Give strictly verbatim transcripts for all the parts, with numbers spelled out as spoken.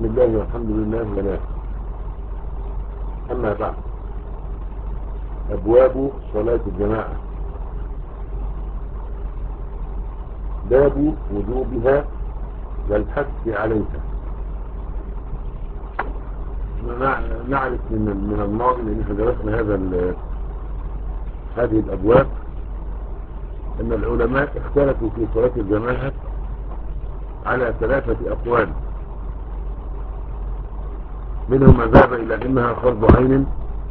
الله والحمد لله ولا. أما بعد، أبواب صلاة الجماعة. باب وجوبها والحث عليها. نعرف من من الماضي لأن احنا درسنا هذا هذه الأبواب أن العلماء اختلفوا في صلاة الجماعة على ثلاثة أقوال. منهم من ذهب إلى أنها فرض عين،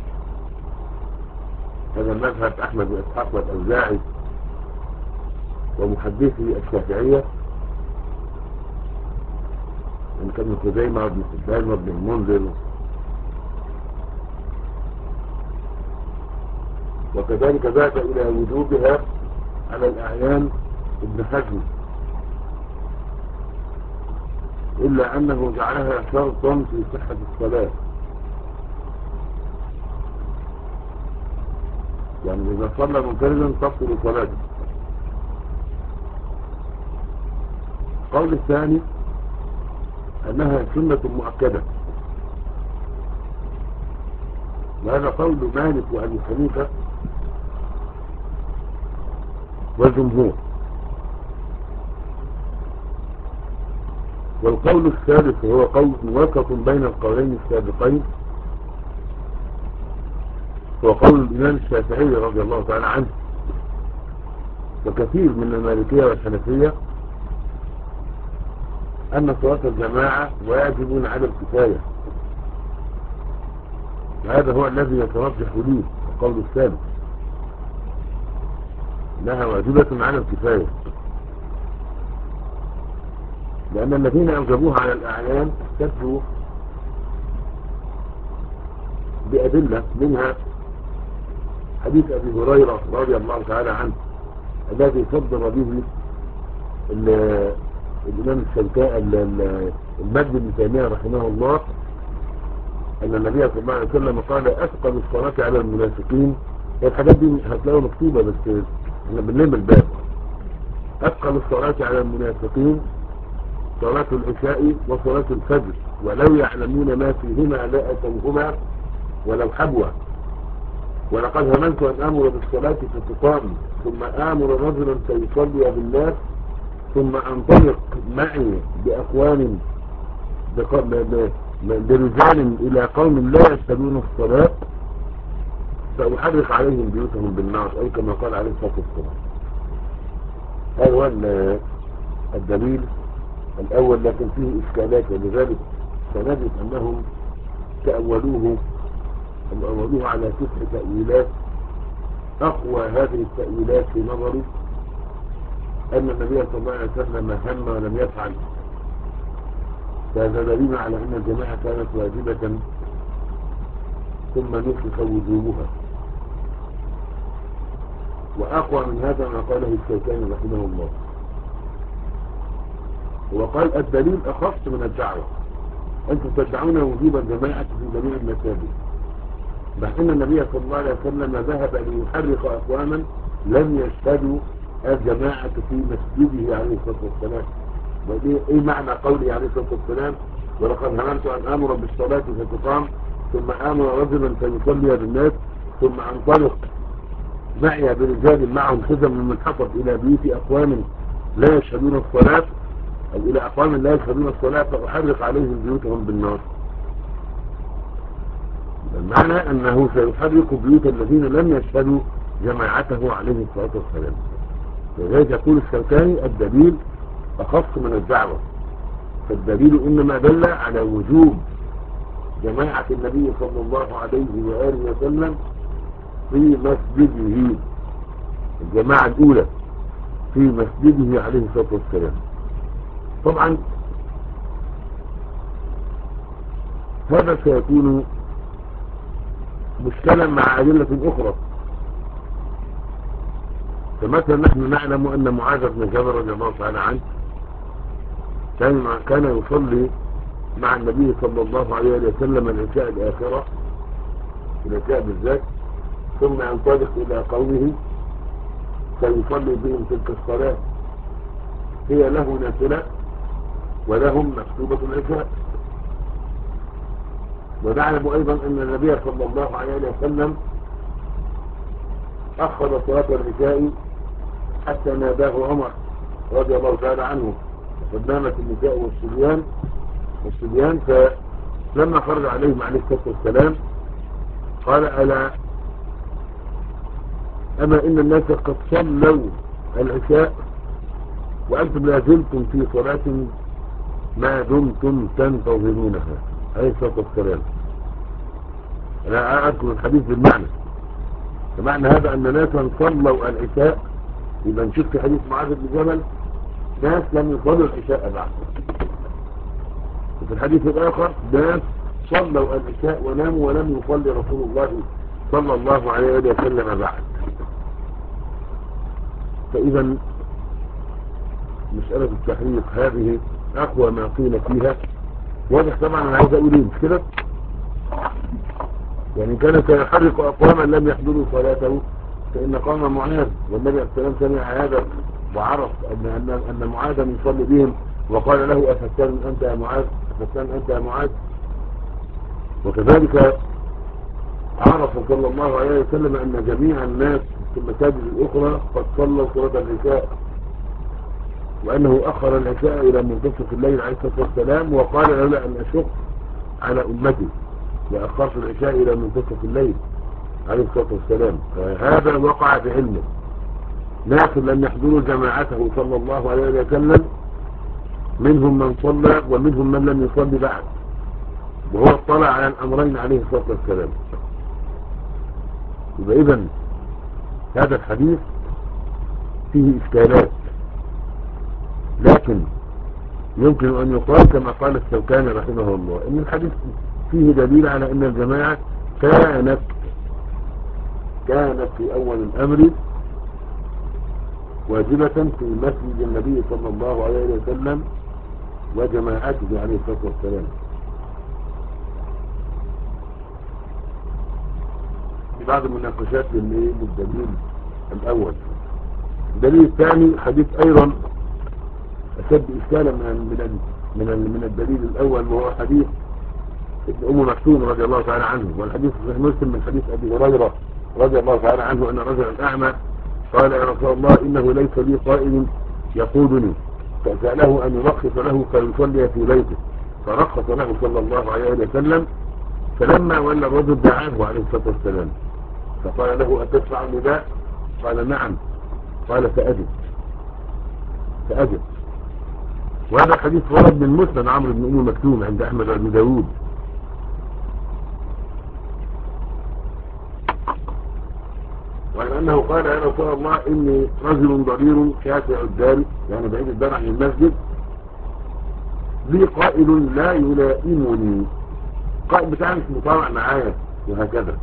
هذا مذهب أحمد وإسحاق والأوزاعي ومحدثي الشافعية، إن كان ابن خزيمة وابن حبان وابن المنذر، وكذلك ذهب إلى وجوبها على الأعيان ابن حزم، إلا أنه جعلها شرطا في صحة الصلاة، يعني إذا صلى منفردا تبطل صلاته. القول الثاني أنها سنة مؤكدة، وهذا قول مالك وأبي حنيفة والجمهور. والقول الثالث هو قول وسط بين القولين السابقين، هو قول الإمام الشافعي رضي الله تعالى عنه وكثير من المالكية والحنفية، أن صلاة الجماعة واجب على الكفاية، وهذا هو الذي يترجح لي القول الثالث، انها واجبة على الكفاية، لأن الذين أوجبوها على الأعيان احتجوا بأدلة، منها حديث أبي هريرة رضي الله تعالى عنه الذي صدر به الإمام الشوكاني المجد بن تيمية رحمه الله، أن النبي صلى الله عليه وسلم قال أثقل الصلاة على المنافقين. والحاجات دي هتلاقوها مكتوبة بس احنا بنلم الباب. أثقل الصلاة على المنافقين صلاة العشاء وصلاة الفجر، ولو يعلمون ما فيهما لأتوهما ولو حبوا. ولقد هممت أن آمر بالصلاة فتقام، ثم آمر رجلا فيصلي بالناس، ثم أنطلق معي بأقوام برجال إلى قوم لا يشهدون الصلاة فأحرق عليهم بيوتهم بالنار، أي كما قال عليه الصلاة والسلام. هذا هو الدليل الأول، لكن فيه إشكالات، ولذلك سنجد أنهم تأولوه أولوه على تسع تأويلات. أقوى هذه التأويلات في نظري أن النبي صلى الله عليه وسلم هم ولم يفعل، فهذا دليل على أن الجماعة كانت واجبة ثم نسخ وجوبها. وأقوى من هذا ما قاله الشوكاني رحمه الله، وقال الدليل أخص من الدعوة، أنتم تدعون وجوب الجماعة في جميع المساجد، مع أن النبي صلى الله عليه وسلم ذهب ليحرق أقواما لم يشهدوا الجماعة في مسجده عليه الصلاة والسلام. وإيه معنى قوله عليه الصلاة والسلام ولقد هممت أن آمر بالصلاة فتقام، ثم آمر رجلا فيصلي بالناس، ثم أنطلق معي برجال معهم خزم من حطب إلى بيوت أقوام لا يشهدون الصلاة، أو إلى أقوام لا يشهدون الصلاة فأحرق عليهم بيوتهم بالنار. المعنى أنه سيحرق بيوت الذين لم يشهدوا جماعته عليه الصلاة والسلام. لذلك يقول الشوكاني الدليل أخص من الدعوة، فالدليل إنما دل على وجوب جماعة النبي صلى الله عليه وآله وسلم في مسجده، الجماعة الأولى في مسجده عليه الصلاة والسلام. طبعا هذا سيكون مشكلا مع أدلة أخرى، فمثلا نحن نعلم أن معاذ بن جبل رضي الله تعالى عنه كان كان يصلي مع النبي صلى الله عليه وسلم العشاء الآخرة، العشاء بالذات، ثم ينطلق إلى قومه فيصلي بهم تلك الصلاة، هي له نافلة ولهم مكتوبة العشاء. ونعلم أيضا أن النبي صلى الله عليه وسلم أخر صلاة العشاء حتى ناداه عمر رضي الله تعالى عنه، قد نامت النساء والصبيان والصبيان فلما خرج عليهم عليه الصلاة والسلام قال: ألا أما إن الناس قد صلوا العشاء وأنتم لا زلتم في صلاة ما دمتم تنتظرونها عليه الصلاة والسلام. أنا أذكر الحديث بالمعنى، بمعنى هذا أن ناسا صلوا العشاء، يبقى نشوف في حديث معاذ بن جبل ناس لم يصلوا العشاء بعد، وفي الحديث الآخر ناس صلوا العشاء وناموا ولم يصلي رسول الله صلى الله عليه وسلم بعد. فإذا مسألة التحريق هذه أقوى ما قيل فيها. واضح طبعا. أنا عايز أقول إيه مش كده؟ يعني كان سيحرق أقواما لم يحضروا صلاته، فإن قام معاذ والنبي عليه السلام سمع هذا وعرف أن أن أن معاذا يصلي بهم، وقال له: أفتان أنت يا معاذ؟ أفتان أنت يا معاذ؟ وكذلك عرف صلى الله عليه وسلم أن جميع الناس في المساجد الأخرى قد صلوا صلاة العشاء، وأنه أخر العشاء إلى منتصف الليل عليه الصلاة والسلام، وقال: لولا أن أشق على أمتي وأخرت العشاء إلى منتصف الليل عليه الصلاة والسلام. فهذا وقع بعلمه. ناس لم يحضروا جماعته صلى الله عليه وسلم، منهم من صلى ومنهم من لم يصلي بعد، وهو اطلع على الأمرين عليه الصلاة والسلام. يبقى إذن هذا الحديث فيه إشكالات، لكن يمكن أن يقال كما قال الشوكاني رحمه الله أن الحديث فيه دليل على أن الجماعة كانت كانت في أول الأمر واجبة في مسجد النبي صلى الله عليه وسلم وجماعته عليه الصلاة والسلام. في بعض المناقشات للدليل الأول. الدليل الثاني حديث أيضا أشد إشكالا من من من الدليل الأول، وهو حديث ابن أم مكتوم رضي الله تعالى عنه، والحديث صحيح مسلم من حديث أبي هريرة رضي الله تعالى عنه أن رجلا أعمى قال: يا رسول الله إنه ليس لي قائد يقودني، فسأله أن يرخص له فيصلي في بيته، فرخص له صلى الله عليه وسلم. فلما ولى الرجل دعاه عليه الصلاة والسلام فقال له: أتسمع النداء؟ قال: نعم. قال: فأجب فأجب. وهذا الحديث ورد من مسند عمرو بن أم مكتوم عند أحمد وأبي داود. وأنه قال: يا رسول الله إني رجل ضرير شاسع الدار، يعني بعيد الدار عن المسجد، لي قائد لا يلائمني، قائد بتاعي مش مطاوع معايا، وهكذا.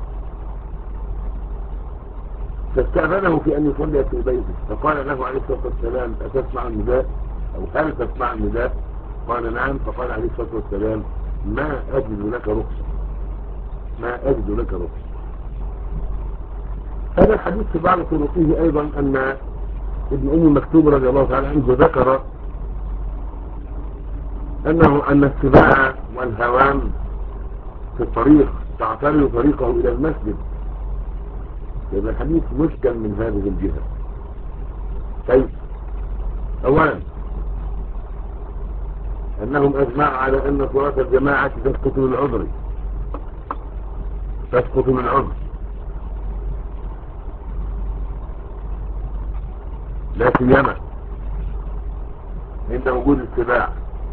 فاستأذنه في أن يصلي في بيته، فقال له عليه الصلاة والسلام: أتسمع النداء؟ أو هل تسمع النداء؟ قال: نعم. فقال عليه الصلاة والسلام: ما أجد لك رخصة ما أجد لك رخصة. هذا الحديث في بعض طرقه أيضا أن ابن أم مكتوم رضي الله تعالى عنه ذكر أنه أن السباع والهوام في الطريق تعترض طريقه إلى المسجد. يبقى الحديث مشكل من هذه الجهة. كيف؟ أولا أنهم أجمعوا على أن صلاة الجماعة تسقط من عذر تسقط من عذر لا سيما عند وجود السباع.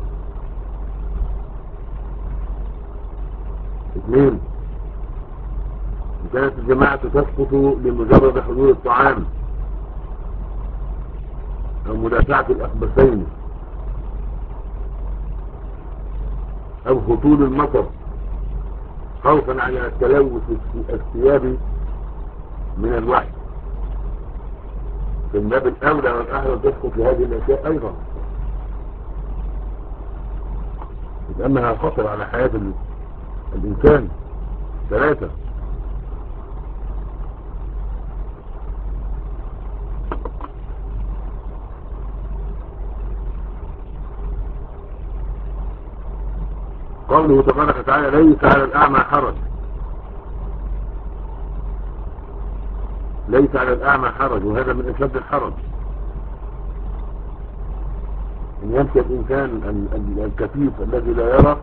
اثنين، كانت الجماعة تسقط بمجرد حضور الطعام أو مدافعة الأخبثين أو هطول المطر خوفا على التلوث الثيابي من الوحي. في الباب الأولى والأحلى تسقط في هذه الأشياء أيضا، لأنها خطر على حياة الإنسان. ثلاثة، قوله تبارك وتعالى ليس على الأعمى حرج، ليس على الأعمى حرج، وهذا من أشد الحرج. إن يمشي الإنسان الكفيف الذي لا يرى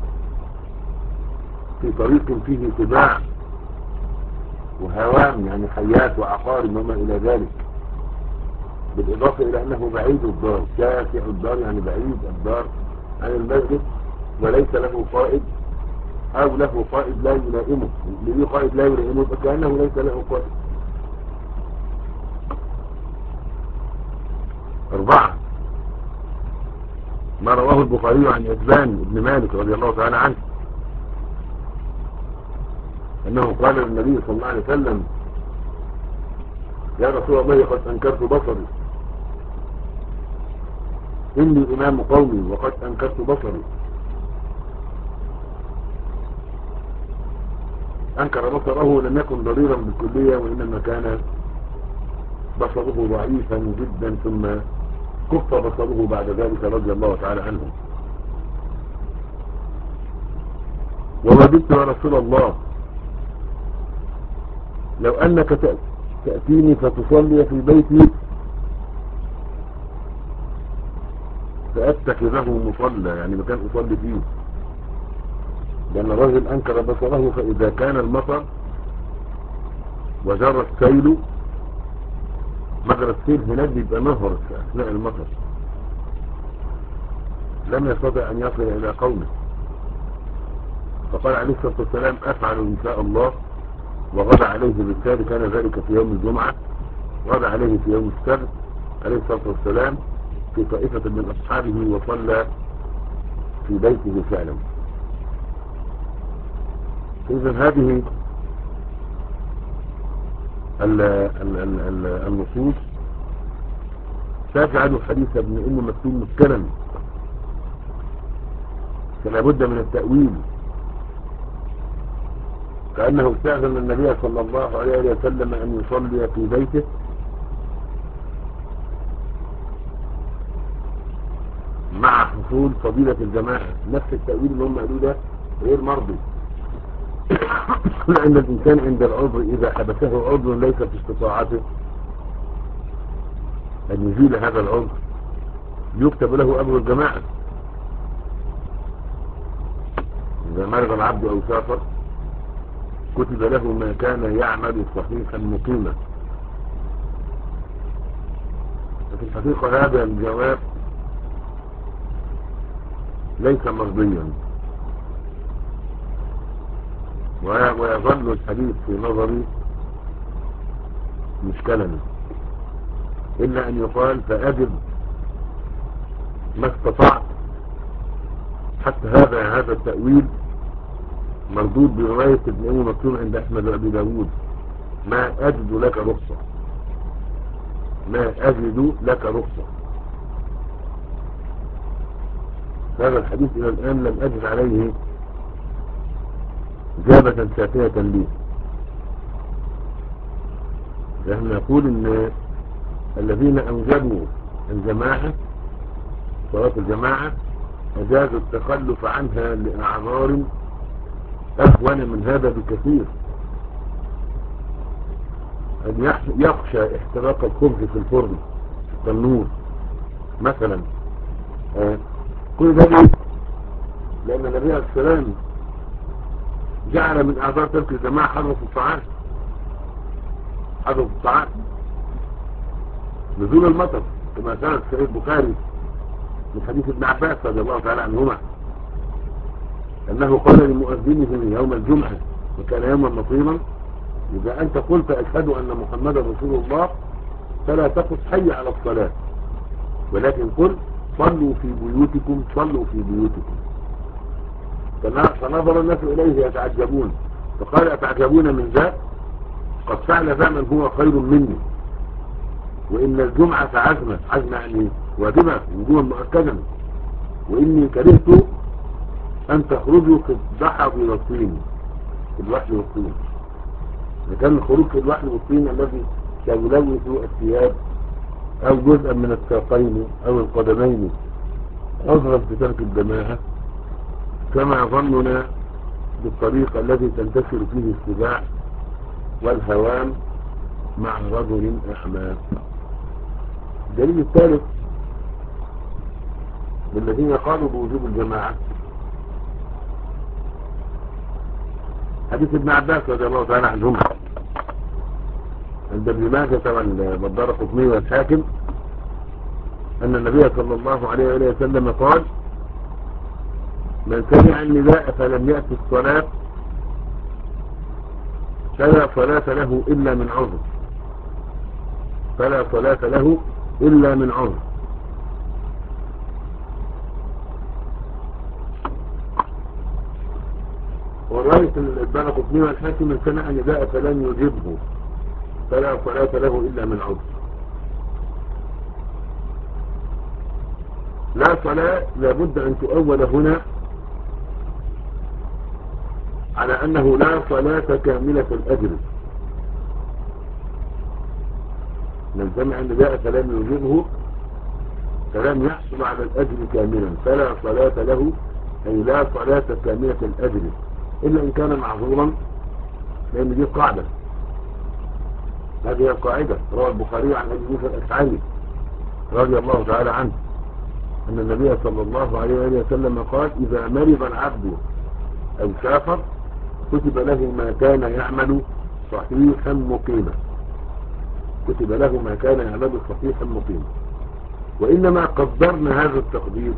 في طريق فيه سباع وهوام، يعني حيات وعقارب وما إلى ذلك، بالإضافة إلى أنه بعيد الدار، شاسع الدار يعني بعيد الدار عن المسجد، وليس له قائد أو له قائد لا يلائمه، ليه قائد لا يلائمه فكأنه ليس له قائد. أربعة، ما رواه البخاري عن عتبان بن مالك رضي الله تعالى عنه أنه قال للنبي صلى الله عليه وسلم يا رسول الله قد أنكرت بصري، إني إمام قومي وقد أنكرت بصري. أنكر بصره لم يكن ضريرا بالكلية، وإنما كان بصره ضعيفا جدا، ثم كف بصره بعد ذلك رضي الله تعالى عنه. ووددت يا رسول الله لو أنك تأتيني فتصلي في بيتي فأتخذه مصلى، يعني مكان أصلي فيه، لأن الرجل أنكر بصره، فإذا كان المطر وجرى السيل، مجرى السيل هناك بيبقى نهر في أثناء المطر، لم يستطع أن يصل إلى قومه، فقال عليه الصلاة والسلام أفعل إن شاء الله، وغدا عليه بالتالي، كان ذلك في يوم الجمعة، غدا عليه في يوم السبت عليه الصلاة والسلام في طائفة من أصحابه، وصلى في بيته فعلا. إذن هذه النصوص تجعل حديث ابن أم مكتوم مسكنا، فلا بد من التأويل، كأنه استأذن النبي صلى الله عليه وسلم أن يصلي في بيته، مع حصول فضيلة الجماعة. نفس التأويل اللي هم قالوا ده غير مرضي، لأن الإنسان عند العذر إذا حبسه عذر ليس في استطاعته أن يزيل هذا العذر يكتب له أجر الجماعة. إذا مرض العبد أو سافر كتب له ما كان يعمل صحيحا مقيما. ففي الحقيقة هذا الجواب ليس مرضيا، ويظل الحديث في نظري مشكلا، إلا أن يقال فأجب ما استطعت. حتى هذا هذا التأويل مردود برواية ابن أم مكتوم عند أحمد وأبي داود، ما أجد لك رخصة، ما أجد لك رخصة. هذا الحديث إلى الآن لم أجد عليه إجابة شافية لي. نحن نقول إن الذين أوجبوا الجماعة، صلاة الجماعة، أجازوا التخلف عنها لأعذار أهون من هذا بكثير. أن يخشى احتراق الخبز في الفرن في التنور مثلا، آه كل ذلك لأن النبي عليه السلام جعل من أعذار ترك الجماعة حرف الطعام، حرف الطعام، نزول المطر، كما كان في البخاري من حديث ابن عباس رضي الله تعالى عنهما أنه قال لمؤذنه يوم الجمعة وكان يوما مطيرا إذا أنت قلت أشهد أن محمدا رسول الله فلا تقل حي على الصلاة، ولكن قل صلوا في بيوتكم، صلوا في بيوتكم. فنظر الناس إليه يتعجبون، فقال أتعجبون من ذا؟ قد فعل ذا من هو خير مني، وإن الجمعة عزمة، عزمة يعني واجبة وجوبا مؤكدا، وإني كرهت أن تخرجوا في الضحى والطين، في الوحل والطين. كان الخروج في الوحل والطين الذي يلوث الثياب أو جزءا من الساقين أو القدمين عذرا في ترك الجماعة، فما ظننا بالطريق الذي تنتشر فيه السباع والهوام مع رجل أعمى. الدليل الثالث بالذين قالوا بوجوب الجماعة حديث ابن عباس رضي الله تعالى عنهما عند ابن ماجه والدارقطني والحاكم أن النبي صلى الله عليه وآله وسلم قال: من سمع النداء فلم يأت الصلاة فلا صلاة له إلا من عذر فلا صلاة له إلا من عذر. ورواية الدارقطني والحاكم: من سمع النداء فلم يجبه فلا صلاة له إلا من عذر. لا صلاة لابد أن تؤول هنا على أنه لا صلاة كاملة الأجر. من سمع النداء فلم يجبه فلم يحصل على الأجر كاملا فلا صلاة له، أي لا صلاة كاملة الأجر إلا إن كان معذورا، لأن دي قاعدة. هذه القاعدة روى البخاري عن أبي موسى الأشعري رضي الله تعالى عنه أن النبي صلى الله عليه وسلم قال: إذا مرض العبد أو سافر كتب له ما كان يعمل صحيحا مقيما كتب له ما كان يعمل صحيحا مقيما. وإنما قدرنا هذا التقدير،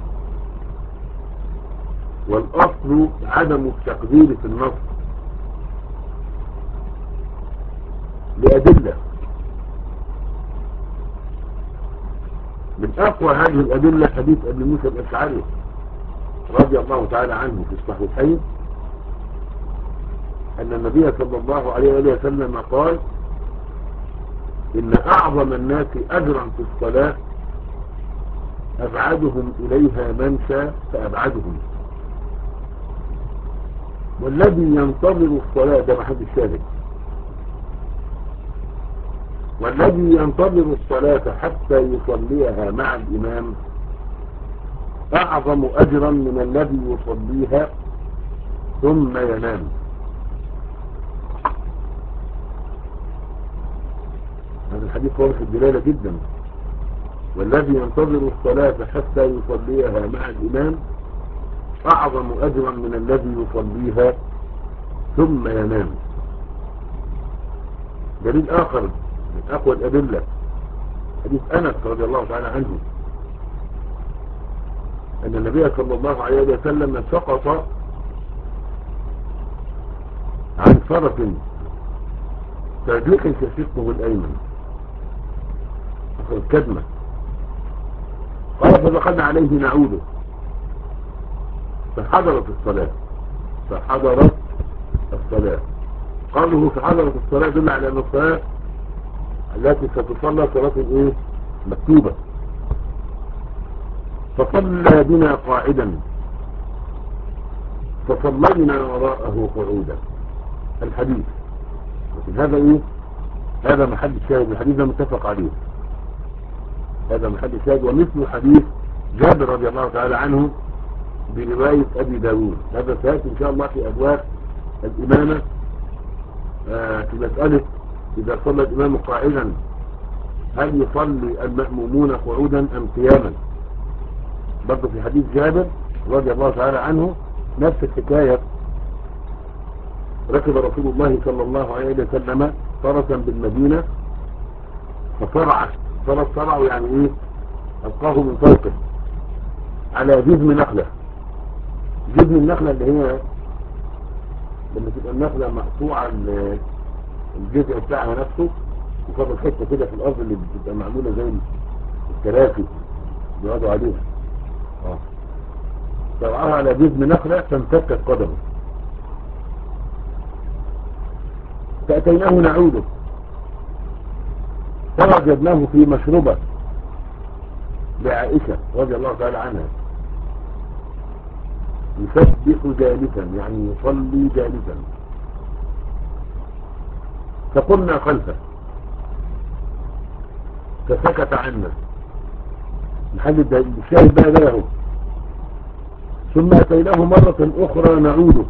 والأصل عدم التقدير في النص لأدلة. من أقوى هذه الأدلة حديث أبي موسى الأشعري رضي الله تعالى عنه في الصحيحين أن النبي صلى الله عليه وسلم قال: إن أعظم الناس أجرا في الصلاة أبعدهم إليها منشى فأبعدهم. والذي ينتظر الصلاة، ده محل الشاهد، والذي ينتظر الصلاة حتى يصليها مع الإمام أعظم أجرا من الذي يصليها ثم ينام. هذا الحديث واضح الدلالة جدا. والذي ينتظر الصلاة حتى يصليها مع الإمام أعظم أجرا من الذي يصليها ثم ينام. دليل آخر من أقوى الأدلة حديث أنس رضي الله تعالى عنه أن النبي صلى الله عليه وسلم سقط عن فرس تاريخ شقه الأيمن الكدمة، قال: فدخلنا عليه نعوده فحضرت الصلاة فحضرت الصلاة قالوا فحضرت الصلاة دل على أن الصلاة التي ستصلى صلاة ايه مكتوبة. فصلى بنا قاعدا فصلينا وراءه قعودا. الحديث لكن هذا ايه هذا محل الشاهد. الحديث ده متفق عليه، هذا محل الشاهد. ومثل حديث جابر رضي الله تعالى عنه برواية أبي داود. هذا سيأتي إن شاء الله في أبواب الإمامة آه في مسألة إذا صلى الإمام قاعدا هل يصلي المأمومون قعودا أم قياما. برضه في حديث جابر رضي الله تعالى عنه نفس الحكاية. ركب رسول الله صلى الله عليه وسلم فرسا بالمدينة فصرع فرس صرعه يعني ايه ألقاه من فوقه على جذم نخلة. جذم النخلة اللي هي لما تبقى النخلة مقطوعة الجذع بتاعها نفسه وفضل حتة كده في الأرض اللي بتبقى معمولة زي الكراسي بيقعدوا عليها اه صرعها على جذم نخلة فانفكت قدمه. فأتيناه نعوده فوجدناه في مشربة لعائشة رضي الله تعالى عنها يسبح جالسا يعني يصلي جالسا. فقلنا خلفه فسكت عنا. محل الشاهد بقى ده اهو. ثم أتيناه مرة أخرى نعوده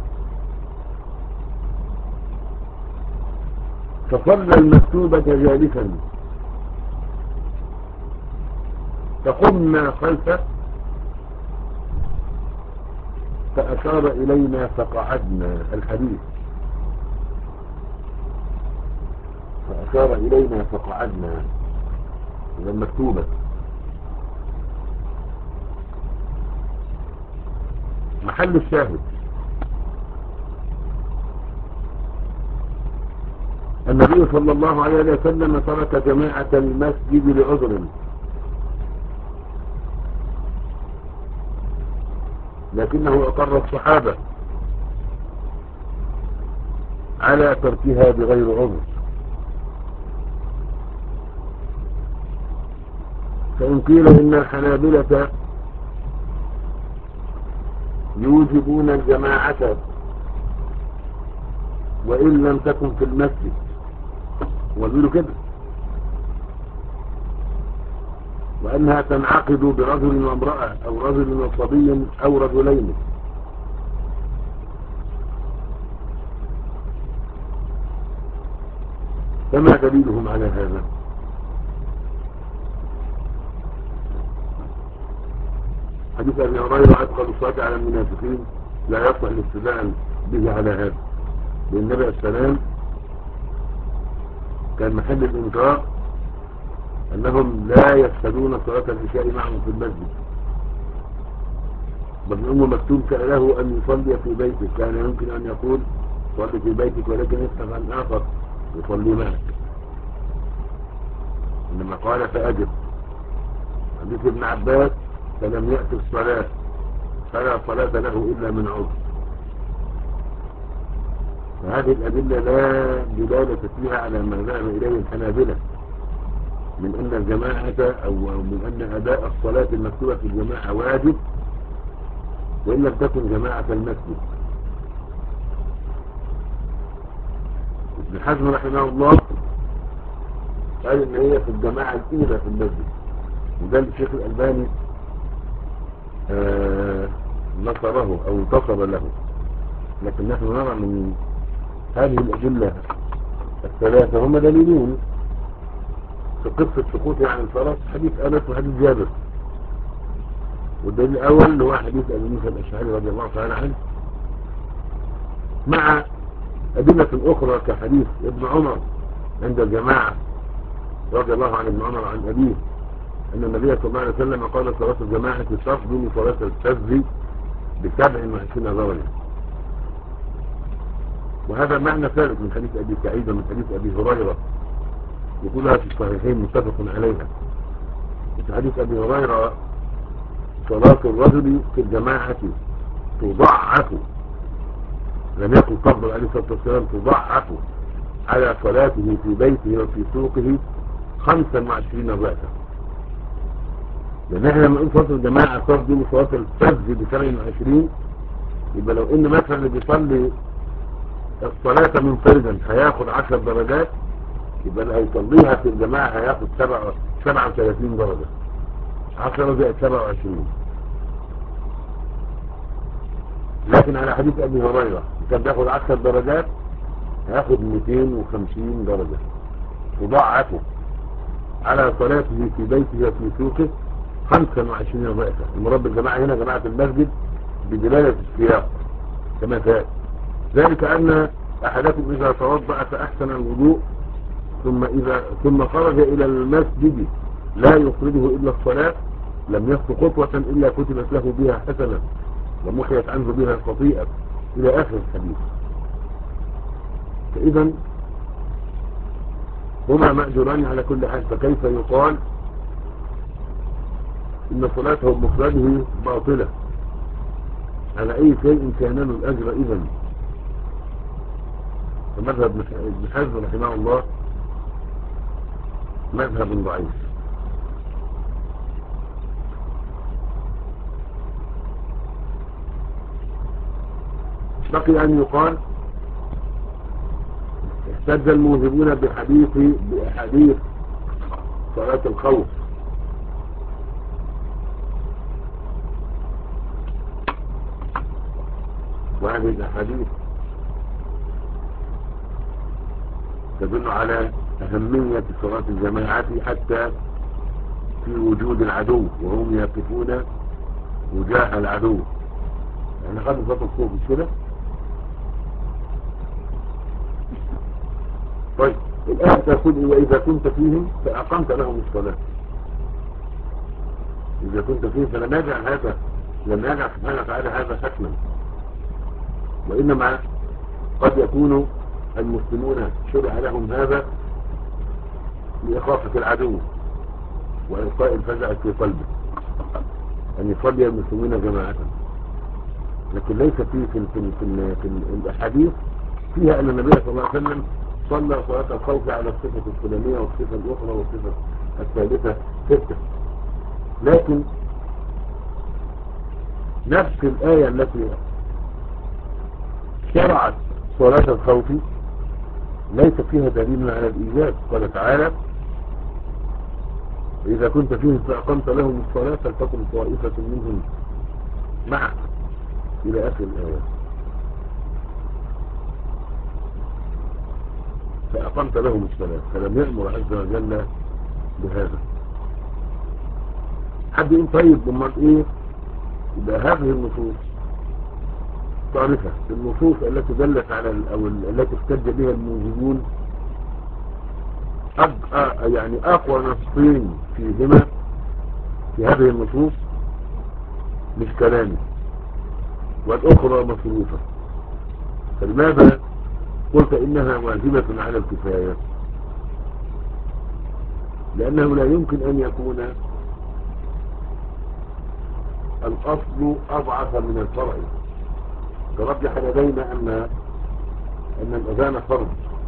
فصلى المكتوبة جالسا فقمنا خلفه فأشار إلينا فقعدنا. الحديث فأشار إلينا فقعدنا إذا مكتوبة. محل الشاهد النبي صلى الله عليه وسلم ترك جماعة المسجد لعذر، لكنه أقر الصحابة على تركها بغير عذر. فإن قيل إن الحنابلة يوجبون الجماعة وإن لم تكن في المسجد، وقالوا كده، وأنها تنعقد برجل وامرأة أو رجل وصبي أو رجلين، فما دليلهم على هذا؟ حديث أبي هريرة أدخل الصلاة على المنافقين لا يصح الاستدلال به على هذا، لأن النبي السلام كان محل الإنكار أنهم لا يشهدون صلاة العشاء معهم في المسجد، بل أمه مكتوب سأله أن يصلي في بيتك، كان يمكن أن يقول صلي في بيتك ولكن يسأل عن آخر يصلي معك، إنما قال فأجب. حديث ابن عباس فلم يأت الصلاة فلا صلاة له إلا من عذر. فهذه الأدلة لا دلالة فيها على ما ذهب إليه الحنابلة من أن الجماعة أو من أن أداء الصلاة المكتوبة في الجماعة واجب وإن لم تكن جماعة المسجد. ابن حزم رحمه الله قال إن هي في الجماعة الأولى في المسجد، وده الشيخ الألباني آه نصره أو انتصر له، لكن نحن نرى من هذه الأدلة الثلاثة هم دليلين في قصة سقوطه عن الصلاة، حديث أنس وحديث جابر. والدليل الأول هو حديث أبي موسى الأشعري رضي الله تعالى عنه، مع أدلة أخرى كحديث ابن عمر عند الجماعة رضي الله عن ابن عمر عن أبيه أن النبي صلى الله عليه وسلم قال صلاة الجماعة تفضل صلاة الفجر بسبع وعشرين درجة. وهذا معنى ثالث من حديث أبي سعيد ومن حديث أبي هريرة يقولها في الصحيحين متفق عليها. في حديث أبي هريرة صلاة الرجل في الجماعة تضعف، لم يكن تفضل عليه الصلاة والسلام، تضعف على صلاته في بيته وفي سوقه خمسا وعشرين ضعفا. لأن احنا لما نقول صلاة الجماعة تفضل صلاة الفجر بسبع وعشرين، يبقى لو ان مثلا اللي بيصلي الصلاة منفردا هياخد عشر درجات، يبقى اللي هيصليها في الجماعة هياخد سبعة وثلاثين درجة، عشرة زائد سبعة وعشرين. لكن على حديث أبي هريرة كان بياخد عشر درجات هياخد مئتين وخمسين درجة، تضاعفه على صلاته في بيته وفي سوقه خمسا وعشرين ضعفا. المراد بالجماعة هنا جماعة المسجد بدلالة السياق كما فات، ذلك أن أحدكم إذا توضأ فأحسن الوضوء ثم إذا ثم خرج إلى المسجد لا يخرجه إلا الصلاة لم يخطو خطوة إلا كتبت له بها حسنة ومحيت عنه بها الخطيئة إلى آخر الحديث. فإذا هما مأجوران على كل حال، فكيف يقال إن صلاته بمفرده باطلة؟ على أي شيء كان له الأجر إذن؟ فمذهب ابن حزم رحمه الله مذهب ضعيف. بقي أن يقال احتج الموجبون بحديث بأحاديث صلاة الخوف، وهذه الأحاديث تدل على أهمية صلاة الجماعة حتى في وجود العدو وهم يقفون وجاه العدو. يعني قد صلاة الصوف مش كده؟ طيب الآن تقول وإذا كنت فيهم فأقمت لهم الصلاة. إذا كنت فيهم فلم يجعل هذا لم يجعل سبحانه وتعالى هذا حتما، وإنما قد يكون المسلمون شرع لهم هذا لإخافة العدو وإلقاء الفزع في قلبه أن يصلي المسلمين جماعة. لكن ليس في في في, في, في الأحاديث فيها أن النبي صلى الله عليه وسلم صلى صلاة الخوف على الصفة الفلانية والصفة الأخرى والصفة الثالثة ستة. لكن نفس الآية التي شرعت صلاة الخوف ليس فيها دليل على الإيجاب. قال تعالى إذا كنت فيهم فأقمت لهم الصلاة فلتكن طائفة منهم معك إلى آخر الآية. فأقمت لهم الصلاة فلم يأمر عز وجل بهذا. حد يقول طيب امال ايه؟ يبقى هذه النصوص تعرفها النصوص التي دلت على او التي احتج بها الموجبون أبقى يعني اقوى نصين فيهما في هذه النصوص مش كلامي والاخرى مصروفة. فلماذا قلت انها واجبة على الكفاية؟ لانه لا يمكن ان يكون الاصل اضعف من الفرع. ترجح لدينا ان ان الاذان فرض،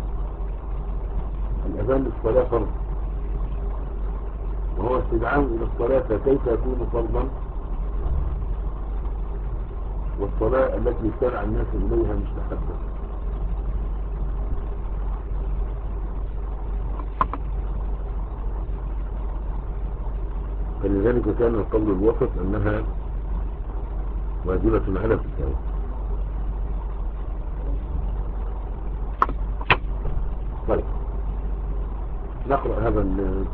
الاذان للصلاة فرض وهو استدعاء الى الصلاة، فكيف يكون فرضا والصلاة التي يستدعى الناس اليها مستحبة؟ فلذلك كان القول الوسط انها واجبة على الكفاية. طيب نقرأ هذا ال...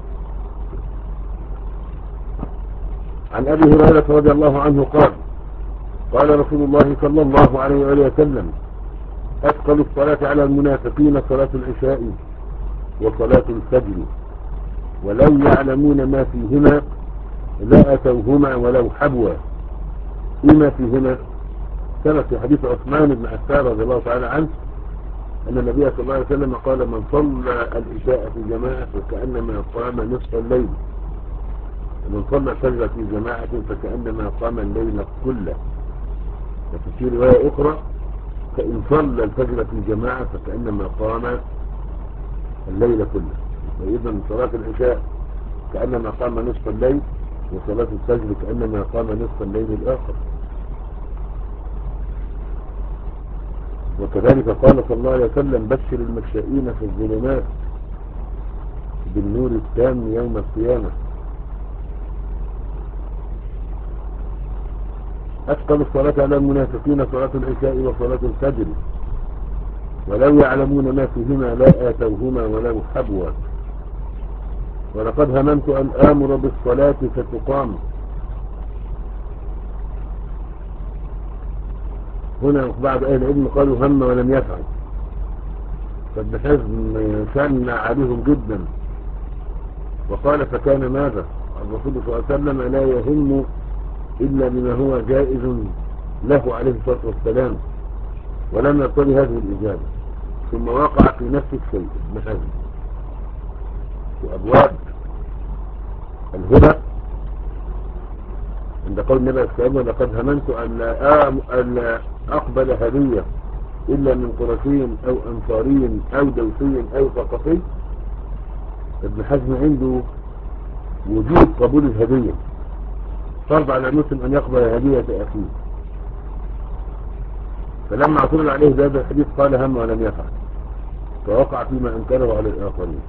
عن أبي هريرة رضي الله عنه قال قال رسول الله صلى الله عليه وسلم أثقل الصلاة على المنافقين صلاة العشاء وصلاة الفجر ولو يعلمون ما فيهما لا أتوهما ولو حبوا. إما فيهما ثبت في حديث عثمان بن عفان رضي الله تعالى عنه أن النبي صلى الله عليه وسلم قال من صلى العشاء في جماعة فكأنما قام نصف الليل ومن صلى الفجر في جماعة فكأنما قام الليل كله. وفي رواية أخرى فإن صلى الفجر في جماعة فكأنما قام الليل كله. وإذا صلاة العشاء كأنما قام نصف الليل وصلاة الفجر كأنما قام نصف الليل الآخر. وكذلك قال صلى الله عليه وسلم بشر المشائين في الظلمات بالنور التام يوم القيامة. أثقل الصلاة على المنافقين صلاة العشاء وصلاة الفجر ولو يعلمون ما فيهما لا آتوهما ولو حبوا. ولقد هممت أن آمر بالصلاة فتقام. هنا بعض أهل العلم قالوا هم ولم يفعل، فابن حزم شن عليهم جدا وقال فكان ماذا؟ الرسول صلى الله عليه وسلم لا يهم إلا بما هو جائز له عليه الصلاة والسلام ولم يقتضي هذه الإجابة. ثم وقع في نفس الشيء ابن حزم في أبواب الهدى عند قول النبي صلى الله عليه وسلم لقد هممت أن لا أقبل هدية إلا من قرشي أو أنصاري أو دوسي أو ثقفي. ابن حزم عنده وجود قبول الهدية، فرض على المسلم أن يقبل هدية أخيه. فلما اعترض عليه بهذا الحديث قال هم ولم يفعل، فوقع فيما أنكره على الآخرين.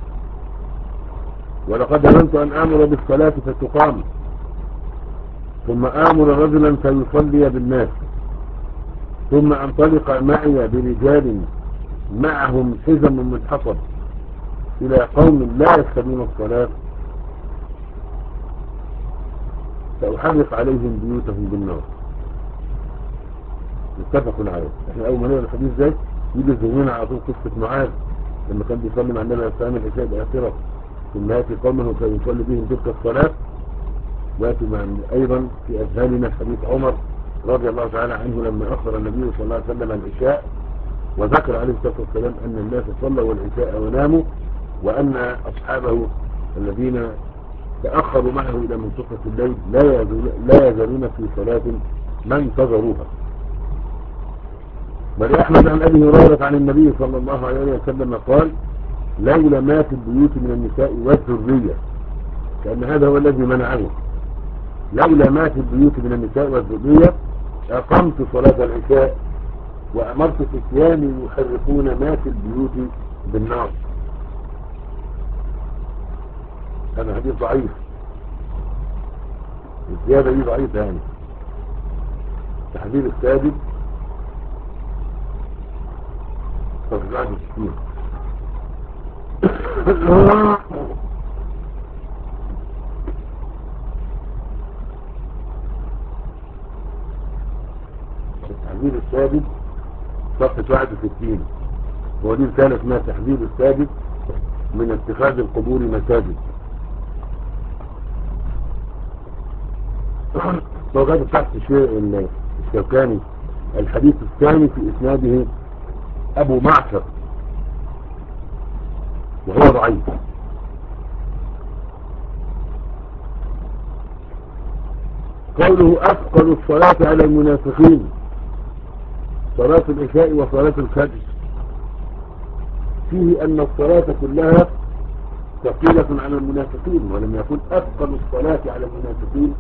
ولقد هممت أن آمر بالصلاة فتقام ثم آمر رجلا فيصلي بالناس ثم انطلق معي برجال معهم حزم من حطب إلى قوم لا يشهدون الصلاة سأحرق عليهم بيوتهم بالنار. متفق عليه. احنا أول ما نقرأ الحديث ده يجي ذهننا على طول قصة معاذ لما كان بيصلي مع النبي عليه الصلاة والسلام العشاء الآخرة ثم يأتي قومه فيصلي بهم تلك الصلاة. ويأتي مع أيضا في أذهاننا حديث عمر رضي الله تعالى عنه لما أخبر النبي صلى الله عليه وسلم عن العشاء وذكر عليه الصلاة والسلام أن الناس صلوا العشاء وناموا وأن أصحابه الذين تأخروا معه إلى منتصف الليل لا يزال لا يزالون في صلاة ما انتظروها. بل أحمد عن أبي هريرة عن النبي صلى الله عليه وسلم قال لولا ما في البيوت من النساء والذرية كأن هذا هو الذي منعه لولا ما في البيوت من النساء والذرية أقمت صلاة العشاء وأمرت فتياني يحرقون ما في البيوت بالنار. هذا حديث ضعيف الزيادة دي ضعيفة يعني. تحذير السادس تفضيلات السكين التحذير السادس صفحة واحد وستين ودي رسالة اسمها تحذير السادس من اتخاذ القبور مساجد. وقد تحت شيء الشوكاني الحديث الثاني في اسناده ابو معشر وهو ضعيف. قوله اثقل الصلاة على المنافقين صلاة العشاء وصلاة الفجر فيه ان الصلاة كلها ثقيلة على المنافقين ولم يكن اثقل الصلاة على المنافقين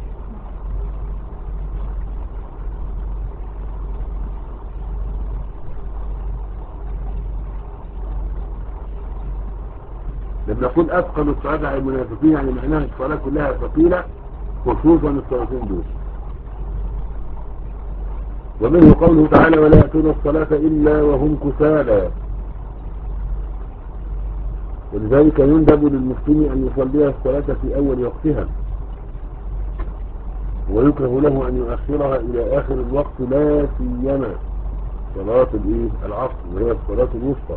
لما نقول أثقل الصلاة على المنافقين يعني معناها الصلاة كلها ثقيلة خصوصا الصلاتين دول. ومنه قوله تعالى ولا يأتون الصلاة إلا وهم كسالى ولذلك يندب للمسلم أن يصلي الصلاة في أول وقتها ويكره له أن يؤخرها إلى آخر الوقت لا سيما صلاة العصر وهي الصلاة الوسطى.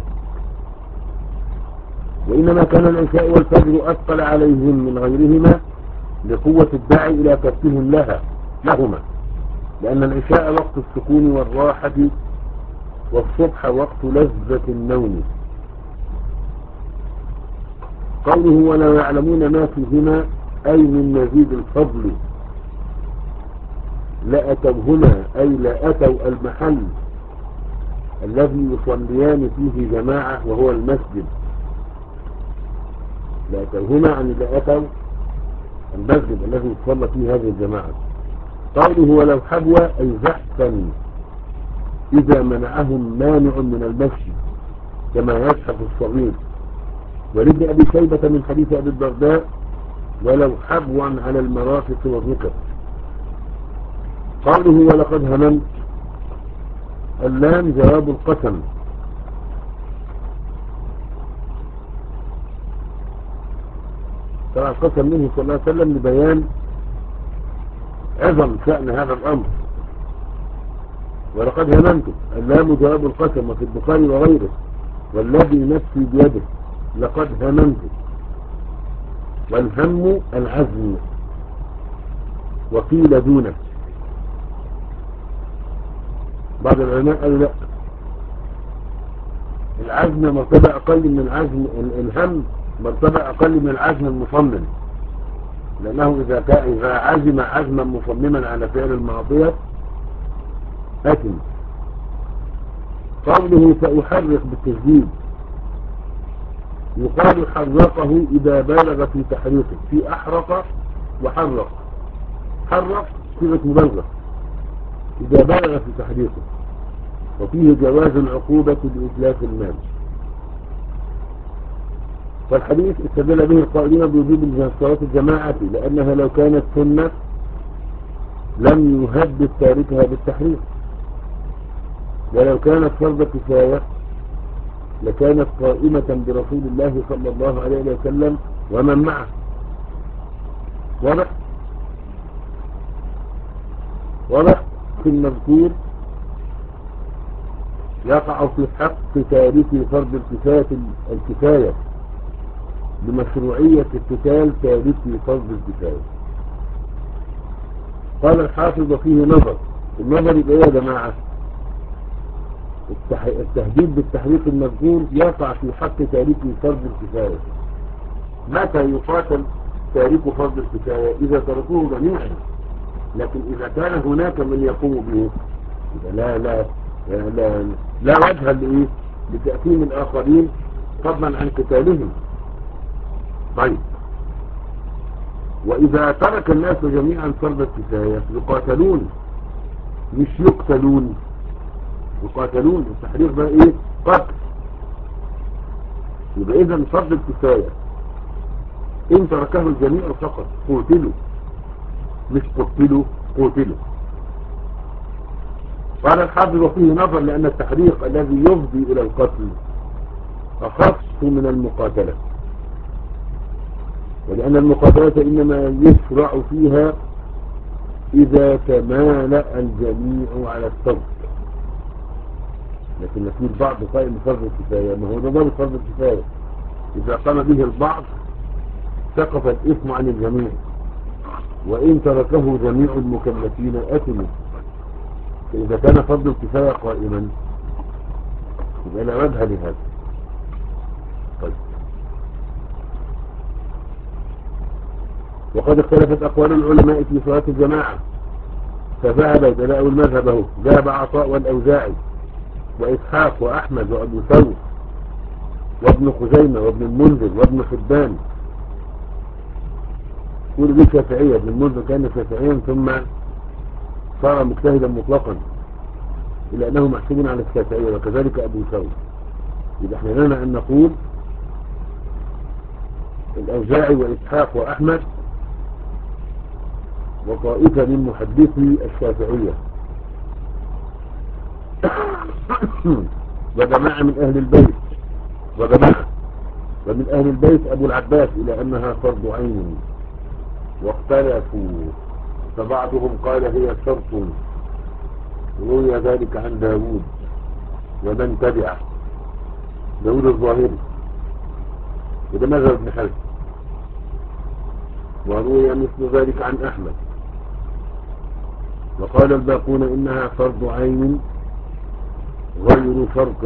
وإنما كان العشاء والفجر أثقل عليهم من غيرهما لقوة الداعي إلى تركهم لها لهما لأن العشاء وقت السكون والراحة والصبح وقت لذة النوم. قوله ولا يعلمون ما فيهما أي من مزيد الفضل لأتوهما أي لأتوا المحل الذي يصليان فيه جماعة وهو المسجد لأتوهما عن لأتوا المسجد الذي يصلى فيه هذه الجماعة. قوله ولو حبوة أي زحفا إذا منعهم مانع من المشي كما يزحف الصغير. ولابن أبي شيبة من حديث أبي الدرداء ولو حبوا على المرافق والركب. قوله ولقد هممت اللام جواب القسم طبعا قسم منه صلى الله عليه وسلم لبيان عظم شأن هذا الأمر. ولقد هممت اللام جواب القسم وفي البخاري وغيره والذي نفسي بيده لقد هممت. والهم العزم وقيل دونه. بعض العلماء قالوا لا العزم مرتبة أقل من العزم الهم مرتبة أقل من العزم المصمم لأنه إذا كان إذا عزم عزما مصمما على فعل المعصية أثم. قوله سأحرق بالتجديد يقال حرقه إذا بالغ في تحريقه في أحرق وحرق. حرق صيغة مبالغة إذا بالغ في تحريقه وفيه جواز العقوبة بإتلاف المال. والحديث استدل به القائلين بوجوب صلاة الجماعة لأنها لو كانت سنة لم يهدد تاركها بالتحريق ولو كانت فرض كفاية لكانت قائمة برسول الله صلى الله عليه وسلم ومن معه. واضح واضح في المذكور يقع في حق تارك فرض الكفاية الكفاية بمشروعية اقتتال تارك فرض الكفاية. قال الحافظ وفيه نظر. النظر يبقى يا جماعة التهديد بالتحريق المذكور يقع في حق تارك فرض الكفاية. متى يقاتل تارك فرض الكفاية؟ إذا تركوه جميعا. لكن إذا كان هناك من يقوم به لا لا لا لا, لا وجه لإيه لتأثيم الآخرين فضلا عن قتالهم. طيب، وإذا ترك الناس جميعا فرض الكفاية يقاتلون مش يقتلون. يقاتلون. التحريق ده ايه؟ قتل. يبقى اذا فرض الكفاية ان تركه الجميع فقط قتلوا، مش قتلوا قتلوا. قال الحافظ وفيه نظر لأن التحريق الذي يفضي إلى القتل أخف من المقاتلة، ولأن المقاتلة إنما يشرع فيها إذا تمالأ الجميع على الترك. لكن في البعض قائم بفرض الكفاية، ما هو ده ضابط فرض الكفاية. إذا قام به البعض سقط الإثم عن الجميع، وإن تركه جميع المكلفين أثموا. فإذا كان فرض الكفاية قائما يبقى لا وجه لهذا. طيب، وقد اختلفت أقوال العلماء في صلاة الجماعة، فذهب بدلاء المذهب اهو ذهب عطاء والأوزاعي وإسحاق وأحمد وأبو ثور وابن خزيمة وابن المنذر وابن حبان. كل دي شافعية. ابن المنذر كان شافعيا ثم صار مجتهدا مطلقا إلا أنه محسوب على الشافعية، وكذلك أبو ثور. يبقى احنا لنا أن نقول الأوزاعي وإسحاق وأحمد وطائفة من محدثي الشافعية وجماعة من أهل البيت وجماعة ومن أهل البيت أبو العباس إلى أنها فرض عين، واختلفوا. فبعضهم قال هي شرط، روي ذلك عن داود ومن تبعه، داود الظاهري وده مذهب ابن حزم، وروي مثل ذلك عن أحمد. وقال الباقون إنها فرض عين غير شرط.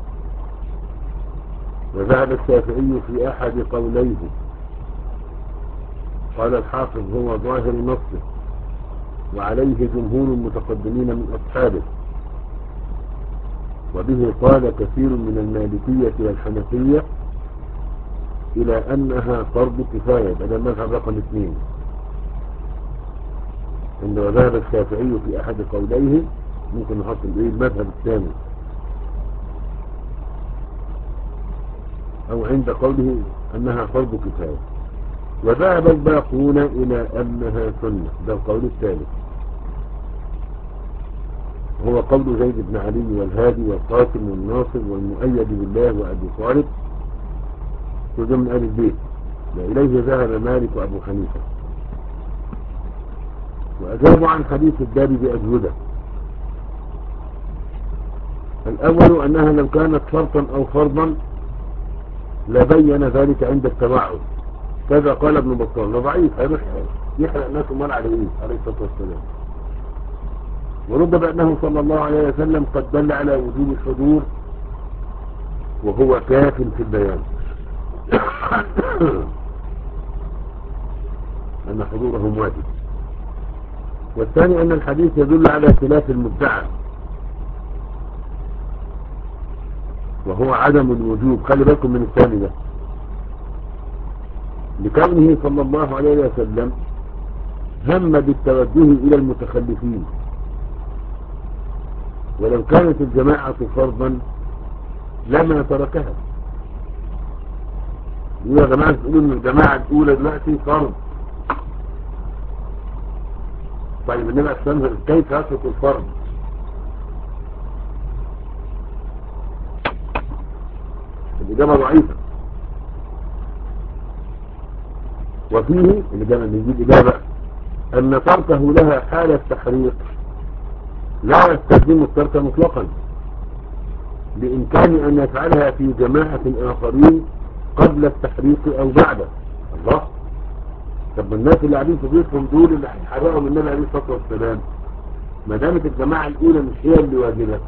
وذهب الشافعي في أحد قوليه، قال الحافظ هو ظاهر نصه وعليه جمهور المتقدمين من أصحابه، وبه قال كثير من المالكية والحنفية إلى أنها فرض كفاية. هذا المذهب رقم اثنين. عندما ذهب الشافعي في أحد قوليه ممكن نحط المذهب الثاني، أو عند قوله أنها فرض كفاية. وذهب الباقون إلى أنها سنة، ده القول الثالث، هو قول زيد بن علي والهادي والقاسم والناصر والمؤيد بالله وأبي طالب كل من آل البيت. وإليه ذهب مالك وأبو حنيفة. وأجابوا عن حديث الباب بأجودة. الأول أنها لو كانت شرطا أو فرضا لبين ذلك عند التوعد، كذا قال ابن بطال. ده ضعيف، هيروح يحرق الناس مال عليه عليه الصلاة والسلام. ورد بأنه صلى الله عليه وسلم قد دل على وجوب الحضور وهو كاف في البيان أن حضورهم واجب. والثاني أن الحديث يدل على خلاف المدعى وهو عدم الوجوب. خلي بالكم من الثاني ده، لكونه صلى الله عليه وسلم هم بالتوجه إلى المتخلفين، ولو كانت الجماعة فرضا لما تركها. يا جماعة تقولوا ان الجماعة الأولى دلوقتي فرض. طيب النبي أسلم كيف يترك الفرض؟ الإجابة ضعيفة. وفيه الإجابة اللي دي الإجابة أن تركه لها حال التحريق لا يستلزم الترك مطلقا، بإمكان أن يفعلها في جماعة آخرين قبل التحريق أو بعده. الله، طب الناس اللي قاعدين في بيوتهم دول اللي هيحرقهم النبي عليه الصلاة والسلام، ما دامت الجماعة الأولى مش هي اللي واجبة،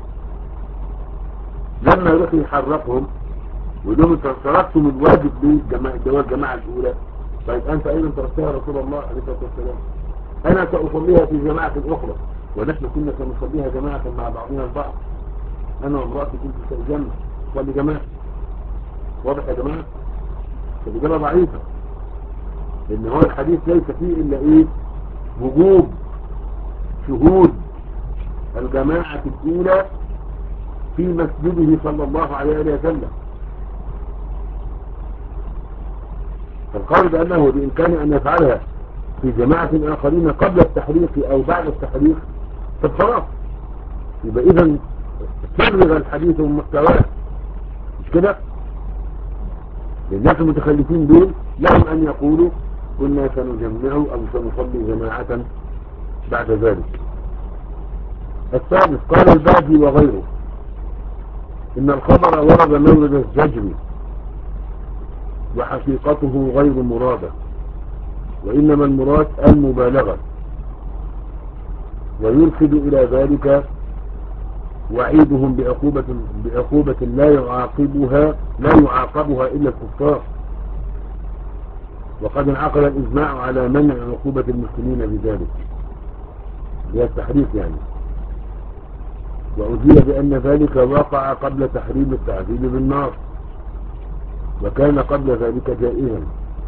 لما يروحوا يحرقهم ويقول لهم انت تركتم الواجب للجماعة اللي هو الجماعة الأولى، طيب أنت أيضا تركتها رسول الله عليه الصلاة والسلام. أنا سأصليها في جماعة أخرى، ونحن كنا سنصليها جماعة مع بعضنا البعض. أنا وامرأتي كنت سأجمع صلي جماعة. واضح يا جماعة؟ فالإجابة ضعيفة، لأن هو الحديث ليس فيه إلا إيه؟ وجوب شهود الجماعة الأولى في مسجده صلى الله عليه وسلم. فالقول بأنه بإمكان أن يفعلها في جماعة آخرين قبل التحريق أو بعد التحريق، فالخلاص يبقى إذن فرغ الحديث من محتواه، مش كده؟ للناس المتخلفين دول لهم أن يقولوا كنا سنجمع أو سنصلي جماعة بعد ذلك. الثالث قال الباجي وغيره إن الخبر ورد مورد الزجر وحقيقته غير مرادة، وإنما المراد المبالغة، ويرشد إلى ذلك وعيدهم بعقوبة, بعقوبة لا يعاقبها لا يعاقبها إلا الكفار، وقد انعقد الإجماع على منع عقوبة المسلمين بذلك، هي التحريف يعني. وأجيب بأن ذلك وقع قبل تحريم التعذيب بالنار، وكان قبل ذلك جائزا،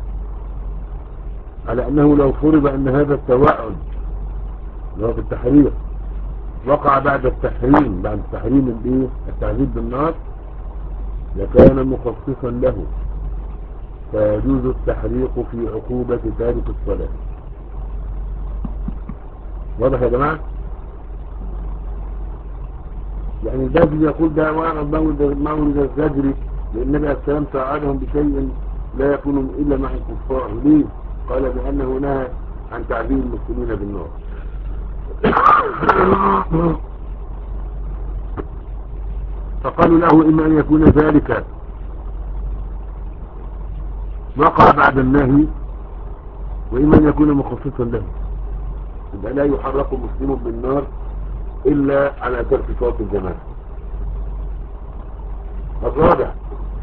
على أنه لو فرض أن هذا التوعد اللي هو بالتحريم وقع بعد التحريم بعد التحريم الايه التعذيب بالنار لكان مخصصا له، فيجوز التحريق في عقوبة تارك الصلاة. واضح يا جماعة؟ يعني الباجي يقول ده وارد مولد الزجر لأن النبي عليه السلام ساعدهم بشيء لا يكون إلا مع الكفار. ليه؟ قال بأنه نهى عن تعذيب المسلمين بالنار. فقالوا له إما أن يكون ذلك وقع بعد النهي، وإما أن يكون مخصصا له، يبقى لا يحرق مسلم بالنار إلا على ترك صلاة الجماعة. الرابع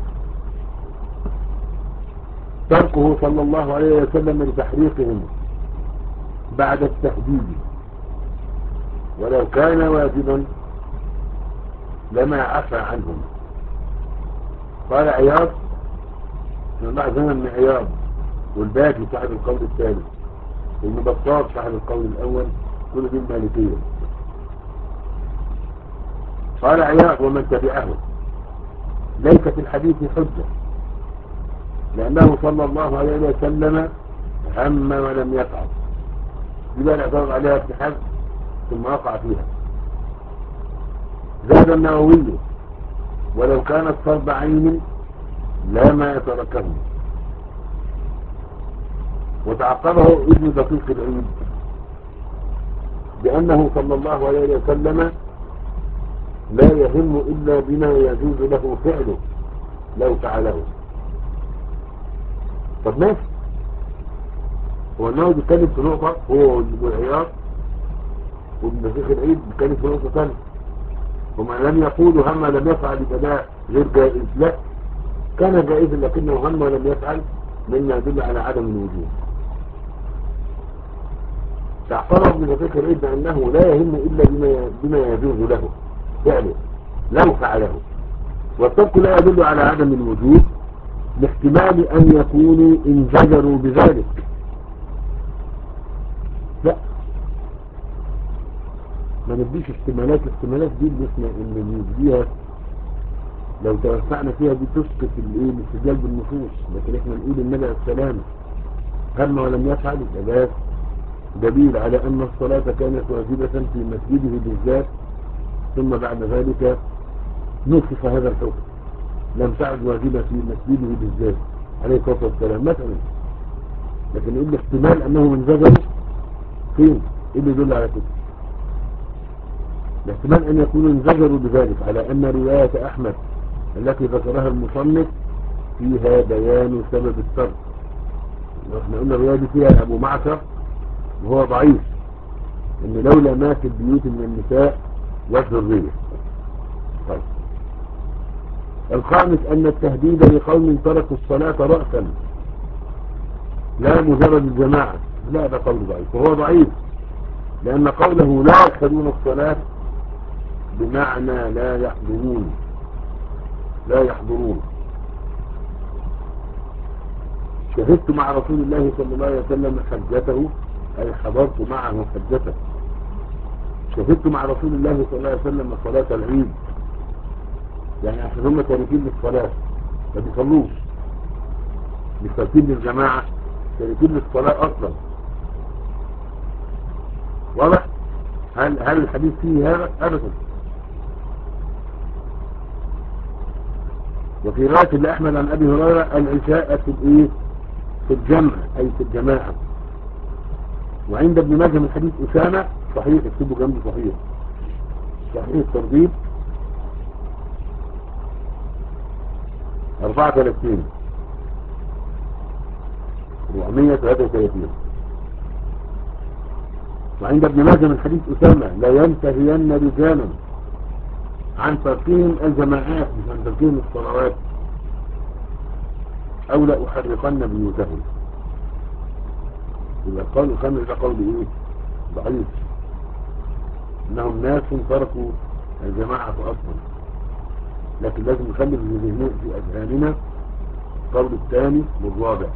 تركه صلى الله عليه وسلم لتحريقهم بعد التهديد، ولو كان واجبا لما عفى عنهم. قال عياض من معزنا من عياض والباقي صاحب القول الثالث والمبطار صاحب القول الأول، كل دي المالكية. قال عياض ومن تبعه ليس في الحديث حجة، لأنه صلى الله عليه وسلم هم ولم يفعل، يبقى الاعتراض عليها ابن حزم ثم وقع فيها. زاد النووي ولو كانت فرض عين لا ما يتركه. وتعقبه ابن دقيق العيد بأنه صلى الله عليه وسلم لا يهم إلا بما يجوز له فعله لو فعله. طب ماشي، هو النووي بيتكلم في نقطة، هو والعياض وابن دقيق العيد بيتكلم في نقطة ثانية. وما لم يقولوا هم لم يفعل يبقى غير جائز، لا كان جائزا لكنه هم ولم يفعل مما يدل على عدم الوجود. تعقبه ابن دقيق العيد بأنه لا يهم إلا بما بما يجوز له فعله لو فعله، والترك لا يدل على عدم الوجود لاحتمال أن يكونوا انزجروا بذلك. لا ما نديش احتمالات، الاحتمالات دي اللي احنا اللي نديها لو توسعنا فيها دي تسقط الايه الاستدلال بالنصوص، لكن احنا نقول النبي عليه السلام هم ولم يفعل، ده دليل على ان الصلاة كانت واجبة في مسجده بالذات، ثم بعد ذلك نصف هذا الحكم لم تعد واجبة في مسجده بالذات عليه الصلاة والسلام مثلا. لكن ايه الاحتمال انهم انزجروا فين؟ ايه اللي يدل على كده؟ الاحتمال ان يكونوا انزجروا بذلك على ان رواية احمد التي ذكرها المصنف فيها بيان سبب الترك. احنا قلنا الرواية دي فيها ابو معشر وهو ضعيف، ان لولا ما في البيوت من النساء والذرية. طيب الخامس ان التهديد لقوم تركوا الصلاة رأسا لا مجرد الجماعة، لا ده قول ضعيف وهو ضعيف، لان قوله لا يشهدون الصلاة بمعنى لا يحضرون، لا يحضرون. شهدت مع رسول الله صلى الله عليه وسلم حجته، أي حضرت معه حجته. شهدت مع رسول الله صلى الله عليه وسلم صلاة العيد، يعني عشان هم تاركين للصلاة ما بيصلوش، مش تاركين للجماعة، تاركين للصلاة أصلا. واضح؟ هل هل الحديث فيه هذا؟ أبدا. وفي رواية لأحمد عن أبي هريرة العشاء في الإيه؟ في الجمع أي في الجماعة. وعند ابن ماجه من حديث أسامة صحيح، اكتبه جنبه صحيح، صحيح الترغيب أربعة وثلاثين أربعمائة وثلاثة وثلاثين. وعند ابن ماجه من حديث أسامة لا ينتهين رجالا عن تركهم الجماعات مش عن تركهم الصلوات أو لا أحرقن بيوتهم. إذا قالوا الخامس ده قول إيه؟ ضعيف، إنهم ناس تركوا الجماعة أصلا. لكن لازم نخلي في أذهاننا القول الثاني والرابع.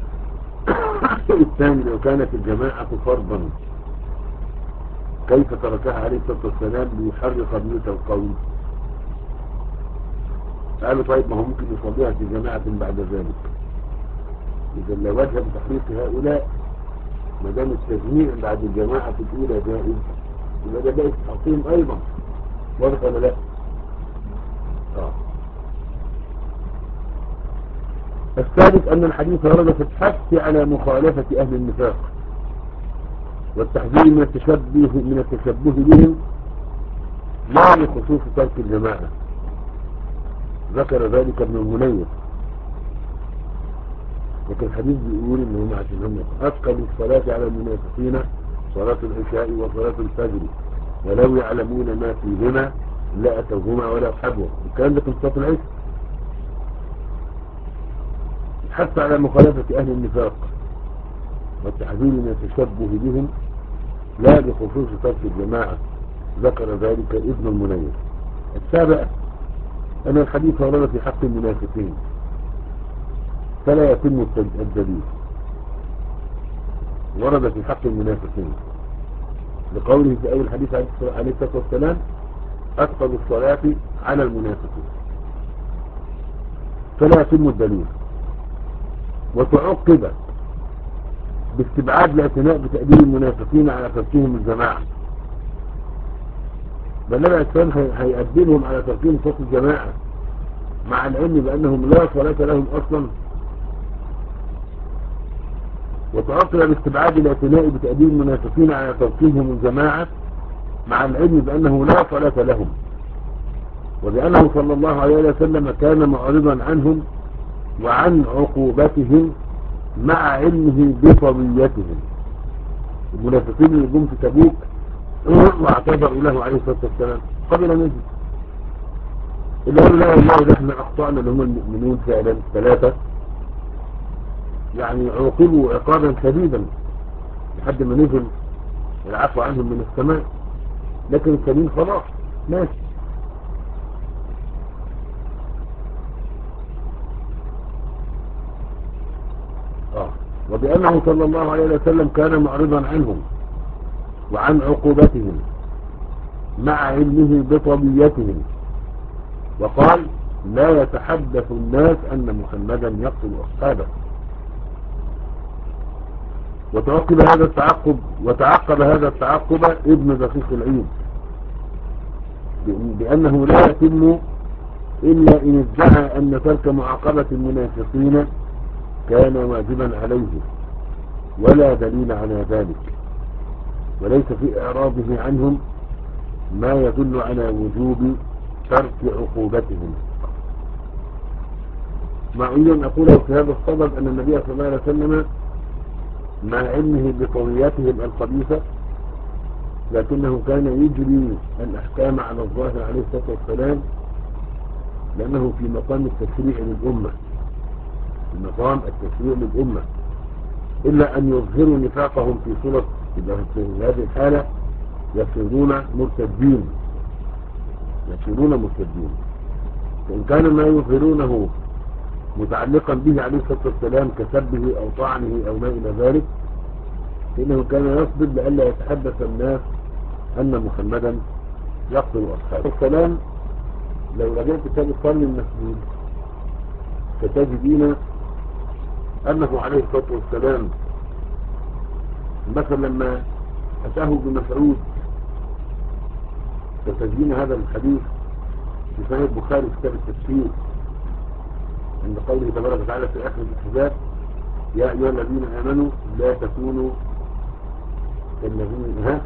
الثاني لو كانت الجماعة فرضا كيف تركها عليه الصلاة والسلام ليحرق بيوت القوم؟ قالوا طيب ما هو ممكن يصليها في جماعة بعد ذلك. إذا لا وجه بتحريق هؤلاء ما دام التجميع بعد الجماعة الأولى جائز، يبقى ده جائز تحطيهم أيضا. واضح ولا لا؟ آه. الثالث أن الحديث ورد في الحث على مخالفة أهل النفاق والتحذير من التشبه من التشبه بهم لا لخصوص ترك الجماعة. ذكر ذلك ابن المنير، لكن الحديث بيقول انهم عشان هم اثقلوا الصلاة على المنافقين صلاة العشاء وصلاة الفجر ولو يعلمون ما فيهما لا اتوهما ولا حبوا. الكلام ده في صلاة العشاء. حتى على مخالفة اهل النفاق والتحذير من التشبه بهم لا بخصوص ترك الجماعة. ذكر ذلك ابن المنير. السابع أن الحديث ورد في حق المنافقين فلا يتم الدليل. ورد في حق المنافقين لقوله في أول حديث عليه الصلاة والسلام أثقل الصلاة على المنافقين، فلا يتم الدليل. وتعقب باستبعاد الاعتناء بتأديب المنافقين على تركهم الجماعة، بل النبي الإسلام هيأدبهم على تركهم صلاة الجماعة مع العلم بأنهم لا صلاة لهم أصلا. وتعقب باستبعاد الاعتناء بتأديب المنافقين على تركهم الجماعة مع العلم بأنه لا صلاة لهم، وبأنه صلى الله عليه وسلم كان معرضا عنهم وعن عقوبتهم مع علمه بطبيعتهم. المنافقين اللي جم في تبوك واعتذروا له عليه الصلاة والسلام قبل منه، اللي قالوا لا والله احنا اخطأنا اللي هم المؤمنون فعلا ثلاثة، يعني عوقبوا عقابا شديدا لحد ما نزل العفو عنهم من السماء، لكن السمين خلاص ماشي. اه وبأنه صلى الله عليه وسلم كان معرضا عنهم وعن عقوبتهم مع علمه بطبيعتهم، وقال لا يتحدث الناس أن محمدا يقتل أصحابه. وتعقب هذا التعقب وتعقب هذا التعقب ابن دقيق العيد بأنه لا يتم إلا إن ادعى أن ترك معاقبة المنافقين كان واجبا عليه، ولا دليل على ذلك، وليس في إعراضه عنهم ما يدل على وجوب ترك عقوبتهم. ما أريد أن أقوله في هذا الصدد أن النبي صلى الله عليه وسلم مع علمه بطوياتهم الخبيثة لكنه كان يجري الأحكام على الظاهر عليه الصلاة والسلام، لأنه في مقام التشريع للأمة، في مقام التشريع للأمة، إلا أن يظهروا نفاقهم في صورة في هذه الحالة يصيرون مرتدين يصيرون مرتدين فإن كان ما يظهرونه متعلقا به عليه الصلاة والسلام كسبه أو طعنه أو ما إلى ذلك، فإنه كان يصبر لئلا يتحدث الناس أن محمدا يقتل أصحابه. السلام لو رجعت كتاب القرن المسجد ستجدين أنه عليه الصلاة والسلام مثلا لما أتاه بمسعود، ستجدين هذا الحديث في صحيح البخاري في كتاب التفسير عند قوله تبارك وتعالى في آخر الأحزاب: يا أيها الذين آمنوا لا تكونوا كالذين ها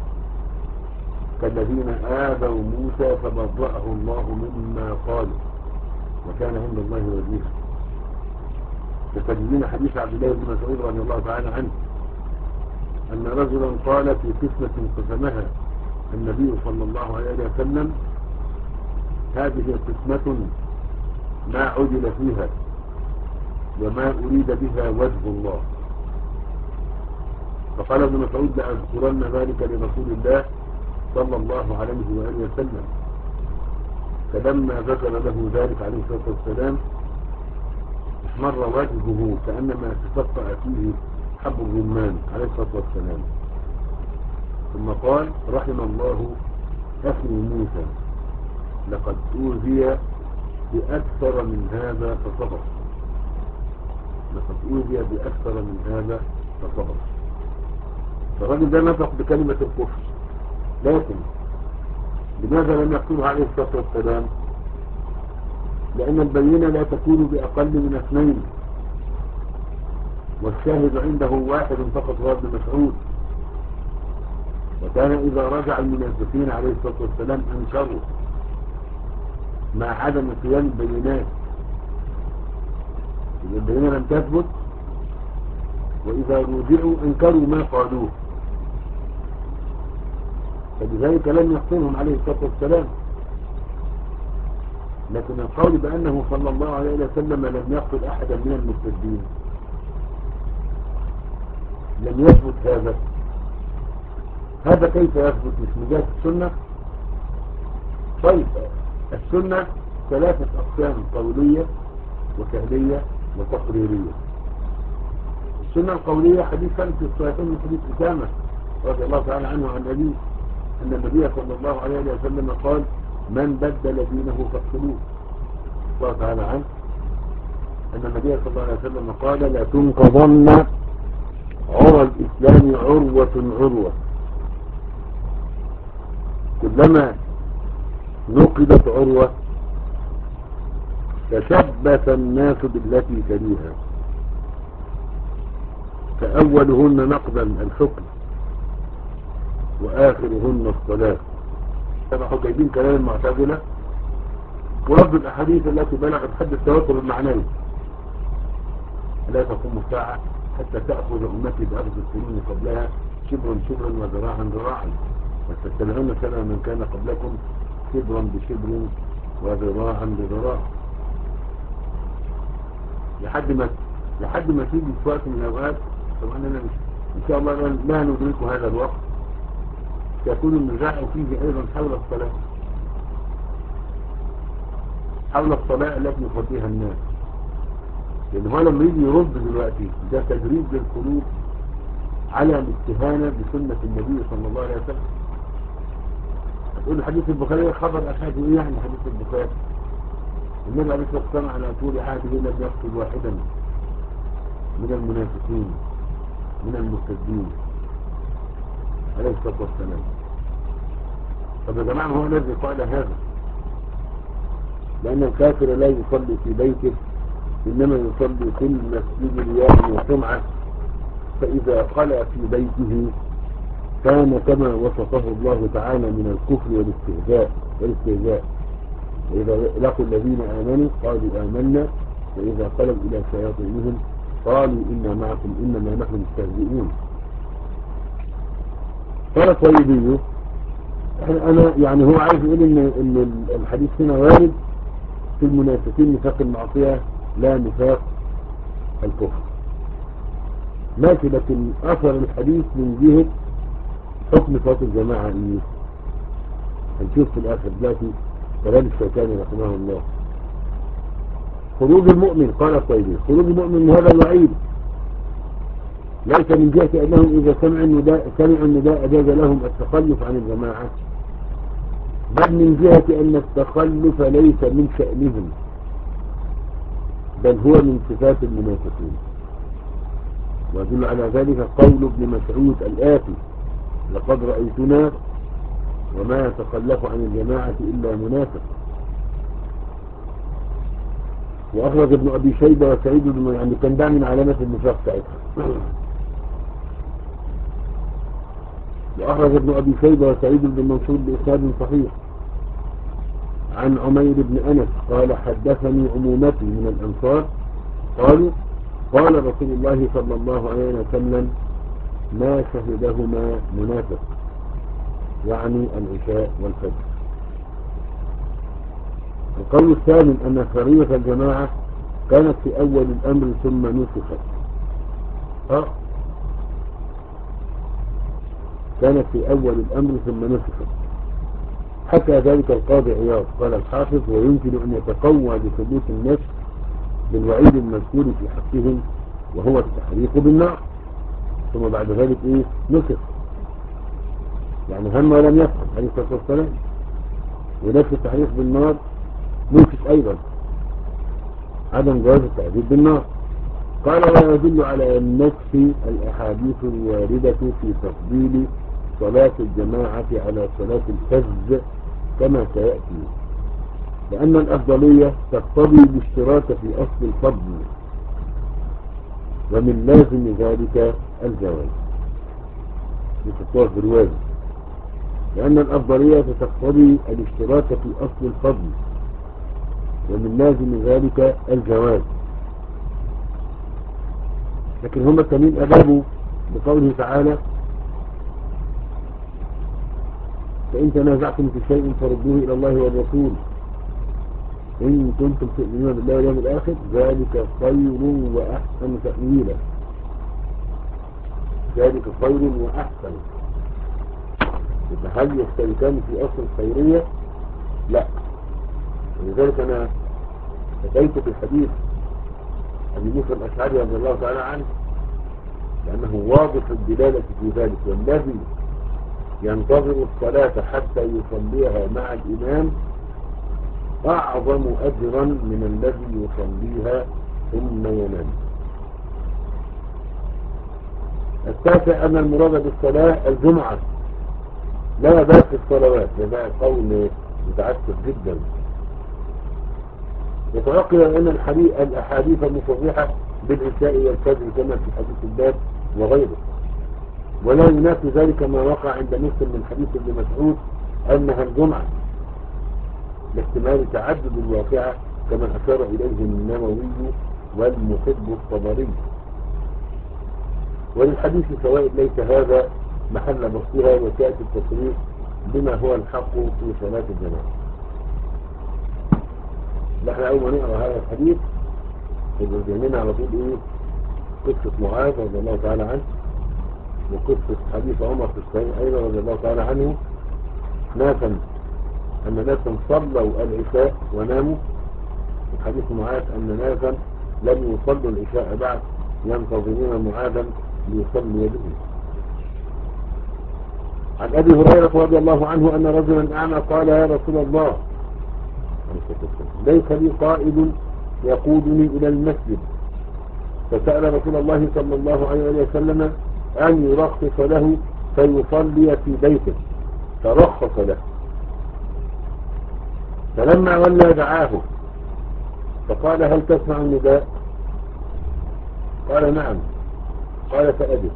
كالذين آذوا موسى فبرأه الله مما قالوا وكان عند الله وجيها. ستجدين حديث عبد الله بن مسعود رضي الله تعالى عنه أن رجلا قال في قسمة قسمها النبي صلى الله عليه وسلم: هذه قسمة ما عدل فيها وما أريد بها وجه الله. فقال ابن مسعود: لأذكرن ذلك لرسول الله صلى الله عليه وآله وسلم. فلما ذكر له ذلك عليه الصلاة والسلام احمر وجهه كأنما تفقأ فيه حب الرمان عليه الصلاة والسلام، ثم قال: رحم الله أخي موسى، لقد أوذي بأكثر من هذا فصبر. لقد أوذي بأكثر من هذا فصبر. فالرجل ده نطق بكلمة الكفر، لكن لماذا لم يقتلها عليه الصلاة والسلام؟ لأن البينة لا تكون بأقل من اثنين، والشاهد عنده واحد فقط هو ابن مسعود. وكان إذا رجع المنافقين عليه الصلاة والسلام أنكروا مع عدم قيام البينات، إذا البينة لم تثبت، وإذا رجعوا أنكروا ما قالوه، فلذلك لم يقتلهم عليه الصلاة والسلام. لكن القول بأنه صلى الله عليه وسلم لم يقتل أحدا من المرتدين لم يثبت. هذا هذا كيف يثبت؟ مش من جهة السنة؟ طيب السنة ثلاثة أقسام: قولية وفعلية وتقريرية. السنة القولية حديث في الصحيحين من حديث أسامة رضي الله تعالى عنه عن أبيه أن النبي صلى الله عليه وسلم قال: من بدل دينه فاقتلوه. الله تعالى عنه أن النبي صلى الله عليه وسلم قال: لا تنقضن عرى الإسلام عروة عروة، كلما نقضت عروة تشبث الناس بالتي تليها، فأولهن نقضا الحكم وآخرهن الصلاة. كما جايبين كلام المعتزلة ورد الأحاديث التي بلغت حد التواتر المعنوي: لا تقوم الساعة حتى تأخذ أمتي بأخذ القرون قبلها شبرا شبرا وذراعا ذراعا، وتتبعون سنة من كان قبلكم شبرا بشبر وذراعا بذراع، لحد ما لحد ما تيجي في وقت من الأوقات. طبعا أنا مش إن شاء الله لا ندرك هذا الوقت، يكون النزاع فيه أيضا حول الصلاة، حول الصلاة التي يصليها الناس. لأن هو لما يجي يرد دلوقتي ده تدريب للقلوب على الاستهانة بسنة النبي صلى الله عليه وسلم. هتقول حديث البخاري خبر أحد، إيه يعني حديث البخاري؟ النبي عليه الصلاة والسلام على طول عهده لم يقتل واحدا من المنافقين من المرتدين عليه الصلاة والسلام. طب يا جماعة هو الذي قال هذا؟ لأن الكافر لا يصلي في بيته، إنما يصلي في المسجد رياء وسمعة، فإذا خلى في بيته كان كما وصفه الله تعالى من الكفر والاستهزاء والاستهزاء وإذا لقوا الذين آمنوا قالوا آمنا، وإذا خلوا إلى شياطينهم قالوا إنا معكم إنما نحن مستهزئون. قال الطيبي أنا يعني هو عايز يقول إن إن الحديث هنا وارد في المنافقين نفاق المعصية لا نفاق الكفر، ماشي، لكن أثر الحديث من جهة حكم صلاة الجماعة إيه؟ هنشوف في الآخر دلوقتي كلام الشيطاني رحمه الله. خروج المؤمن، قال الطيبي خروج المؤمن من هذا الوعيد ليس من جهة أنهم إذا سمعوا النداء سمعوا النداء أجاز لهم التخلف عن الجماعة، بل من جهة أن التخلف ليس من شأنهم، بل هو من صفات المنافقين. ويدل على ذلك قول ابن مسعود الآتي: لقد رأيتنا وما يتخلف عن الجماعة إلا منافق. وأخرج ابن أبي شيبة وسعيد بن يعني كان ده من علامة النفاق ساعتها. وأخرج ابن أبي شيبة وسعيد بن منصور بإسناد صحيح عن عمير بن أنس قال: حدثني عمومتي من الأنصار قالوا: قال رسول الله صلى الله عليه وسلم: ما شهدهما منافق، يعني العشاء والفجر. القول الثامن أن فريضة الجماعة كانت في أول الأمر ثم نسخت. ها كانت في أول الأمر ثم نسخت. حكى ذلك القاضي عياض قال الحافظ: ويمكن أن يتقوى بثبوت النفس بالوعيد المذكور في حقهم وهو التحريق بالنار، ثم بعد ذلك إيه نسخ، يعني هم ولم يفعل عليه الصلاة والسلام، ونفس التحريق بالنار نسخ أيضا، عدم جواز التعذيب بالنار. قال: ويدل على النسخ الأحاديث الواردة في تفضيل صلاة الجماعة على صلاة الفجر كما سيأتي، لأن الأفضلية تقتضي الاشتراك في أصل الفضل، ومن لازم ذلك الجواز في الواجب، لأن الأفضلية تقتضي الاشتراك في أصل الفضل، ومن لازم ذلك الجواز. لكن هم التانيين أجابوا بقوله تعالى: فإن تنازعتم في شيء فردوه إلى الله والرسول إن كنتم تؤمنون بالله واليوم الآخر ذلك خير وأحسن تأويلا. ذلك خير وأحسن، هل يشتركان في أصل الخيرية؟ لا. ولذلك أنا أتيت بالحديث أبي موسى الأشعري رضي الله تعالى عنه لأنه واضح الدلالة في ذلك: والذي ينتظر الصلاة حتى يصليها مع الإمام أعظم أجرا من الذي يصليها ثم ينام. التاسع أن المراد بالصلاة الجمعة لا باقي الصلوات، هذا قول متعسف جدا. يتوقع أن الأحاديث المصرحة بالعشاء والفجر كما في حديث الباب وغيره، ولا ينافي ذلك ما وقع عند مسلم من حديث ابن مسعود أنها الجمعة، لاحتمال تعدد الواقعة كما أشار إليه النووي والمحب الطبري. وللحديث فوائد ليس هذا محل بسطها، وتأتي التصريح بما هو الحق في صلاة الجماعة. نحن أول ما نقرأ هذا الحديث يبقى ذهننا على طول إيه؟ قصة معاذ رضي الله تعالى عنه، وقصة حديث عمر في الصحيح أيضا رضي الله تعالى عنه، ناسا أن ناسا صلوا العشاء وناموا، وحديث معاذ أن ناسا لم يصلوا العشاء بعد ينتظرون معاذا ليصلي به. عن أبي هريرة رضي الله عنه أن رجلا أعمى قال: يا رسول الله ليس لي قائد يقودني إلى المسجد، فسأل رسول الله صلى الله عليه وسلم أن يرخص له فيصلي في بيته، فرخص له. فلما ولى دعاه فقال هل تسمع النداء؟ قال نعم. قال فأجب.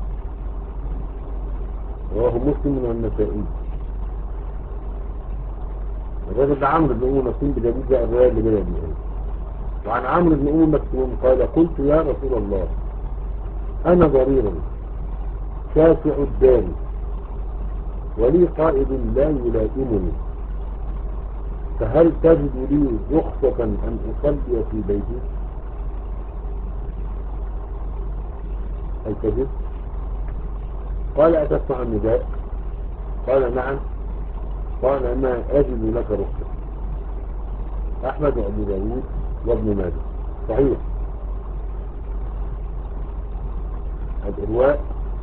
رواه مسلم والنسائي. الرجل ده عمرو بن أم مكتوم بجديد جاء الرواية اللي جاية بها. وعن عمرو بن أم مكتوم قال قلت يا رسول الله أنا ضرير شاسع الدار ولي قائد لا يلائمني فهل تجد لي رخصة أن أصلي في بيتي؟ هل تجد؟ قال أتسمع النداء؟ قال نعم. قال ما أجد لك رخصة. أحمد وأبو داود وابن ماجه. صحيح. الإرواء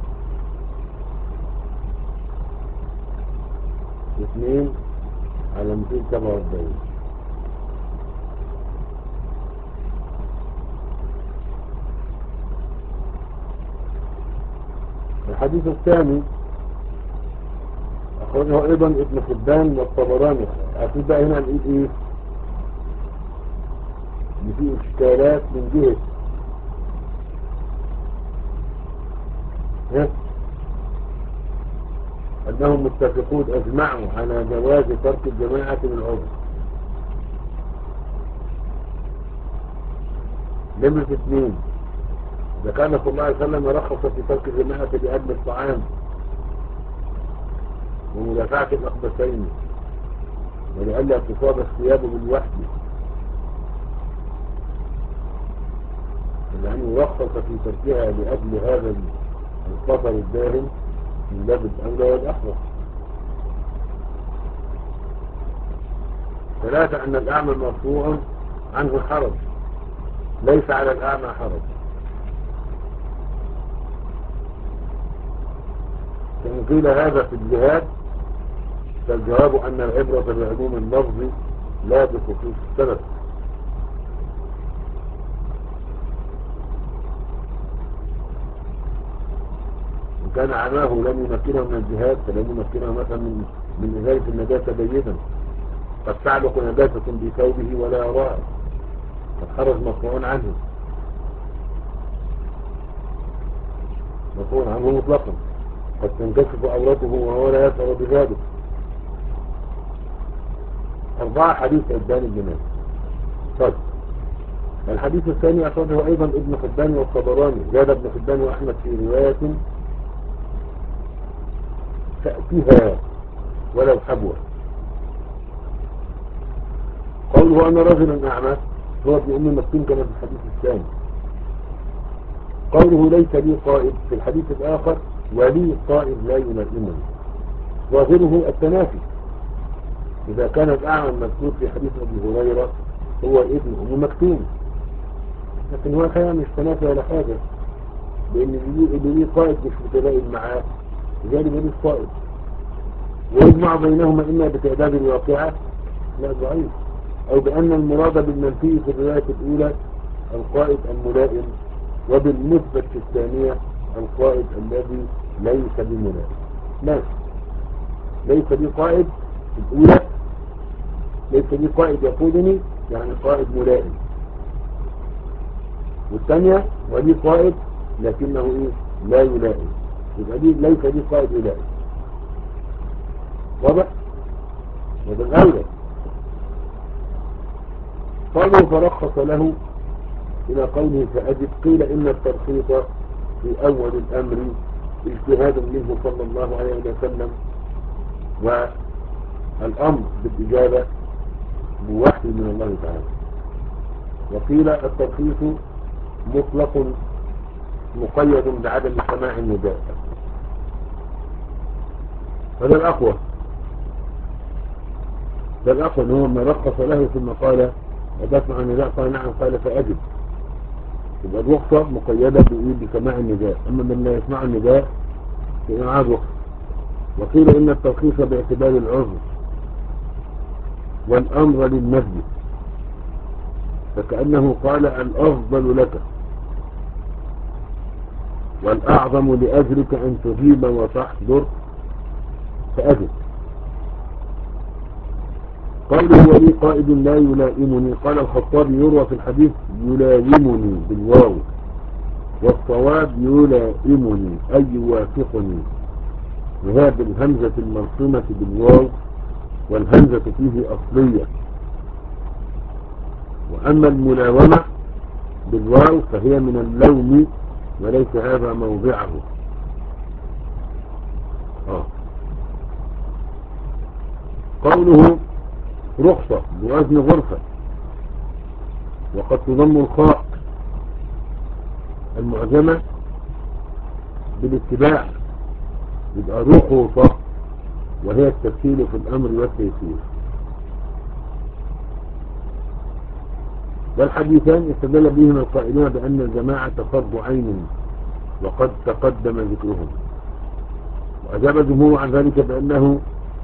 اثنين على مئتين وسبعة وأربعين. الحديث الثاني أخرجه أيضا ابن حبان والطبراني. أكيد بقى هنا نقول إيه؟ إن في إشكالات من جهة ها؟ أنهم متفقون أجمعوا على جواز ترك الجماعة بالعذر. نمرة اثنين إذا كان صلى الله عليه وسلم رخص في ترك الجماعة بأكل الطعام ومدافعة الأخبثين ولئلا تصاب الثياب بالوحد، لأنه رخص في تركها لأجل هذا الخطر الداهم من باب الأولى والأحوط. ثلاثة أن الأعمى مرفوع عنه حرج، ليس على الأعمى حرج. فإن قيل هذا في الجهاد فالجواب أن العبرة بعموم اللفظ لا بخصوص السبب. إن كان عماه لم يمكنه من الجهاد فلم يمكنه مثلا من من إزالة النجاسة جيدا، قد تعلق نجاسة بثوبه ولا يراها فالحرج مرفوع عنه، مرفوع عنه مطلقا. قد تنكشف عورته وهو لا يشعر بذلك. أربعة حديث عبان بن مالك. طيب الحديث الثاني أخرجه أيضا ابن حبان والطبراني. زاد ابن حبان وأحمد في رواية تأتيها ولو حبوة. قوله أن رجلا أعمى هو ابن أم مكتوم كما في الحديث الثاني. قوله ليس لي قائد في الحديث الآخر ولي قائد لا يلائمني، ظاهره التنافي. إذا كان الأعمى المذكور في حديث أبي هريرة هو ابن أم مكتوم، لكن هو الحقيقة مش تنافي ولا حاجة، لأن اللي ليه قائد مش متلائم معاه ذلك مليش قائد. ويجمع بينهما إما بتعداد الواقعة لا ضعيف، أو بأن المراد بالمنفي في الرواية الأولى القائد الملائم، وبالمثبت في الثانية القائد الذي ليس بملائم. ماشي، ليس لي قائد الأولى ليس لي قائد يقودني يعني قائد ملائم، والثانية ولي قائد لكنه إيه لا يلائم، يبقى دي ليس لي قائد يلائم. واضح؟ وده الأولى. قالوا فرخص له إلى قوله فأجب. قيل إن الترخيص في أول الأمر اجتهاد منه صلى الله عليه وسلم، والأمر بالإجابة بوحي من الله تعالى. وقيل الترخيص مطلق مقيد بعدم سماع النداء. هذا الأقوى، ده الأقوى أنه ما رخص له ثم قال أتسمع النداء؟ قال نعم. قال فأجب. يبقى الرخصة مقيدة بسماع النداء، أما من لا يسمع النداء فإعاد رخصة. وقيل إن الترخيص باعتبار العذر والأمر للنفي، فكأنه قال الأفضل لك والأعظم لأجلك أن تجيب وتحضر فأجب. قوله ولي قائد لا يلائمني، قال الخطابي يروى في الحديث يلائمني بالواو، والصواب يلائمني أي يوافقني، وهذا بالهمزة المرسومة بالواو، والهمزة فيه أصلية. وأما الملاومة بالواو فهي من اللوم وليس هذا موضعه. آه. قوله رخصة بوزن غرفة، وقد تضم الخاء المعجمة بالاتباع، يبقى رخصة، وهي التسهيل في الأمر والتيسير. والحديثان استدل بهما القائلون بأن الجماعة فرض عين، وقد تقدم ذكرهم. وأجاب الجمهور عن ذلك بأنه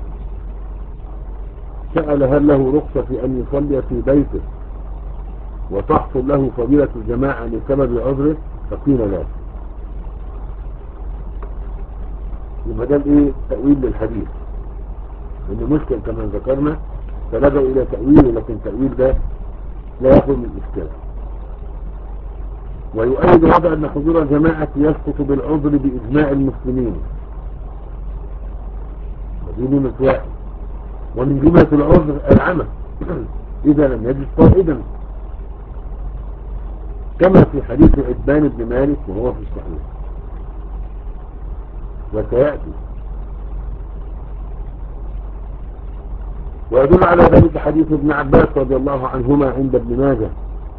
سأل هل له رخصة في أن يصلي في بيته وتحصل له فضيلة الجماعة لسبب عذره، فقيل لا. يبقى ده ايه تأويل للحديث، انه مشكل كما ذكرنا، فلجأوا الى تأويله، لكن تأويل ده لا يخلو من إشكال. ويؤيد هذا أن حضور الجماعة يسقط بالعذر بإجماع المسلمين، ودي نمرة واحد. ومن جملة العذر العمى إذا لم يجد قائدا، كما في حديث عتبان بن مالك وهو في الصحيح وسيأتي. ويدل على ذلك حديث ابن عباس رضي الله عنهما عند ابن ماجه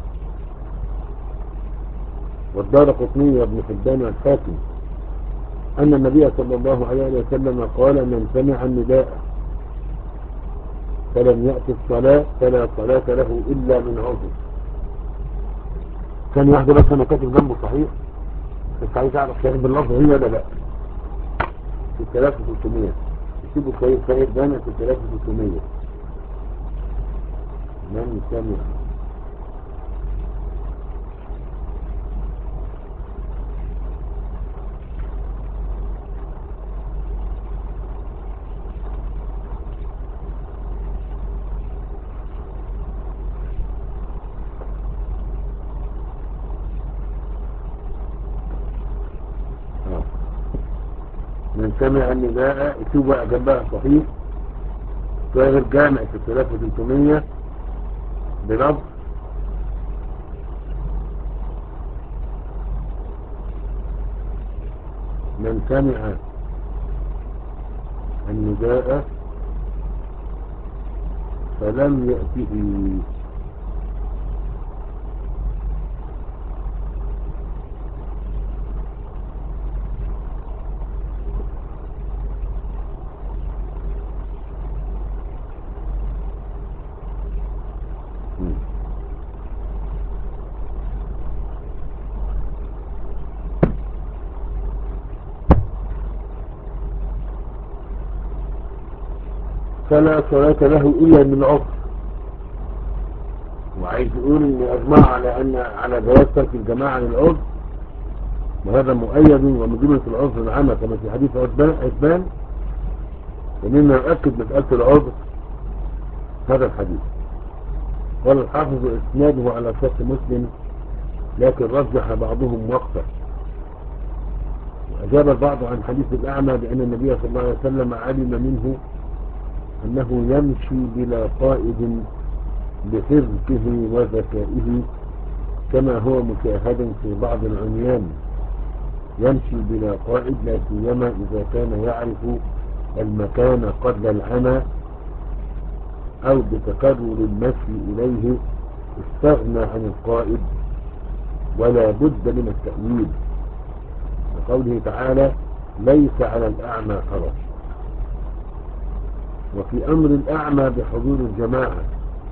والدارقطني وابن حبان والحاكم أن النبي صلى الله عليه وسلم قال: من سمع النداء فلم يأتي الصلاة فلا صلاة له إلا من عذر. كان واحدة بس أنا كاتب جنبه صحيح، بس عايز أعرف كاتب باللفظ هي ولا لا. في الثلاثة وثلاثمية يسيبوا خير خير دانا في الثلاثة وثلاثمية. من سمع من سمع النداء يشوف بقى جنبها صحيح غير جامع في الثلاثة وثلاثمية بلفظ من سمع النداء فلم يأته. فلا صلاة له إلا من عذر. وعايز يقول ان اجمع على ان على جواز ترك الجماعة للعذر، وهذا مؤيد ومن جملة العذر العامة كما في حديث عتبان، ومما يؤكد مسألة العذر هذا الحديث. قال الحافظ اسناده على شرط مسلم، لكن رجح بعضهم وقته. وأجاب البعض عن حديث الأعمى بأن النبي صلى الله عليه وسلم علم منه أنه يمشي بلا قائد بحرفه وذكائه، كما هو مشاهد في بعض العميان يمشي بلا قائد، لا سيما إذا كان يعرف المكان قبل العمى أو بتكرر المشي إليه استغنى عن القائد، ولا بد من التأويل لقوله تعالى: ليس على الأعمى حرج. وفي أمر الأعمى بحضور الجماعة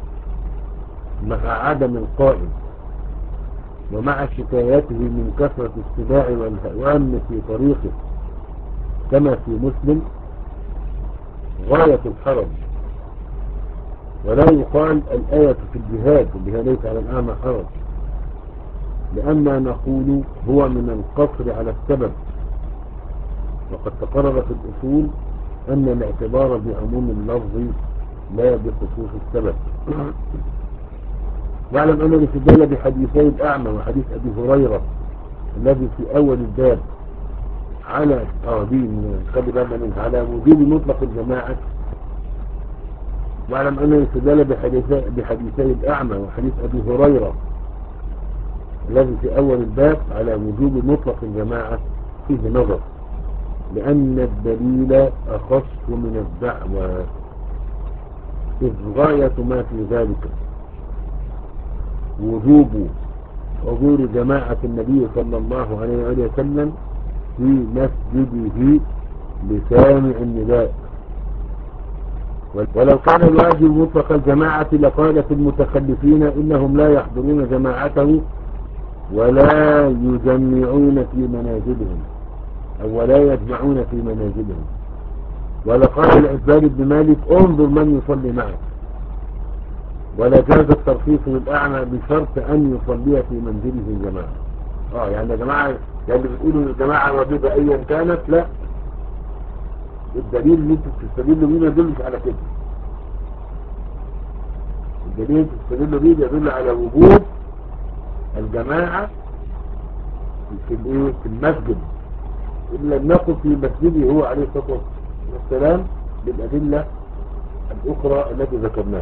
مع عدم القائد ومع شكايته من كثرة السباع والهوام في طريقه كما في مسلم غاية الحرج. ولا يقال الآية في الجهاد بها ليس على الأعمى حرج، لأننا نقول هو من القصر على السبب. وقد تقرر في الأصول أن الاعتبار بعموم اللفظ لا بخصوص السبب. واعلم أن الاستدلال بحديثي الأعمى وحديث أبي هريرة الذي في أول الباب على اه دي خلي بالنا منها على وجوب مطلق الجماعة. واعلم أن الاستدلال بحديثي بحديثي الأعمى وحديث أبي هريرة الذي في أول الباب على وجوب مطلق الجماعة فيه نظر، لأن الدليل أخص من الدعوة، إذ غاية ما في ذلك وجوب حضور جماعة النبي صلى الله عليه وسلم في مسجده لسامع النداء. ولو كان الواجب مطلق الجماعة لقالت المتخلفين إنهم لا يحضرون جماعته ولا يجمعون في منازلهم أو ولا يجمعون في منازلهم. ولقال العباد بن مالك انظر من يصلي معك. ولا جاز الترخيص للأعمى بشرط أن يصلي في منزله جماعة. اه يعني يا جماعة يعني بتقولوا الجماعة واجبة أيا كانت، لا، الدليل اللي انتوا بتستدلوا بيه ما يدلش على كده. الدليل اللي انتوا بتستدلوا بيه يدل على وجوب الجماعة في الايه في المسجد، إلا لم نقل في مسجده هو عليه الصلاة والسلام بالأدلة الأخرى التي ذكرناها.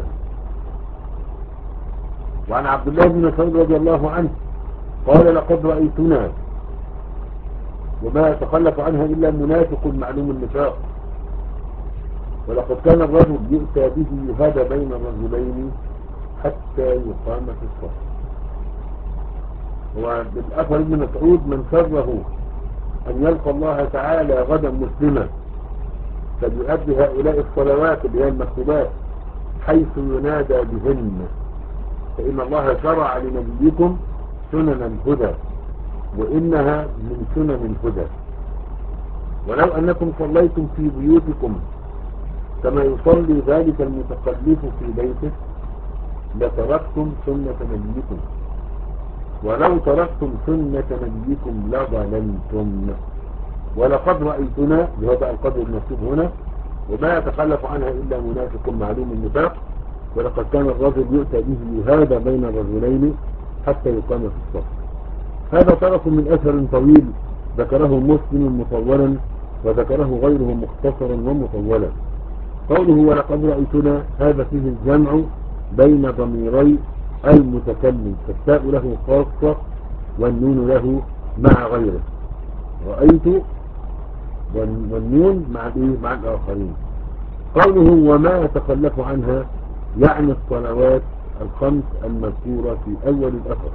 وعن عبد الله بن مسعود رضي الله عنه قال لقد رأيتنا وما يتخلف عنها إلا منافق معلوم النفاق، ولقد كان الرجل يؤتى به يهدى بين الرجلين حتى يقام في الصف. وبالأثر ابن مسعود من سره أن يلقى الله تعالى غدا مسلما فليؤدي هؤلاء الصلوات اللي هي المكتوبات حيث ينادى بهن، فإن الله شرع لنبيكم سنن الهدى وإنها من سنن الهدى. ولو أنكم صليتم في بيوتكم كما يصلي ذلك المتخلف في بيته لتركتم سنة نبيكم، ولو تركتم سنة نبيكم لضللتم. ولقد رأيتنا اللي هو بقى القدر المكتوب هنا وما يتخلف عنها إلا منافق معلوم النفاق، ولقد كان الرجل يؤتى به يهادى بين الرجلين حتى يقام في الصف. هذا طرف من أثر طويل ذكره مسلم مطولا وذكره غيره مختصرا ومطولا. قوله ولقد رأيتنا هذا فيه الجمع بين ضميري المتكلم، فالتاء له خاصة والنون له مع غيره. رأيت والنون مع ايه مع الآخرين. قوله وما يتخلف عنها يعني الصلوات الخمس المذكورة في أول الأثر.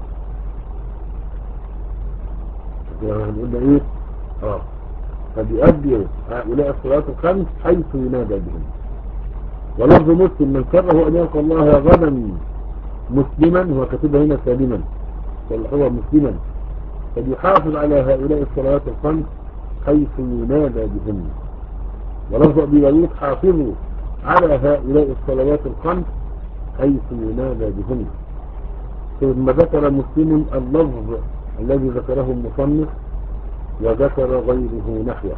هنقول ايه اه فبيؤدي هؤلاء الصلوات الخمس حيث ينادى بهم. ولفظ مسلم من كره أن يلقى الله غدا مسلما، هو كتبه هنا سالما هو مسلما، فليحافظ على هؤلاء الصلوات الخمس حيث ينادى بهم. ولفظ أبي داود حافظوا على هؤلاء الصلوات الخمس حيث ينادى بهم. ثم ذكر مسلم اللفظ الذي ذكره المصنف وذكر غيره نحوه.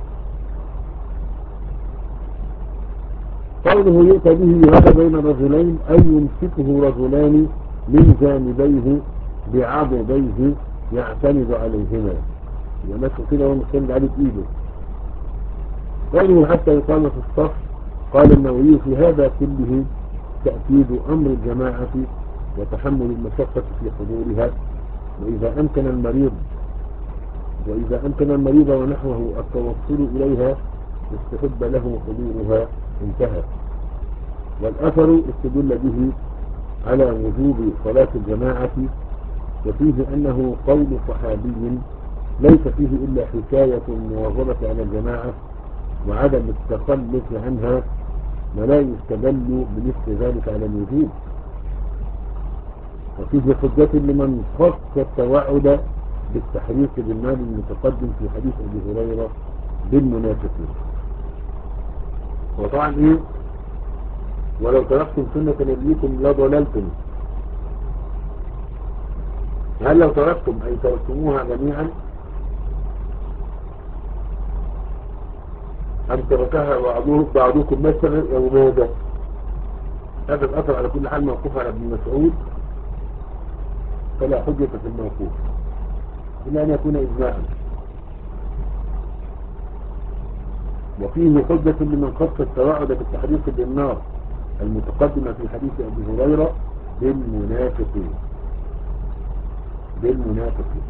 قوله يؤتى به هذا بين الرجلين أي يمسكه رجلان من جانبيه بعضديه يعتمد عليهما، يمسك كده ومسند عليه بإيده. قوله حتى يقام في الصف قال النووي في هذا كله تأكيد أمر الجماعة وتحمل المشقة في حضورها، وإذا أمكن المريض وإذا أمكن المريض ونحوه التوصل إليها استحب له حضورها انتهى. والأثر استدل به على وجوب صلاة الجماعة، وفيه أنه قول صحابي ليس فيه إلا حكاية المواظبة على الجماعة وعدم التخلف عنها، ولا يستدل بمثل ذلك على الوجوب. وفيه حجة لمن خص التوعد بالتحريك بالمال المتقدم في حديث أبي هريرة بالمنافقين. وطبعا إيه ولو تركتم سنة نبيكم لضللتم. هل لو تركتم أي تركتموها جميعا أم تركها بعضكم مثلا أو ماذا؟ هذا الأثر على كل حال موقوف على ابن مسعود، فلا حجة في الموقوف إلا أن يكون إجماعا. وفيه حجة لمن خص التوعد بالتحريق بالنار المتقدمة في حديث أبي هريرة بالمنافقين بالمنافقين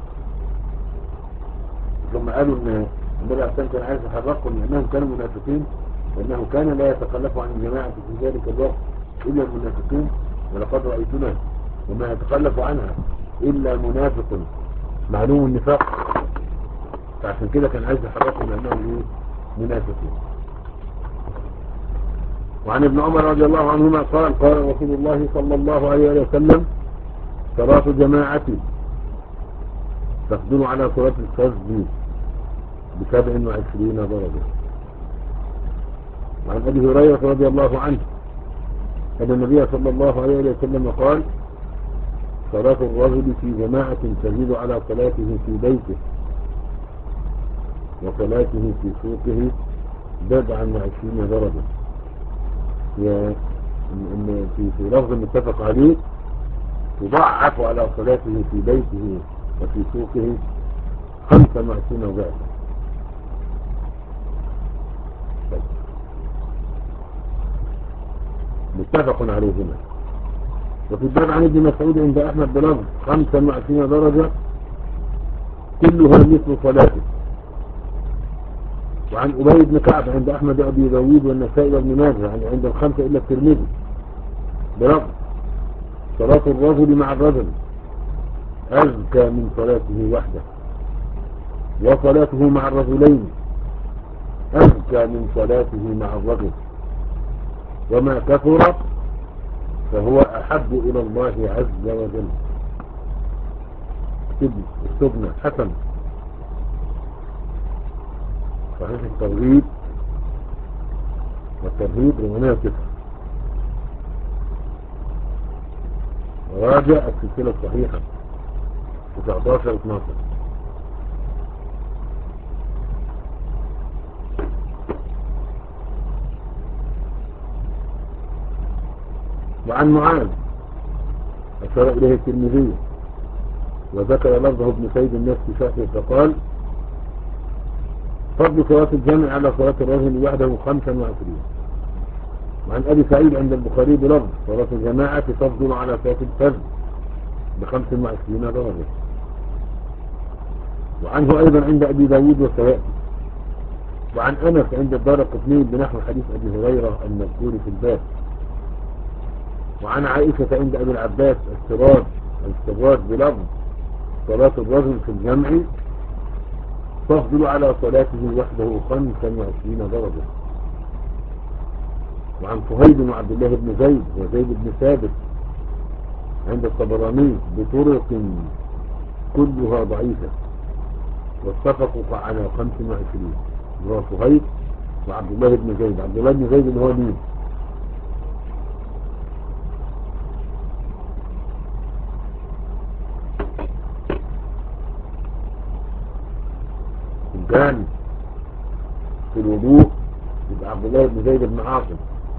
ثم قالوا أن النبي عليه كان عايز يحرقهم لأنهم كانوا منافقين، وأنه كان لا يتخلف عن الجماعة في ذلك الوقت إلا المنافقين، ولقد رأيتنا وما يتخلف عنها إلا منافق معلوم النفاق، فعشان كده كان عايز يحرقهم لأنهم إيه؟ منافقين. وعن ابن عمر رضي الله عنهما قال قال رسول الله صلى الله عليه وسلم صلاة جماعة تفضل على صلاة الفجر بسبع وعشرين درجة. وعن أبي هريرة رضي الله عنه أن النبي صلى الله عليه وسلم قال صلاة الرجل في جماعة تزيد على صلاته في بيته وصلاته في سوقه بضعا وعشرين درجة. إن في في لفظ متفق عليه تضاعف على صلاته في بيته وفي سوقه خمسة وعشرين ضعفا. متفق عليهما. وفي الباب عن ابن مسعود عند أحمد بلفظ خمسة وعشرين درجة كلها مثل صلاته. وعن أبي بن كعب عند أحمد وأبي داود والنسائي وابن ماجه يعني عند الخمسة إلا الترمذي بلفظ صلاة الرجل مع الرجل أزكى من صلاته وحده، وصلاته مع الرجلين أزكى من صلاته مع الرجل، وما كثر فهو أحب إلى الله عز وجل. استبنى حسن صحيح الترغيب والترهيب رمانية كفر. راجع السلسلة الصحيحة تسعتاشر اتناشر. وعن معاذ أشار إليه الترمذي وذكر لفظه ابن سيد الناس في شرحه فقال فضل صلاة الجمع على صلاة الرجل وحده خمسا وعشرين. وعن أبي سعيد عند البخاري بلفظ صلاة الجماعة تفضل على صلاة الفجر بخمس وعشرين درجة. وعنه أيضا عند أبي داود وسيأتي. وعن أنس عند الدارقطني بنحو حديث أبي هريرة المذكور في الباب. وعن عائشة عند أبي العباس السراج السراج بلفظ صلاة الرجل في الجمع تفضل على صلاته وحده خمسا وعشرين درجة. وعن صهيب وعبد الله بن زيد وزيد بن ثابت عند الطبراني بطرق كلها ضعيفة واتفقوا على خمس وعشرين. هو صهيب وعبد الله بن زيد. عبد الله بن زيد اللي هو مين؟ كان في الوضوء يبقى عبد الله بن زيد بن عاصم،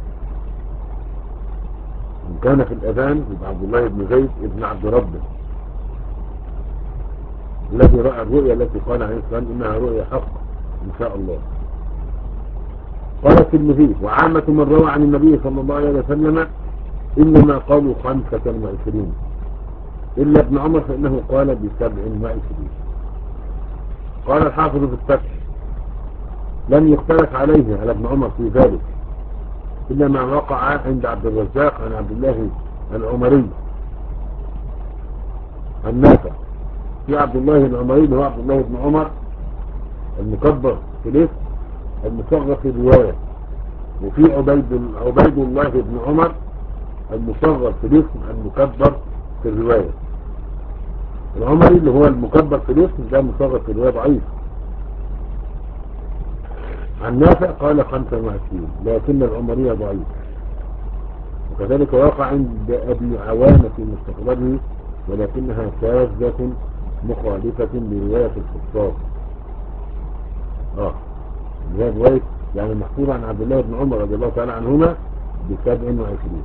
إن كان في الأذان يبقى عبد الله بن زيد بن عبد ربه الذي رأى الرؤيا التي قال عليه السلام إنها رؤيا حق إن شاء الله. قال الترمذي وعامة من روى عن النبي صلى الله عليه وسلم إنما قالوا خمسة وعشرين إلا ابن عمر فإنه قال بسبع وعشرين. قال الحافظ في الفتح لم يختلف عليه على ابن عمر في ذلك إلا ما وقع عند عبد الرزاق عن عبد الله العمري النافع. في عبد الله العمري هو عبد الله بن عمر المكبر في الاسم المصغر في الرواية، وفي عبيد عبيد الله بن عمر المصغر في الاسم المكبر في الرواية. العمري اللي هو المكبر في الاسم ده مصغر في الرواية ضعيف. عن نافع قال خمسة وعشرين لكن العمرية ضعيف. وكذلك وقع عند أبي عوانة في مستقبله ولكنها شاذة مخالفة لرواية الحفاظ. اه اللي هي رواية يعني محفوظة عن عبد الله بن عمر رضي الله تعالى عنهما بسبع وعشرين.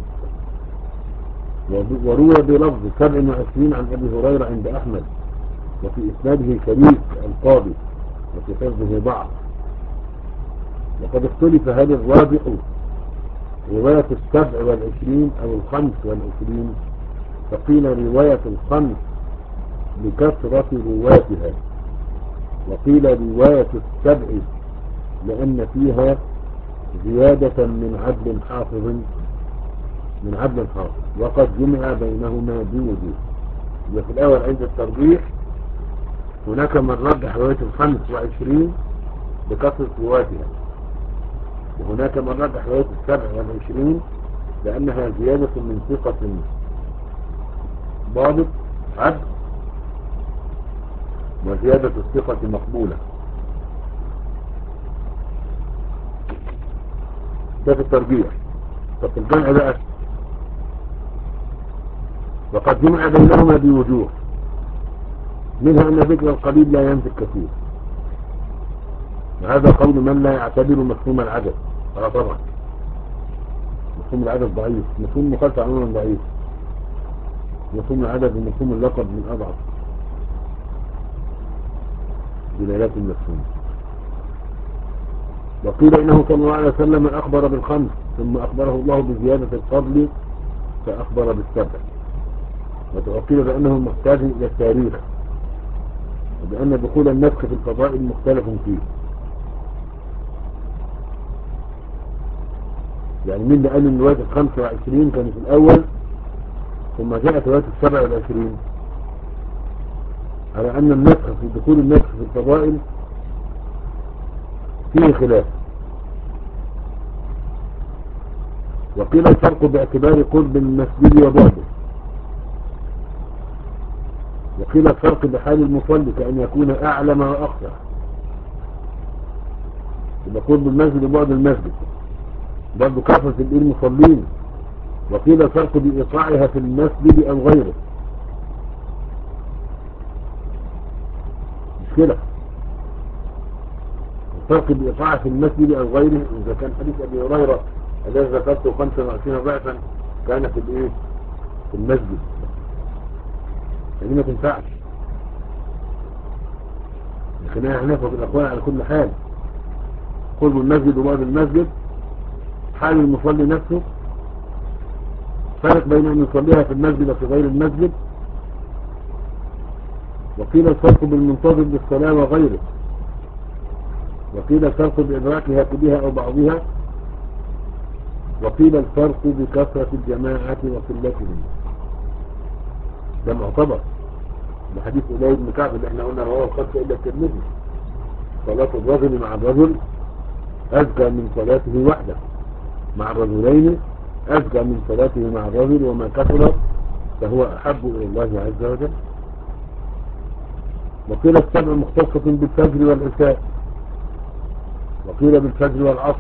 وروى بلفظ سبع وعشرين عن أبي هريرة عند أحمد، وفي إسناده شريك القاضي وفي حفظه ضعف. وقد اختلف هل الراجح رواية السبع والعشرين أو الخمس والعشرين، فقيل رواية الخمس لكثرة رواتها، وقيل رواية السبع لأن فيها زيادة من عدل حافظ من عدل حافظ وقد جمع بينهما بوجوه. وفي الأول عند الترجيح هناك من رجح رواية الخمس وعشرين بكثرة رواتها، وهناك من رجح رواية السبع والعشرين لأنها زيادة من ثقة ضابط عدل، وزيادة الثقة مقبولة. ده في الترجيح. طب في الجمع بقى وقد جمع بينهما بوجوه، منها أن ذكر القليل لا ينفي الكثير، وهذا قول من لا يعتبر مفهوم العدد. اه طبعا مفهوم العدد ضعيف، مفهوم مخالفة عموما ضعيف، مفهوم العدد ومفهوم اللقب من أضعف دلالات المفهوم. وقيل إنه صلى الله عليه وسلم أخبر بالخمس ثم أخبره الله بزيادة الفضل فأخبر بالسبع. وقيل بأنه محتاج إلى التاريخ، وبأن دخول النسخ في الفضائل مختلف فيه. يعني مين اللي قال ان رواية الخمسة وعشرين كانت الأول ثم جاءت رواية السبع والعشرين، على أن النسخ في دخول النسخ في الفضائل فيه خلاف. وقيل الفرق باعتبار قرب المسجد وبعده، وقيل الفرق بحال المصلي كأن يكون أعلم وأخشع، يبقى قرب المسجد وبعد المسجد برضه كثرة المصلين. وقيل الفرق بإيقاعها في المسجد أو غيره، مشكلة الفرق بإيقاعها في المسجد أو غيره. إذا كان حديث أبي هريرة الذي ذكرته خمسة وعشرين ضعفا كان في الإيه في المسجد، يعني ما تنفعش الخناقة هناك وفي الأقوال على كل حال. قرب المسجد وبعد المسجد، حال المصلي نفسه، فرق بين أن يصليها في المسجد وفي غير المسجد. وقيل الفرق بالمنتظر بالصلاة وغيره، وقيل الفرق بإدراكها كلها أو بعضها، وقيل الفرق بكثرة الجماعة وقلتهم. ده معتبر بحديث إلهي بن كعب اللي احنا قلنا رواه الخمسة إلا الترمذي، صلاة الرجل مع الرجل أزكى من صلاته وحده، مع الرجلين أزكى من صلاته مع الرجل، وما كثر فهو أحب إلى الله عز وجل. وقيل السبع مختصة بالفجر والعشاء، وقيل بالفجر والعصر.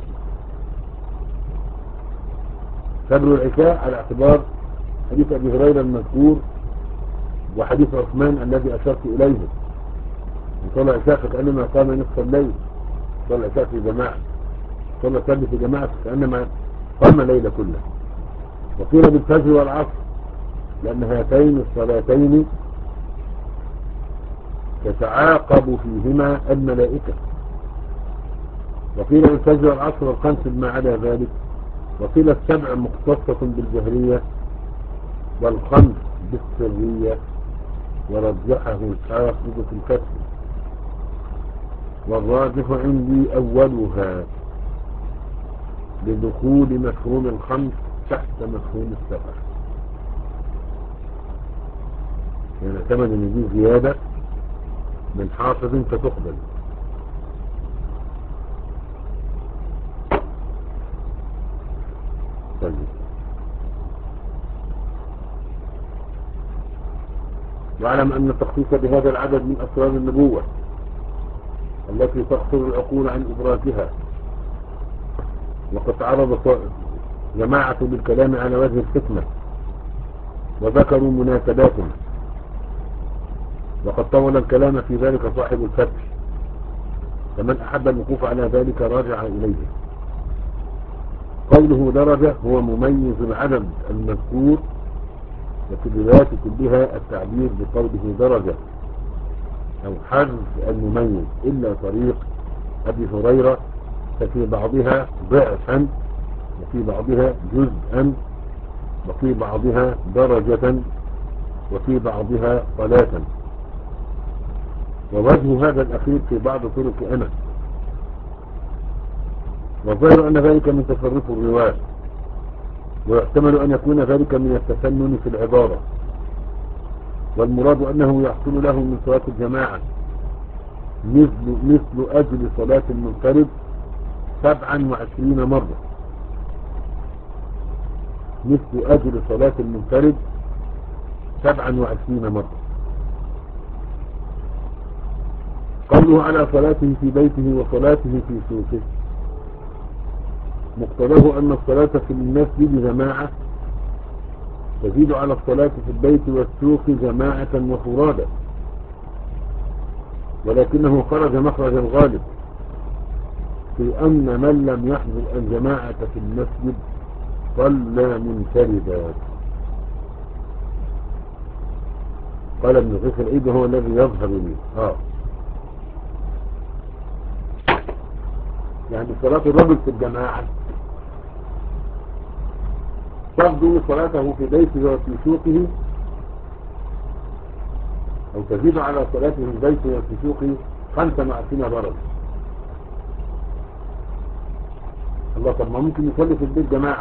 فجر والعشاء على اعتبار حديث أبي هريرة المذكور وحديث عثمان الذي أشرت إليه، صلى العشاء فكأنما قام نصف الليل، صلى العشاء في جماعة، صلى الفجر في جماعة فكأنما قام الليل كله. وقيل بالفجر والعصر لأن هاتين الصلاتين تتعاقب فيهما الملائكة. وقيل الفجر والعصر والخمس بما عدا ذلك. وقيل السبع مختصة بالجهرية والخمس بالسرية، ورجحه الحافظ في الفتح. والراجح عندي أولها لدخول مفهوم الخمس تحت مفهوم السبع، يعني اعتمد ان دي زيادة من حافظ فتقبل. طيب واعلم أن التخصيص بهذا العدد من أسرار النبوة التي تقصر العقول عن إدراكها. وقد تعرض جماعة بالكلام على وجه الحكمة وذكروا مناسباتهم، وقد طول الكلام في ذلك صاحب الفتح، فمن أحب الوقوف على ذلك راجع إليه. قوله درجة هو مميز العدد المذكور، وفي الروايات كلها التعبير بقوله درجة أو حذف المميز إلا طريق أبي هريرة، ففي بعضها ضعفا وفي بعضها جزءا وفي بعضها درجة وفي بعضها صلاة. ووجه هذا الأخير في بعض طرق أنس، والظاهر أن ذلك من تصرف الرواة، ويحتمل أن يكون ذلك من التفنن في العبارة، والمراد أنه يحصل له من صلاة الجماعة مثل, مثل أجل صلاة المنفرد سبعا وعشرين مرة، مثل أجل صلاة المنفرد سبعا وعشرين مرة. قوله على صلاته في بيته وصلاته في سوقه، مقتضاه أن الصلاة في المسجد جماعة تزيد على الصلاة في البيت والسوق جماعة وفرادى، ولكنه خرج مخرج الغالب في أن من لم يحضر الجماعة في المسجد صلى منفردا. قال ابن غيث العيد هو الذي يظهر لي آه. يعني صلاة الرجل في الجماعة تفضل صلاته في بيته وفي سوقه، أو تزيد على صلاته في بيته وفي سوقه خمسة وعشرين درجة. الله، طب ما ممكن يصلي في البيت جماعة،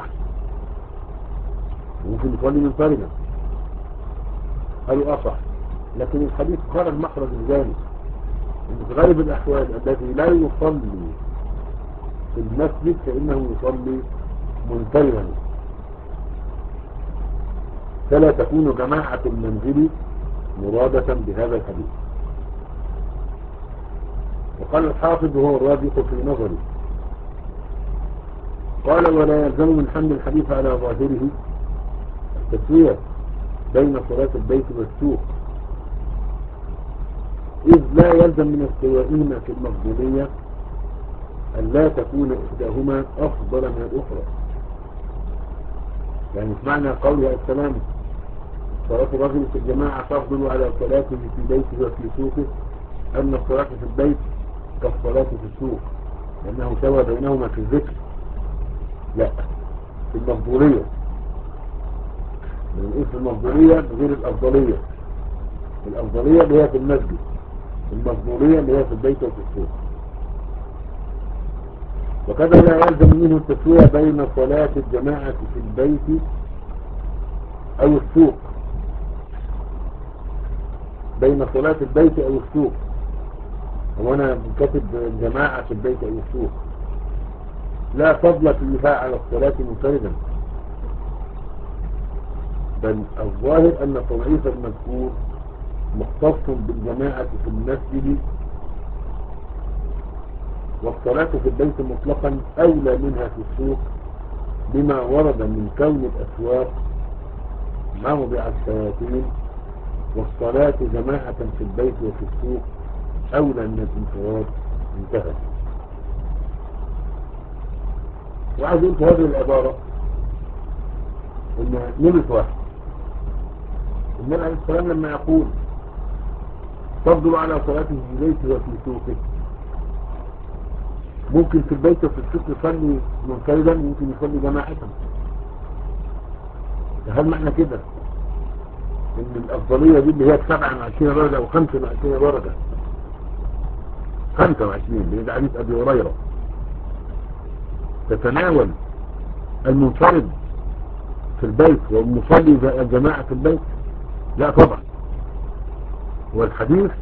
ممكن يصلي منفردا. قالوا أصح، لكن الحديث خرج مخرج الجانب إن في غالب الأحوال الذي لا يصلي في المسجد فإنه يصلي منفردا، فلا تكون جماعة المنزل مرادة بهذا الحديث. وقال الحافظ وهو الراجح في نظري، قال ولا يلزم من حمل الحديث على ظاهره التسوية بين صلاة البيت والسوق، إذ لا يلزم من استوائهما في المفضولية أن لا تكون إحداهما أفضل من الأخرى. يعني معنى قولها السلام صلاة الرجل في الجماعة تفضل على صلاته في بيته وفي سوقه أن الصلاة في البيت كالصلاة في السوق، لأنه سوى بينهما في الذكر، لا في المفضولية. من اسم المفضولية غير الأفضلية، الأفضلية اللي هي في المسجد، المفضولية اللي هي في البيت وفي السوق. وكذا لا يلزم منه التسوية بين صلاة الجماعة في البيت أو السوق، بين صلاة البيت أو السوق. وانا كاتب الجماعة في البيت أو السوق، لا فضل فيها على الصلاة منفردا، بل الظاهر أن التضعيف المذكور مختص بالجماعة في المسجد، والصلاة في البيت مطلقا أولى منها في السوق، بما ورد من كون الأسواق موضع الشياطين، والصلاة جماعة في البيت وفي السوق أولى من الانفراد. انتهى. وعايز يقول في هذه العبارة إن نمت واحد، النبي عليه السلام لما يقول تفضل على صلاته في بيته وفي سوقه، ممكن في البيت وفي السوق يصلي منفردا، ممكن يصلي جماعة. هل معنى كده ان الافضلية دي اللي هي سبعة وعشرين درجة او خمسة وعشرين درجة، خمسة وعشرين لأن حديث ابي هريرة، تتناول المنفرد في البيت والمصلي الجماعة في البيت؟ لا طبعا. والحديث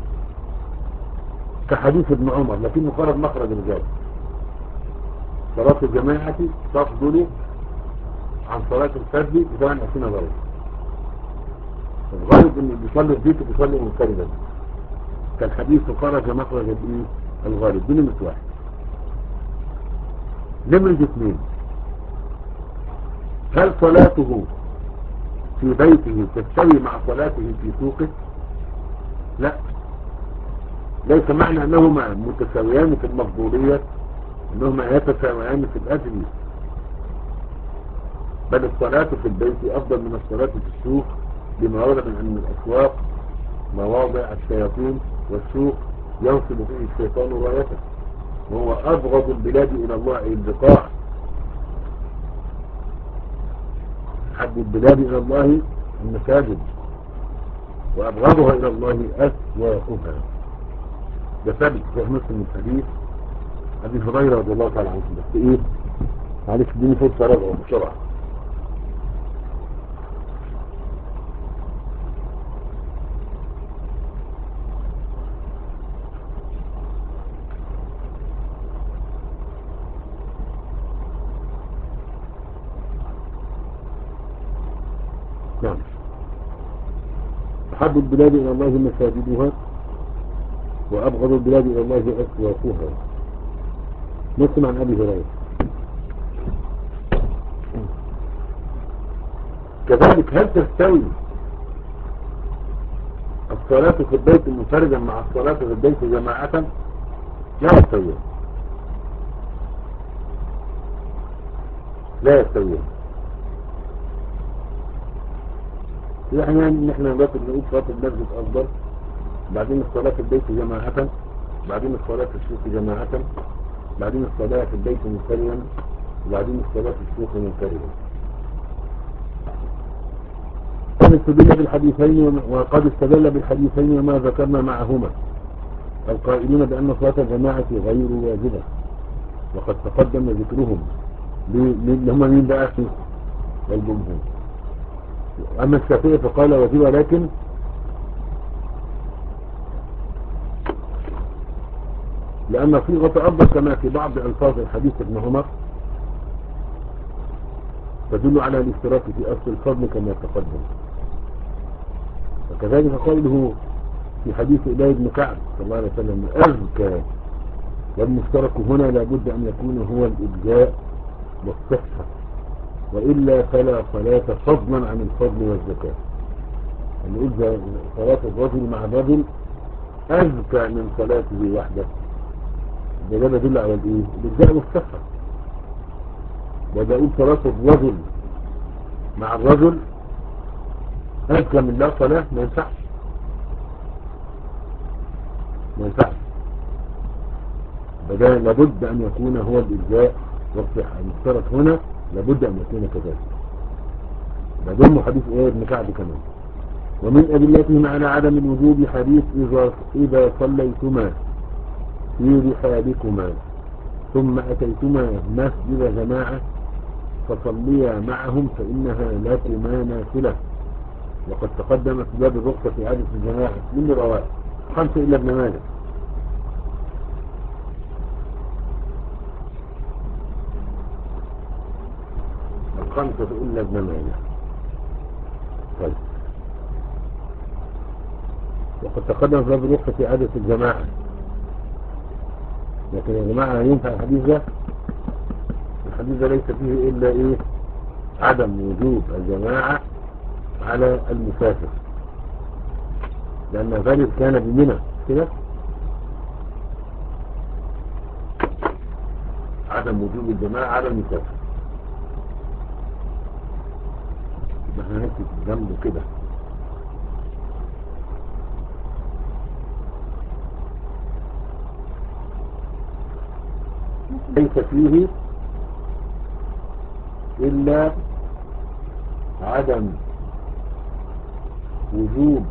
كحديث ابن عمر لكنه خرج مخرج الرجال، صلاة الجماعة تفضل عن صلاة الفرد ب سبعة وعشرين درجة. الغالب ان اللي بيصلي في بيته بيصلي منفردا، كالحديث خرج مخرج الايه الغالب. دي نمرة واحد. نمرة اثنين، هل صلاته في بيته تستوي مع صلاته في سوقه؟ لا، ليس معنى انهما متساويان في المفضولية انهما يتساويان في الاجر بل الصلاة في البيت أفضل من الصلاة في السوق، لما ورد من أن الأسواق مواضع الشياطين، والسوق ينصب فيه الشيطان رايته، وهو أبغض البلاد إلى الله البقاع. حب البلاد إلى الله المساجد، وأبغضها إلى الله أسواقها. ده ثابت في مسلم من حديث أبي هريرة رضي الله تعالى عنه. بس إيه، معلش اديني فرصة رجعه بسرعة. نعم. أحب البلاد إلى الله مساجدها، وأبغض البلاد إلى الله أسواقها. مسلم عن أبي هريرة. كذلك هل تستوي الصلاة في البيت منفردا مع الصلاة في البيت جماعة؟ لا يستوي، لا يستوي. يعني ان احنا دلوقتي بنقول صلاة المسجد افضل، بعدين الصلاة في البيت جماعة، بعدين الصلاة في السوق جماعة، بعدين الصلاة في البيت منفردا، وبعدين الصلاة في السوق منفردا. قد استدل بالحديثين وقد استدل بالحديثين وما ذكرنا معهما القائلين بأن صلاة الجماعة غير واجبة، وقد تقدم ذكرهم. هم مين بقى؟ في الجمهور. أما الشافعي فقال واجبة، لكن لأن صيغة أفضل كما في بعض ألفاظ الحديث ابن عمر تدل على الاشتراك في أصل الفضل كما تقدم. وكذلك قوله في حديث إبي بن كعب صلى الله عليه وسلم أزكى، والمشترك هنا لابد أن يكون هو الإجزاء والصحة، وإلا فلا صلاة فضلا عن الفضل والزكاة. يعني إذا صلاة الرجل مع الرجل أزكى من صلاته وحده، ده ده يدل على الإيه؟ الإجزاء والصحة. وإذا قلت صلاة الرجل مع الرجل أزكى من لا صلاة، ما ينفعش، ما ينفعش. فده لابد أن يكون هو الإجزاء والصحة. المشترك هنا لابد أن يكون كذلك. ده ضمن حديث إيه ابن كعب كمان. ومن أدلتهم على عدم الوجوب حديث إذا, إذا صليتما في رحالكما ثم أتيتما مسجد جماعة فصليا معهم فإنها لكما نافلة. وقد تقدم في باب الرخصة في عادة الجماعة من رواه خمسة إلا ابن ماجه. الخمسة إلا ابن ماجه. طيب. وقد تقدم في باب الرخصة في عادة الجماعة، لكن يا جماعة ينفع الحديث ده؟ الحديث ده ليس فيه إلا إيه؟ عدم وجوب الجماعة على المسافر، لأن ذلك كان بمنى كده. عدم وجوب الجماعة على المسافر. احنا هنكتب جنبه كده. ليس فيه إلا عدم وجوب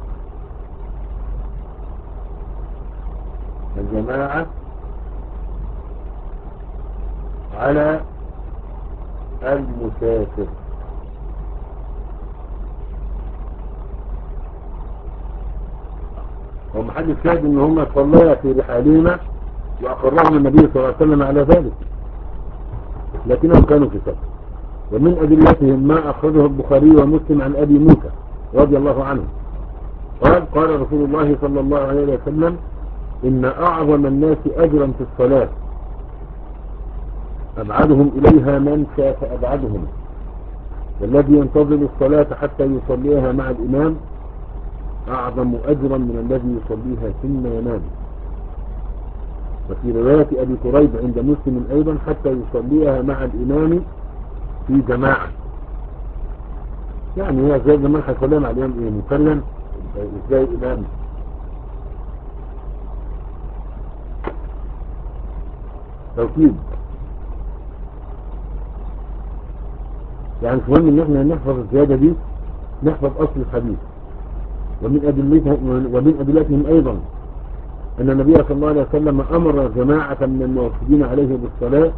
الجماعة على المسافر. ومحل الشاهد ان هم صليا في رحالهما واقرهم النبي صلى الله عليه وسلم على ذلك، لكنهم كانوا في سفر. ومن أدلتهم ما أخرجه البخاري ومسلم عن أبي موسى رضي الله عنه قال قال رسول الله صلى الله عليه وسلم إن أعظم الناس أجرا في الصلاة أبعدهم إليها من شاء فأبعدهم، والذي ينتظر الصلاة حتى يصليها مع الإمام أعظم أجرا من الذي يصليها ثم ينام. وفي رواية أبي كريب عند مسلم أيضا حتى يصليها مع الإمام في جماعة. يعني هي زي زمان هيصلينا على الإمام إيه مسلم إزاي الإمام توكيد. يعني المهم إن إحنا نحفظ الزيادة دي، نحفظ أصل الحديث. ومن أدلتهم ومن أدلتهم أيضا أن النبي صلى الله عليه وسلم أمر جماعة من الموحدين عليه بالصلاة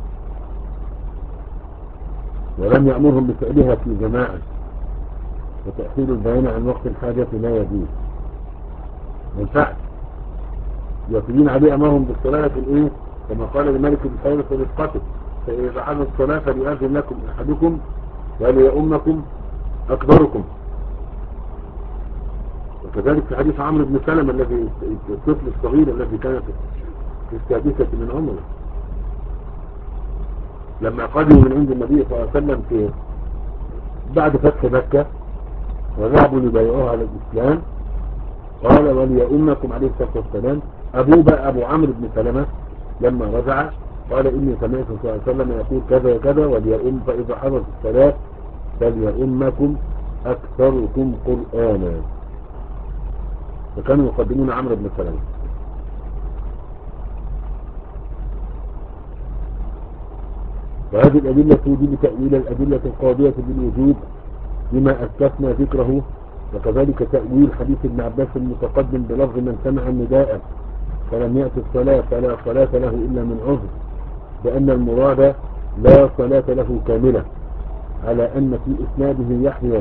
ولم يأمرهم بفعلها في جماعة، وتأخير البيان عن وقت الحاجة لا يجوز. ما ينفعش يقولون عليه أمرهم بالصلاة في الإيه كما قال الملك بالخير في رفقته، فإذا حضر الصلاة فليؤذن لكم أحدكم وليؤمكم أكبركم. وكذلك في حديث عمرو بن سلمة الذي الطفل الصغير الذي كان في السادسة من عمره لما قدموا من عند النبي صلى الله عليه وسلم في بعد فتح مكة وذهبوا لبيعوها على الإسلام، قال وليؤمكم عليه الصلاة والسلام. أبوه بقى أبو عمرو بن سلمة لما رجع قال إني سمعت صلى الله عليه وسلم يقول كذا وكذا وليؤم، فإذا حضرت الصلاة فليؤمكم أكثركم قرآنا. فكانوا يقدمون عمرو بن سلمة. وهذه الأدلة توجب تأويل الأدلة القاضية بالوجوب بما أسلفنا ذكره، وكذلك تأويل حديث ابن عباس المتقدم بلفظ من سمع النداء فلم يأت الصلاة فلا صلاة له إلا من عذر، بأن المراد لا صلاة له كاملة، على أن في إسناده يحيى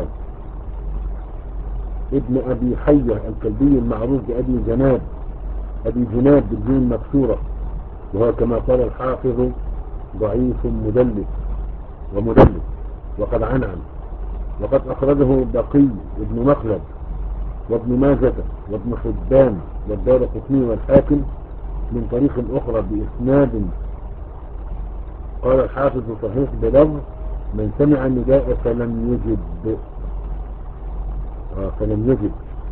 ابن أبي حية الكلبي المعروف بأبي جناب أبي جناب بالجين مكسورة، وهو كما قال الحافظ ضعيف مدلس ومدلس وقد عنعن. وقد أخرجه بقي ابن مخلد وابن ماجة وابن حبان والدارقطني والحاكم من طريق أخرى بإسناد قال الحافظ صحيح بلفظ من سمع النداء فلم يجب آه فلم يجب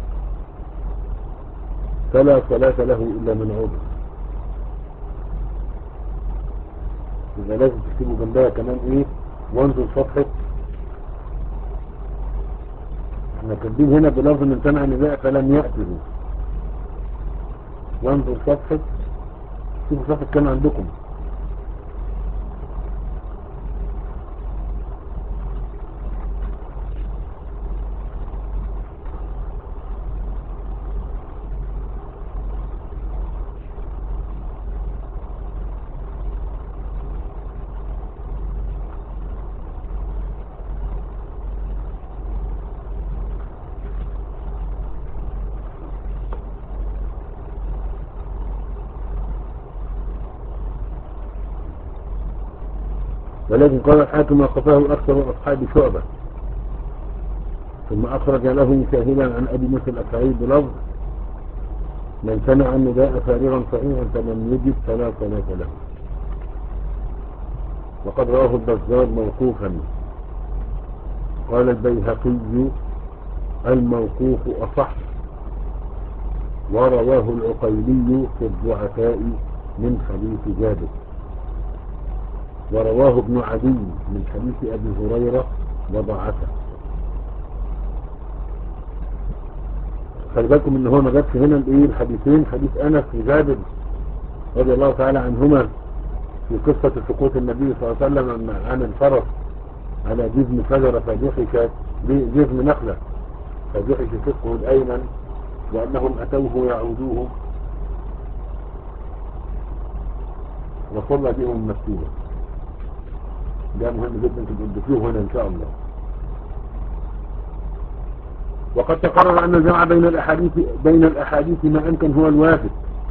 فلا صلاة له إلا من عذر. إذا لازم تكتبوا جنبها كمان إيه وانظر صفحة، احنا كاتبين هنا بلفظ من سمع النداء فلم يأته، وانظر صفحة، شوفوا صفحة كام عندكم. ولكن قال الحاكم وقفاه أكثر أصحاب شعبة، ثم أخرج له شاهدا عن أبي موسى الأشعري بلفظ من سمع النداء فارغا صحيحا فلم يجد فلا صلاة له. وقد رواه البزار موقوفا. قال البيهقي الموقوف أصح، ورواه العقيلي في الضعفاء من حديث جابر، ورواه ابن عدي من حديث أبي هريرة وضعفه. خلي بالكم ان هو ما جابش هنا الايه الحديثين، حديث انس وجابر رضي الله تعالى عنهما في قصة سقوط النبي صلى الله عليه وسلم عن الفرس على جذم شجرة فجحش جذم نخلة فجحش شقه الأيمن وأنهم أتوه يعودوه وصلى بهم مكتوبة. ده مهم جدا تدرسوه هنا إن شاء الله. وقد تقرر أن الجمع بين الأحاديث بين الأحاديث ما أمكن هو الواجب،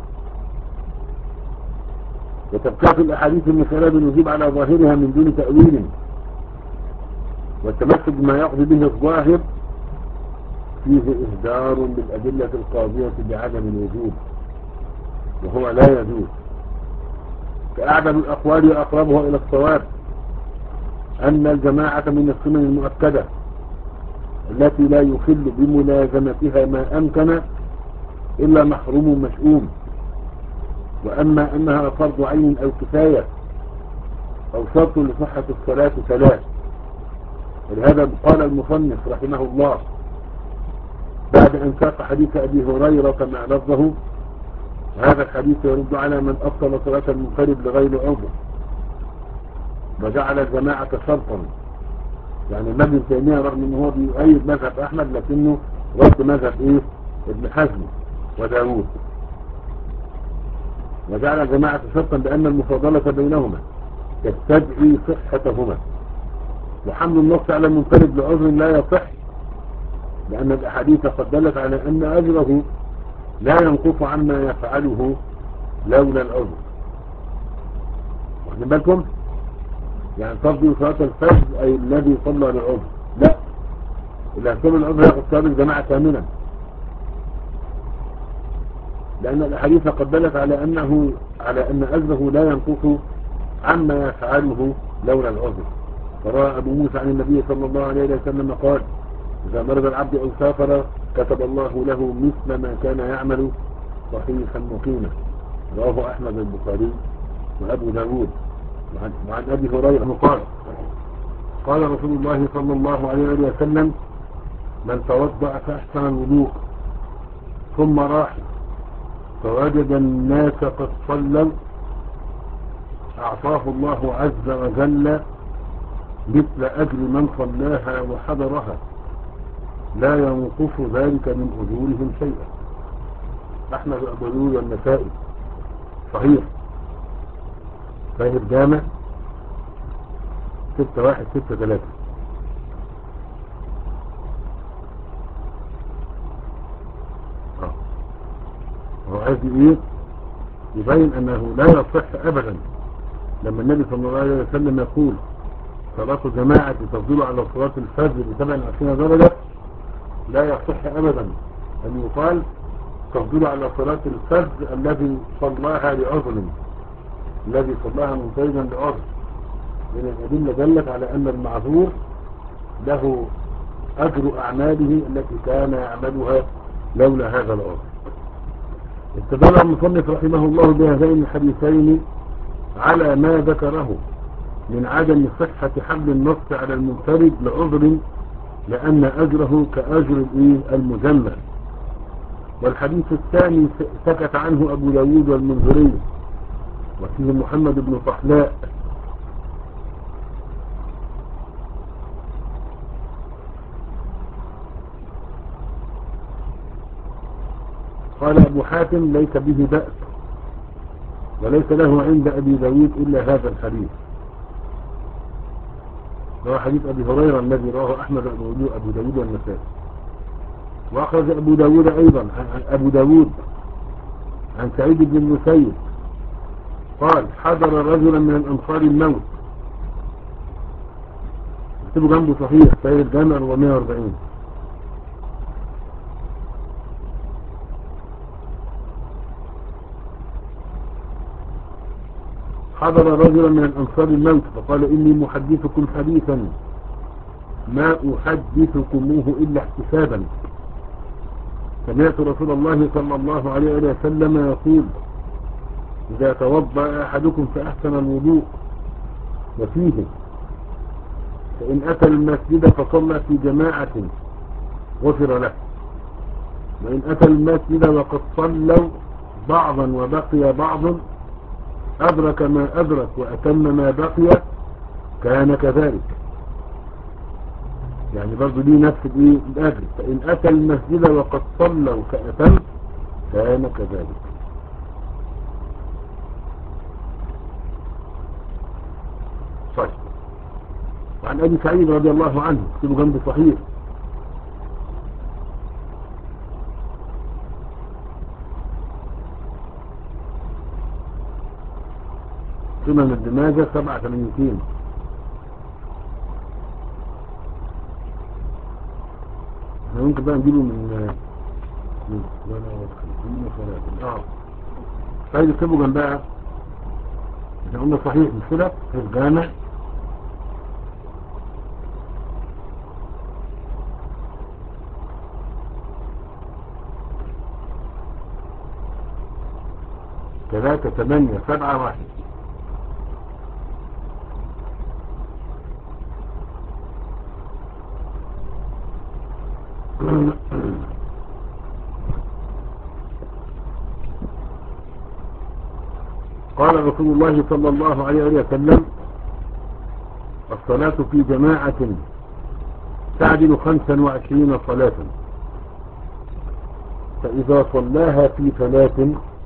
وتبقى الأحاديث المسألة بالوجوب على ظاهرها من دون تأويل، والتمسك بما يقضي به الظاهر فيه إهدار بالأدلة القاضية بعدم الوجوب، وهو لا يجوز. فأعدل الأقوال وأقربها إلى الصواب أن الجماعة من السنن المؤكدة التي لا يخل بملازمتها ما أمكن إلا محروم مشؤوم، وأما أنها فرض عين أو كفاية أو شرط لصحة الصلاة ثلاث، ولهذا قال المصنف رحمه الله بعد أن ساق حديث أبي هريرة مع لفظه: هذا الحديث يرد على من أبطل صلاة المنفرد لغير عذر وجعل الجماعة شرطا. يعني ابن تيمية رغم أنه هو بيؤيد مذهب أحمد لكنه رد مذهب إيه؟ ابن حزم وداود. وجعل الجماعة شرطا بأن المفاضلة بينهما تستدعي صحتهما، وحمل النص على المنفرد لعذر لا يصح، لأن الأحاديث قد دلت على أن أجره لا ينقص عما يفعله لولا العذر. واخدين بالكم؟ يعني تفضل صلاة الفجر أي الذي صلى لعذر، لا، إذا كان العذر يأخذ صلاة الجماعة كاملا، لأن الأحاديث قد دلت على أنه على أن أجره لا ينقص عما يفعله لولا العذر. فرأى أبو موسى عن النبي صلى الله عليه وسلم قال: إذا مرض العبد أو سافر كتب الله له مثل ما كان يعمل صحيحا مقيما. رواه أحمد البخاري وأبو داود. وعن, وعن أبي هريرة قال: قال رسول الله صلى الله عليه وسلم: من توضأ فأحسن الوضوء ثم راح فوجد الناس قد صلوا أعطاه الله عز وجل مثل أجر من صلاها وحضرها لا ينقص ذلك من أجورهم شيئا. أحمد أبو داود والنسائي صحيح. فهي الجامع ستة واحد ستة ثلاثة. هو عايز ايه؟ يبين انه لا يصح ابدا لما النبي صلى الله عليه وسلم يقول: صلاة جماعة تفضل على صلاة الفجر بسبع وعشرين درجة، لا يصح ابدا ان يقال تفضل على صلاة الفجر الذي صلاها لعذر، الذي صلاها منفردا لعذر، لأن الأدلة دلت على أن المعذور له أجر أعماله التي كان يعملها لولا هذا العذر. استدل المصنف رحمه الله بهذين الحديثين على ما ذكره من عدم صحة حمل النص على المنفرد لعذر، لأن أجره كأجر المجمع. والحديث الثاني سكت عنه أبو داود والمنذري وفيه محمد بن طحلاء. قال أبو حاتم: ليس به بأس، وليس له عند أبي داود إلا هذا الحديث. هو حديث أبي هريرة الذي رواه أحمد أبو داود والنسائي. وأخرج أبو داود أيضا أبو داود عن سعيد بن المسيب قال: حضر رجلا من الأنصار الموت. اكتبوا جنبه صحيح سيد الجامع أربعمائة وأربعين. حضر رجلا من الأنصار الموت فقال: إني محدثكم حديثا ما أحدثكموه إلا احتسابا. سمعت رسول الله صلى الله عليه وسلم يقول: إذا توضأ أحدكم فأحسن الوضوء وفيه: فإن أتى المسجد فصلى في جماعة غفر له، وإن أتى المسجد وقد صلوا بعضا وبقي بعض أدرك ما أدرك وأتم ما بقي كان كذلك. يعني برضو دي نفس الأجر. فإن أتى المسجد وقد صلوا فأتم كان كذلك. صحيح. وعن أبي سعيد رضي الله عنه اكتبوا جنب صحيح: سنن ابن ماجه سبعة ثمانين. احنا ممكن بقى نجيبه من من من ثلاثة. اه طيب اكتبوا جنبها. احنا قلنا صحيح مش كده في الجامع ثلاثة ثمانية سبعة واحد. قال رسول الله صلى الله عليه وسلم الصلاة في جماعة تعدل خمسا وعشرين صلاة، فإذا صلاها في ثلاث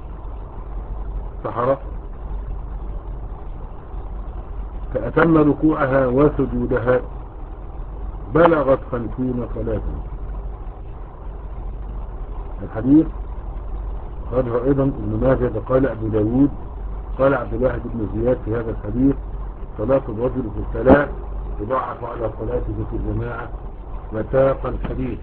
سحرة فأتم ركوعها وسجودها بلغت خمسين صلاة. الحديث قال أيضا ابن ماجه قال أبو داود قال عبد الواحد بن زياد في هذا الحديث صلاة الرجل في الثلاث يضاعف على صلاته في الجماعة وساق الحديث.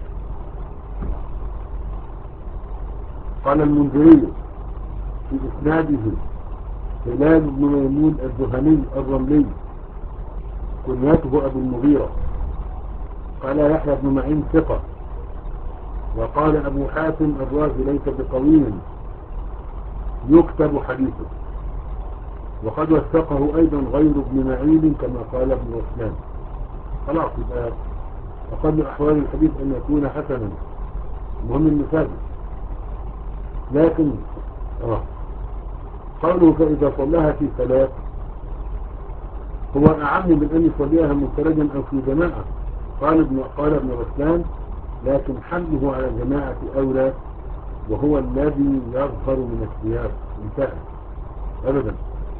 قال المنذري في إسناده هلال بن ميمون الجهني الرملي كنيته أبو المغيرة. قال يحيى بن معين ثقة. وقال أبو حاتم الرازي ليس بقوي يكتب حديثه، وقد وثقه أيضا غير ابن معين كما قال ابن وسلام. خلاص يبقى أقل أحوال الحديث أن يكون حسنا، مهم المثال. لكن آه. قوله فإذا صلاها في ثلاث هو أعم من أن يصليها منفردا أو في جماعة. قال ابن قال ابن رسلان لكن حمله على الجماعة أولى، وهو الذي يظهر من السياق. انتهى أبدا.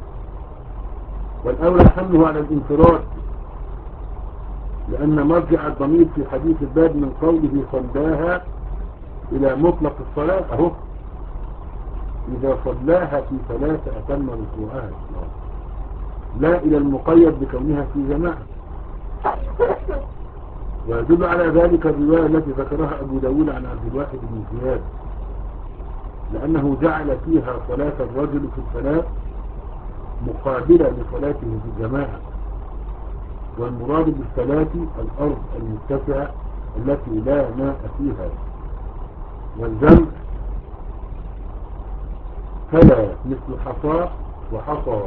والأولى حمله على الانفراد، لأن مرجع الضمير في حديث الباب من قوله صلاها إلى مطلق الصلاة أهو، إذا صلاها في ثلاثة أتم ركوعها، لا إلى المقيد بكونها في جماعة. ويدل على ذلك الرواية التي ذكرها أبو داود عن عبد الواحد بن زياد، لأنه جعل فيها صلاة الرجل في الثلاث مقابلة لصلاته في الجماعة. والمراد بالثلاث الأرض المتسعة التي لا ماء فيها، والجمع فلا مثل حصى وحصى.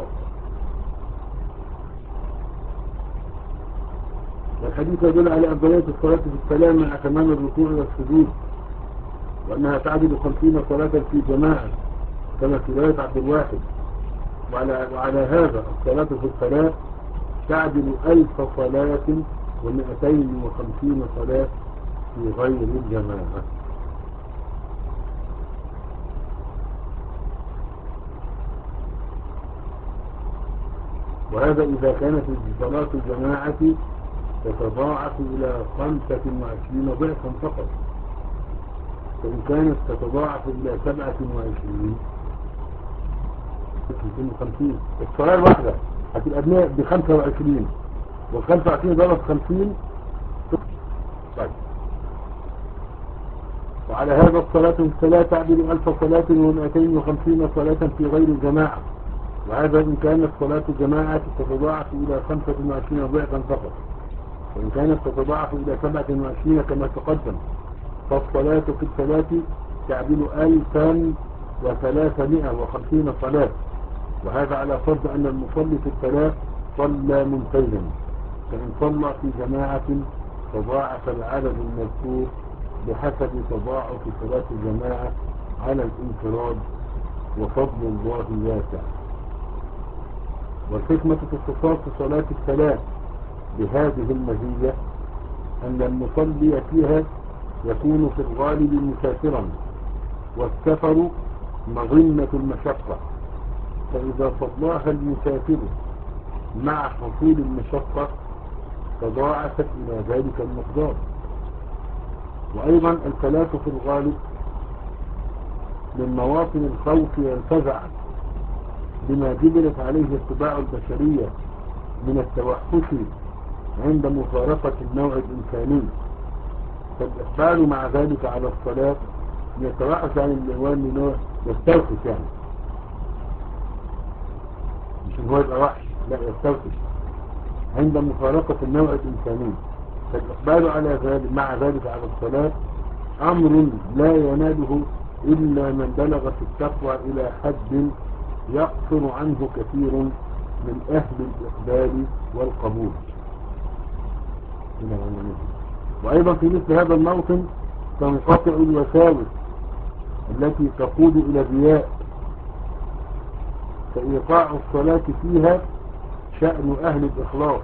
والحديث يدل على أفضلية الصلاة في السلام مع تمام الركوع والسجود، وأنها تعدل خمسين صلاة في جماعة كما في رواية عبد الواحد. وعلى, وعلى هذا الصلاة في الصلاة تعدل ألف صلاة ومئتين وخمسين صلاة في غير الجماعة. وهذا إذا كانت صلاة الجماعة تتضاعف إلى خمسة وعشرين ضعفا فقط، فإن كانت تتضاعف إلى سبعة وعشرين مئتين وخمسين الصلاة الواحدة هتبقى بخمسة وعشرين، والخمسة وعشرين ضرب خمسين. طيب. وعلى هذا الصلاة في الصلاة تعدل ألف صلاة ومئتين وخمسين صلاة في غير الجماعة، وهذا إن كانت صلاة الجماعة تتضاعف إلى خمسة وعشرين ضعفا فقط، وإن كانت تتضاعف إلى سبعة وعشرين كما تقدم، فالصلاة في الصلاة تعدل ألفا وثلاثمائة وخمسين صلاة. وهذا على فرض أن المصلي في الصلاة صلى منفردا، فإن صلى في جماعة تضاعف العدد المذكور بحسب تضاعف صلاة الجماعة على الانفراد، وفضل الله واسع. والحكمة في اختصاص صلاة الصلاة بهذه المزية أن المصلي فيها يكون في الغالب مسافرا، والسفر مظنة المشقة، فإذا صلاها المسافر مع حصول المشقة تضاعفت إلى ذلك المقدار. وأيضا الصلاة في الغالب من مواطن الخوف والفزع بما جبلت عليه الطباع البشرية من التوحش عند مفارقة النوع الإنساني، فالإقبال مع ذلك على الصلاة يتوحش عن الإنوان نوع يستوحش، يعني مش إن هو يبقى وحش، لا يستوحش عند مفارقة النوع الإنساني. فالإقبال على ذلك مع ذلك على الصلاة أمر لا يناله إلا من بلغ في التقوى إلى حد يقصر عنه كثير من أهل الإقبال والقبول. وأيضا في مثل هذا الموطن تنقطع الوساوس التي تقود إلى الرياء، فإيقاع الصلاة فيها شأن أهل الإخلاص.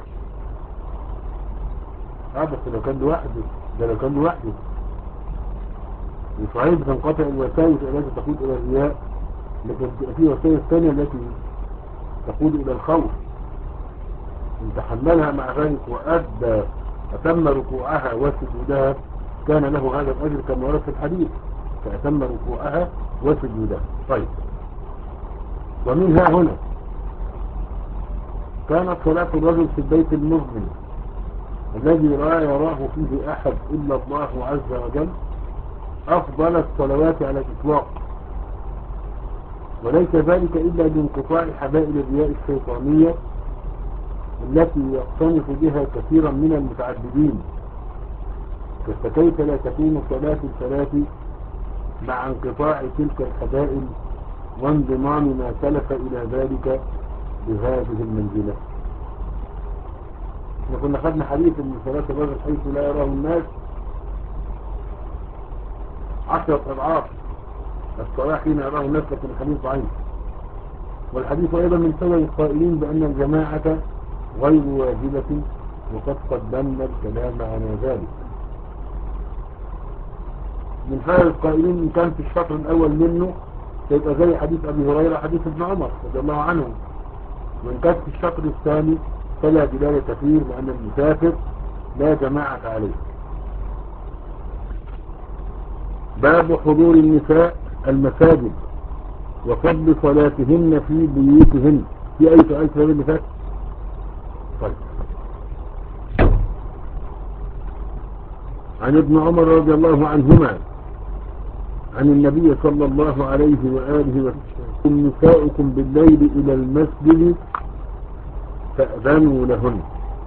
هذا لو كان لوحده، ده لو كان لوحده. وصحيح بتنقطع الوساوس التي تقود إلى الرياء، لكن في وسائل ثانية التي تقود إلى الخوف، إن تحملها مع ذلك وأدى أتم ركوعها وسجودها كان له هذا الأجر كما ورد في الحديث، فأتم ركوعها وسجودها. طيب، ومنها هنا كانت صلاة الرجل في البيت المظلم الذي لا يراه فيه أحد إلا الله عز وجل أفضل الصلوات على الإطلاق، وليس ذلك إلا لانقطاع حبائل الرياء الشيطانية التي يقتنف بها كثيرا من المتعبدين. فكيف لا تكون صلاة الصلاة مع انقطاع تلك الحبائل وانضمام ما سلف إلى ذلك بهذه المنزلة. احنا كنا خدنا حديث ان صلاة الرجل حيث لا يراه الناس عشرة أضعاف الصلاة حين يراه الناس، لكن الحديث ضعيف. والحديث أيضا من سبب القائلين بأن الجماعة غير واجبة، وقد قدمنا الكلام على ذلك. من فعل القائلين إن كان في الشطر الأول منه يبقى زي حديث أبي هريرة حديث ابن عمر رضي الله عنه، وإن كان في الشطر الثاني فلا دلالة فيه لأن المسافر لا جماعة عليه. باب حضور النساء المساجد وفضل صلاتهن في بيوتهن. في أي سؤال في هذا اللي فات؟ طيب. عن ابن عمر رضي الله عنهما عن النبي صلى الله عليه وآله وسلم نساؤكم بالليل إلى المسجد فأذنوا لهن.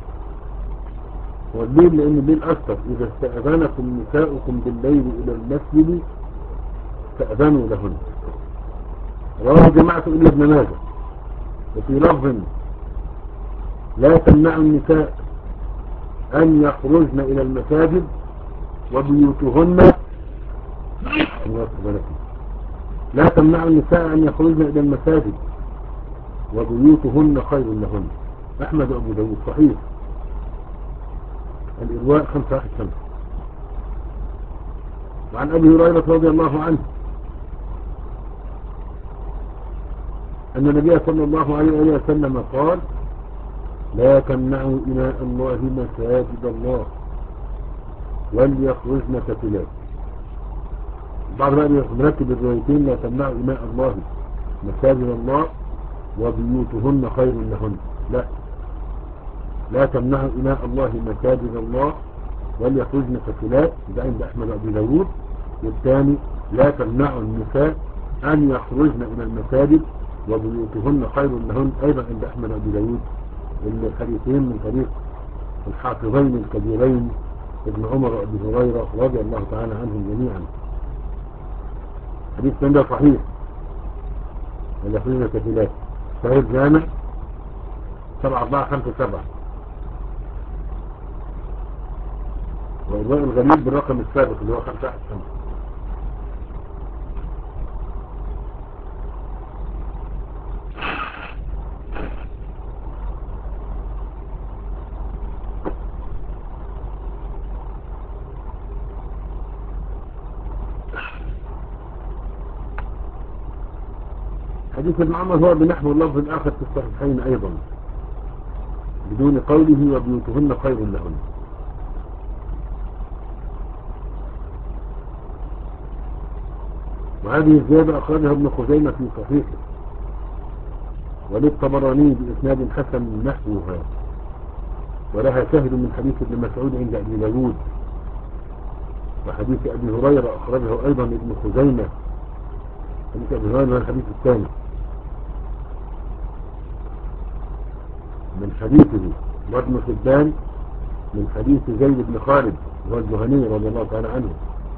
والليل لأن الليل أكثر، إذا استأذنكم نساؤكم بالليل إلى المسجد فأذنوا لهن. رواه جماعة إلا ابن ماجه. وفي لفظ لا تمنع النساء أن يخرجن إلى المساجد وبيوتهن لا تمنع النساء أن يخرجن إلى المساجد وبيوتهن خير لهن. أحمد أبو داود صحيح. الإرواء خمسة واحد خمسة. وعن أبي هريرة رضي الله عنه أن النبي صلى الله عليه وسلم قال لا تمنعوا إماء الله مساجد الله وليخرجن كفلات. بعض بقى مركب الروايتين لا تمنعوا إماء الله مساجد الله وبيوتهن خير لهن. لا لا تمنعوا إماء الله مساجد الله وليخرجن كفلات، ده عند أحمد أبي داود. والثاني لا تمنعوا النساء أن يخرجن إلى المساجد وبيوتهن خير لهن، أيضا عند أحمد أبي داود. الحديثين من طريق الحافظين الكبيرين ابن عمر وابي هريرة رضي الله تعالى عنهم جميعا. حديث ده صحيح الأخرين كفلات صحيح جامع سبعة أربعة خمسة سبعة. والرواية الغريب بالرقم السابق اللي هو خمسة واحد خمسة. حديث ابن عمر هو بنحو اللفظ الآخر في الصحيحين أيضا بدون قوله وبيوتهن خير لهن. وهذه الزيادة أخرجها ابن خزيمة في صحيحه وللطبراني بإسناد حسن نحوها، ولها شاهد من حديث ابن مسعود عند أبي داود. وحديث أبي هريرة أخرجه أيضا ابن خزيمة. حديث أبي هريرة الحديث الثاني من حديثه وابن حبان من حديث زيد بن خالد وهو الجهني رضي الله تعالى عنه.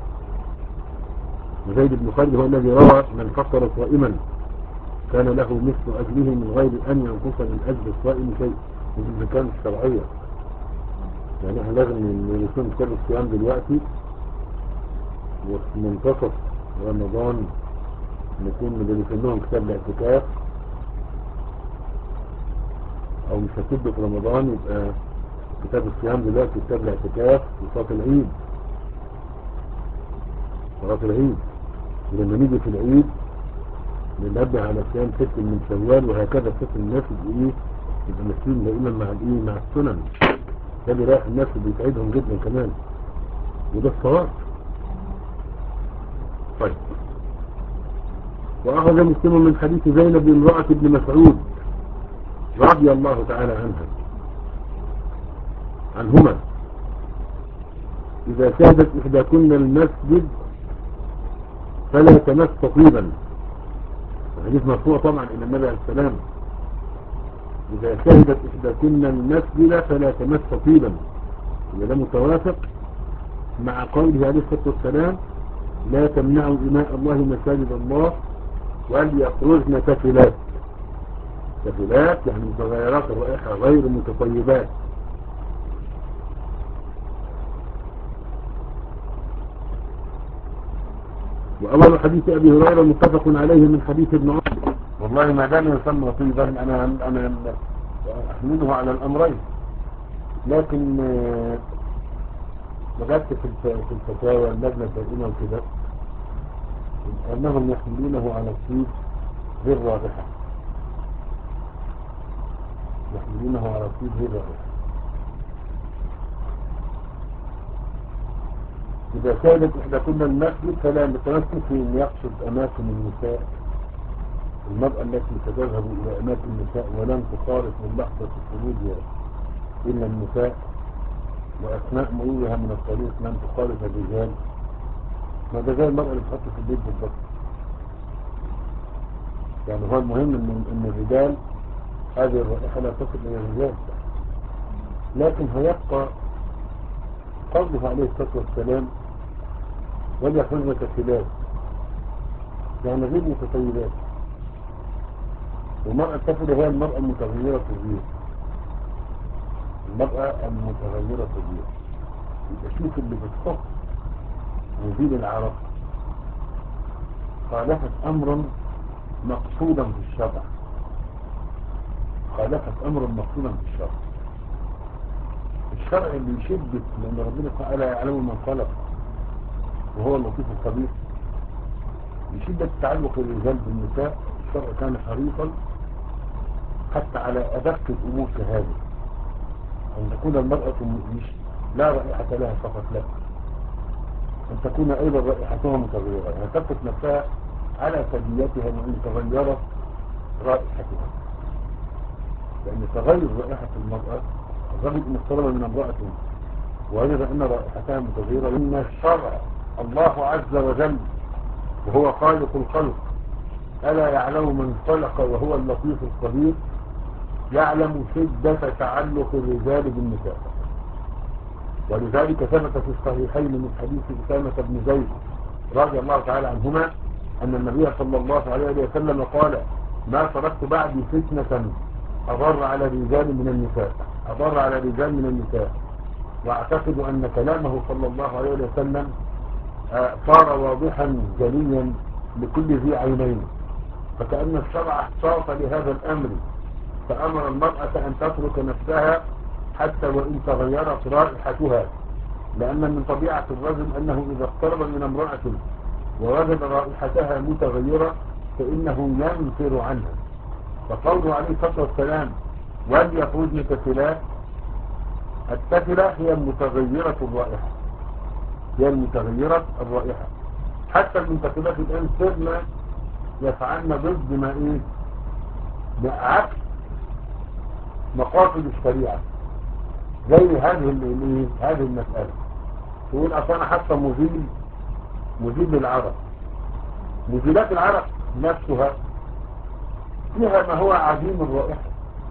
وزيد بن خالد هو الذي روى من فطر صائما كان له مثل أجله من غير أن ينقص من أجل الصائم شيء. من المكان الشرعية يعني احنا لازم نكون كل الصيام دلوقتي وفي منتصف رمضان نكون بنسميهم كتاب الاعتكاف، او مش هتبدأ في رمضان يبقى كتاب الصيام دلوقتي كتاب الاعتكاف وصلاة العيد. صلاة العيد ولما نيجي في العيد ننبه على صيام ست من شوال، وهكذا ست الناس ايه يبقى ماشيين دائما مع الايه مع السنن. ده بيريح الناس وبيساعدهم جدا كمان، وده الصواب. طيب، واخذ مسلم من حديث زينب امرأة ابن مسعود رضي الله تعالى عنها عنهما إذا شهدت إحداكن المسجد فلا تمس طيبا. الحديث مرفوع طبعا إلى النبي عليه السلام. إذا شهدت إحداكن المسجد فلا تمس طيبا، وده متوافق مع قوله عليه الصلاة والسلام لا تمنعوا إماء الله مساجد الله وليخرجن تفلات. تفلات يعني متغيرات الرائحة غير متطيبات. وأول حديث أبي هريرة متفق عليه من حديث ابن عمر. والله ما دام يسمى طيبا أنا أنا أحمله على الأمرين، لكن وجدت في الفتاوى اللجنة الدائمة وكده أنهم يحملونه على الطيب غير رائحة، يحملونه على الطيب غير رائحة. إذا كانت إحداكن المسجد فلا متمسك في أن يقصد أماكن النساء، المرأة التي تذهب إلى أماكن النساء ولن تخالف من لحظة خروجها إلا النساء، وأثناء مرورها من الطريق لن تخالف الرجال. ما ده زي المرأة اللي تحط في البيت بالضبط. يعني هو المهم إن, إن الرجال هذه الرائحة لا تصل إلى الرجال، لكن هيبقى قوله عليه الصلاة والسلام وليخرجن تفلات، يعني غير متطيبات. والمرأة التفلة هي المرأة المتغيرة الريح، المرأة المتغيرة الريح. يبقى شوف اللي بتحط مزيل العرق خالفت أمرا مقصودا في الشرع، خالفت أمرا مقصودا في الشرع. الشرع اللي يشدك، لأن ربنا تعالى يعلم من خلق وهو اللطيف الخبير، يشدك تعلق الرجال بالنساء. الشرع كان حريصا حتى على أدق الأمور كهذه، أن تكون المرأة مش لا رائحة لها فقط، لا، أن تكون أيضا رائحتها متغيرة، يعني تثبت نفسها على ثديتها وإن تغيرت رائحتها. لأن تغير رائحة المرأة، الرجل إن اقترب من امرأة ووجد أن رائحتها متغيرة، إن الشرع الله عز وجل وهو خالق الخلق ألا يعلم من خلق وهو اللطيف الخبير، يعلم شدة تعلق الرجال بالنساء. ولذلك ثبت في الصحيحين من حديث أسامة بن زيد رضي الله تعالى عنهما أن النبي صلى الله عليه وسلم قال ما تركت بعدي فتنة أضر على الرجال من النساء، أضر على الرجال من النساء. واعتقد أن كلامه صلى الله عليه وسلم صار واضحا جليا لكل ذي عينين، فكأن الشرع احتاط لهذا الأمر، فأمر المرأة أن تترك نفسها حتى وإن تغيرت رائحتها، لأن من طبيعة الرجل أنه إذا اقترب من امرأة ووجد رائحتها متغيرة فإنه ينفر عنها. فقوله عليه الصلاة والسلام وليخرجن تفلات، التفلة هي المتغيرة الرائحة، هي المتغيرة الرائحة. حتى المنتخبات الآن صرنا يفعلن ضد ما إيه بعكس مقاصد الشريعة، زي هذه اللي هذه المسألة. تقول أصلا حتى مزيل مزيل للعرق، مزيلات العرق نفسها فيها ما هو عديم الرائحة،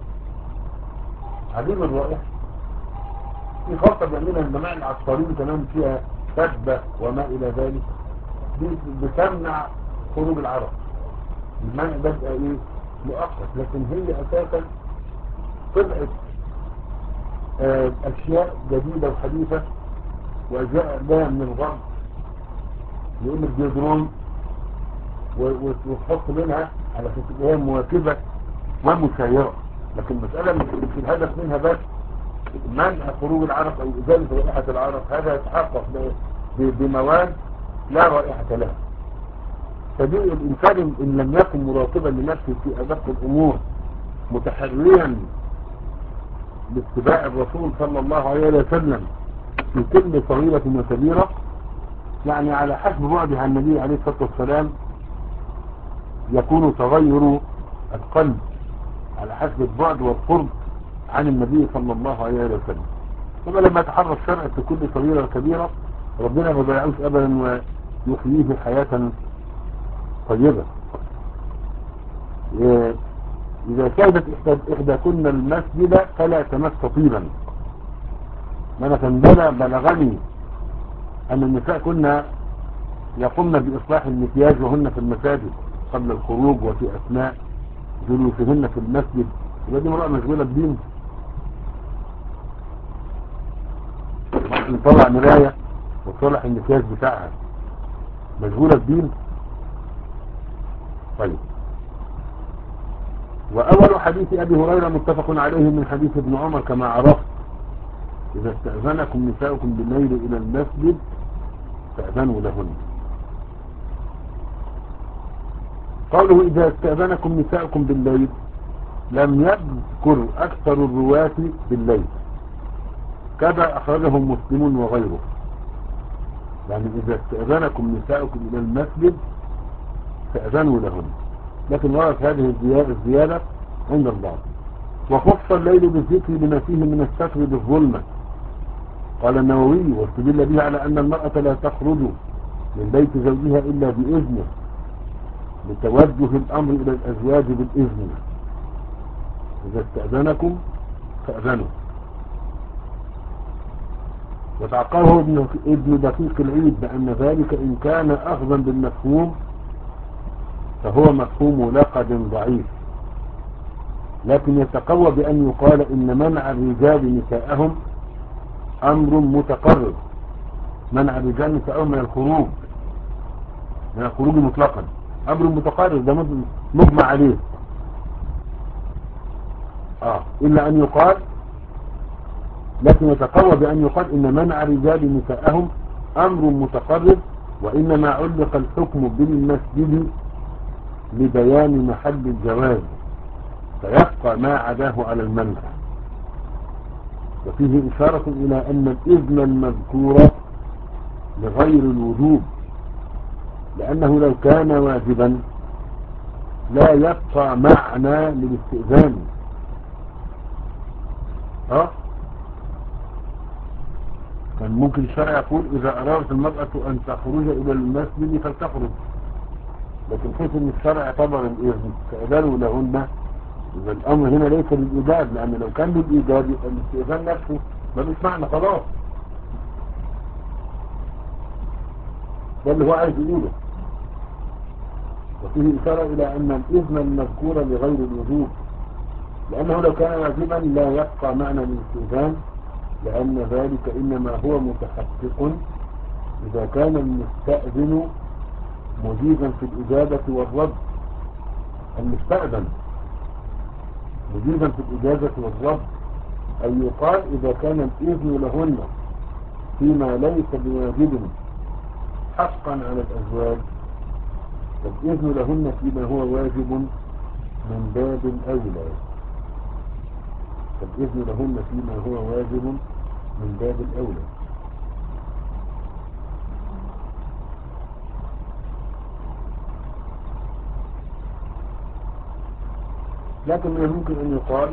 عديم الرائحة. في خاصة بأننا الجماعة العطارين كمان فيها فدة وما إلى ذلك، دي بتمنع خروج العرق. المنع ده بقى إيه مؤقت، لكن هي أساسا طلعت أشياء جديدة وحديثة وأجزاء ده من الغرب يقول لك دي درون وتحط منها على فكرة هي مواكبة ومسيرة، لكن المسألة مش الهدف منها بس منع خروج العرق او ازالة رائحة العرق، هذا يتحقق بمواد لا رائحة لها. فدي الانسان ان لم يكن مراقبا لنفسه في ادق الامور متحريا باتباع الرسول صلى الله عليه وسلم في كل صغيرة وكبيرة، يعني على حسب بعدها النبي عليه الصلاة والسلام يكون تغير القلب على حسب البعد والقرب عن النبي صلى الله عليه وسلم. ثم لما يتحرى الشرع في كل صغيرة وكبيرة ربنا ما بيعوش أبدا ويحييه حياة طيبة. إذا كانت إحدى كنا المسجد فلا تمس طيبا. ما كان بلغني أن النساء كنا يقومن بإصلاح المكياج وهن في المساجد قبل الخروج وفي أثناء جلوسهن في المسجد. يبقى دي امرأة مشغولة بدين، نطلع مراية وتصلح المكياج بتاعها، مشغولة بدين. طيب، وأول حديث أبي هريرة متفق عليه من حديث ابن عمر كما عرفت: إذا استأذنكم نساؤكم بالليل إلى المسجد فأذنوا لهن. قوله إذا استأذنكم نساؤكم بالليل لم يذكر أكثر الرواة بالليل، كذا أخرجهم مسلم وغيره. يعني إذا استأذنكم نساؤكم إلى المسجد فأذنوا لهن، لكن وردت هذه الزيادة عند البعض. وخص الليل بالذكر لما فيه من الستر بالظلمة. قال النووي: واستدل به على أن المرأة لا تخرج من بيت زوجها إلا بإذنه، لتوجه الأمر إلى الأزواج بالإذن. إذا استأذنكم فأذنوا. وتعقبه ابن دقيق العيد بأن ذلك إن كان أخذا بالمفهوم فهو مفهوم لقد ضعيف، لكن يتقوى بأن يقال إن منع الرجال نساءهم أمر متقرر. منع الرجال نساءهم من الخروج من الخروج مطلقا أمر متقرر، ده مجمع عليه. آه إلا أن يقال، لكن يتقوى بأن يقال إن منع الرجال نساءهم أمر متقرر، وإنما علق الحكم بالمسجد لبيان محل الجواز، فيبقى ما عداه على المنع. وفيه إشارة إلى أن الإذن المذكور لغير الوجوب، لأنه لو كان واجبا لا يبقى معنى للاستئذان. ها كان ممكن الشرع يقول إذا أرادت المرأة أن تخرج إلى المسجد فلتخرج، لكن حيث أن الشرع اعتبر الإذن فأذنوا لهن، إذا الأمر هنا ليس للإيجاب، لأن لو كان للإيجاب يبقى الاستئذان نفسه ملوش معنى خلاص، ده اللي هو عايز يقوله. وفيه إشارة إلى أن الإذن المذكور لغير الوجوب، لأنه لو كان واجبا لا يبقى معنى للاستئذان، لأن ذلك إنما هو متحقق إذا كان المستأذن مجيزا في الإجابة والرد. المستأذن مجيزا في الإجابة والرد، أي يقال إذا كان الإذن لهن فيما ليس بواجب حقا على الأزواج، فالإذن لهن فيما هو واجب من باب الأولى. فالإذن لهن فيما هو واجب من باب الأولى. لكن من الممكن أن يقال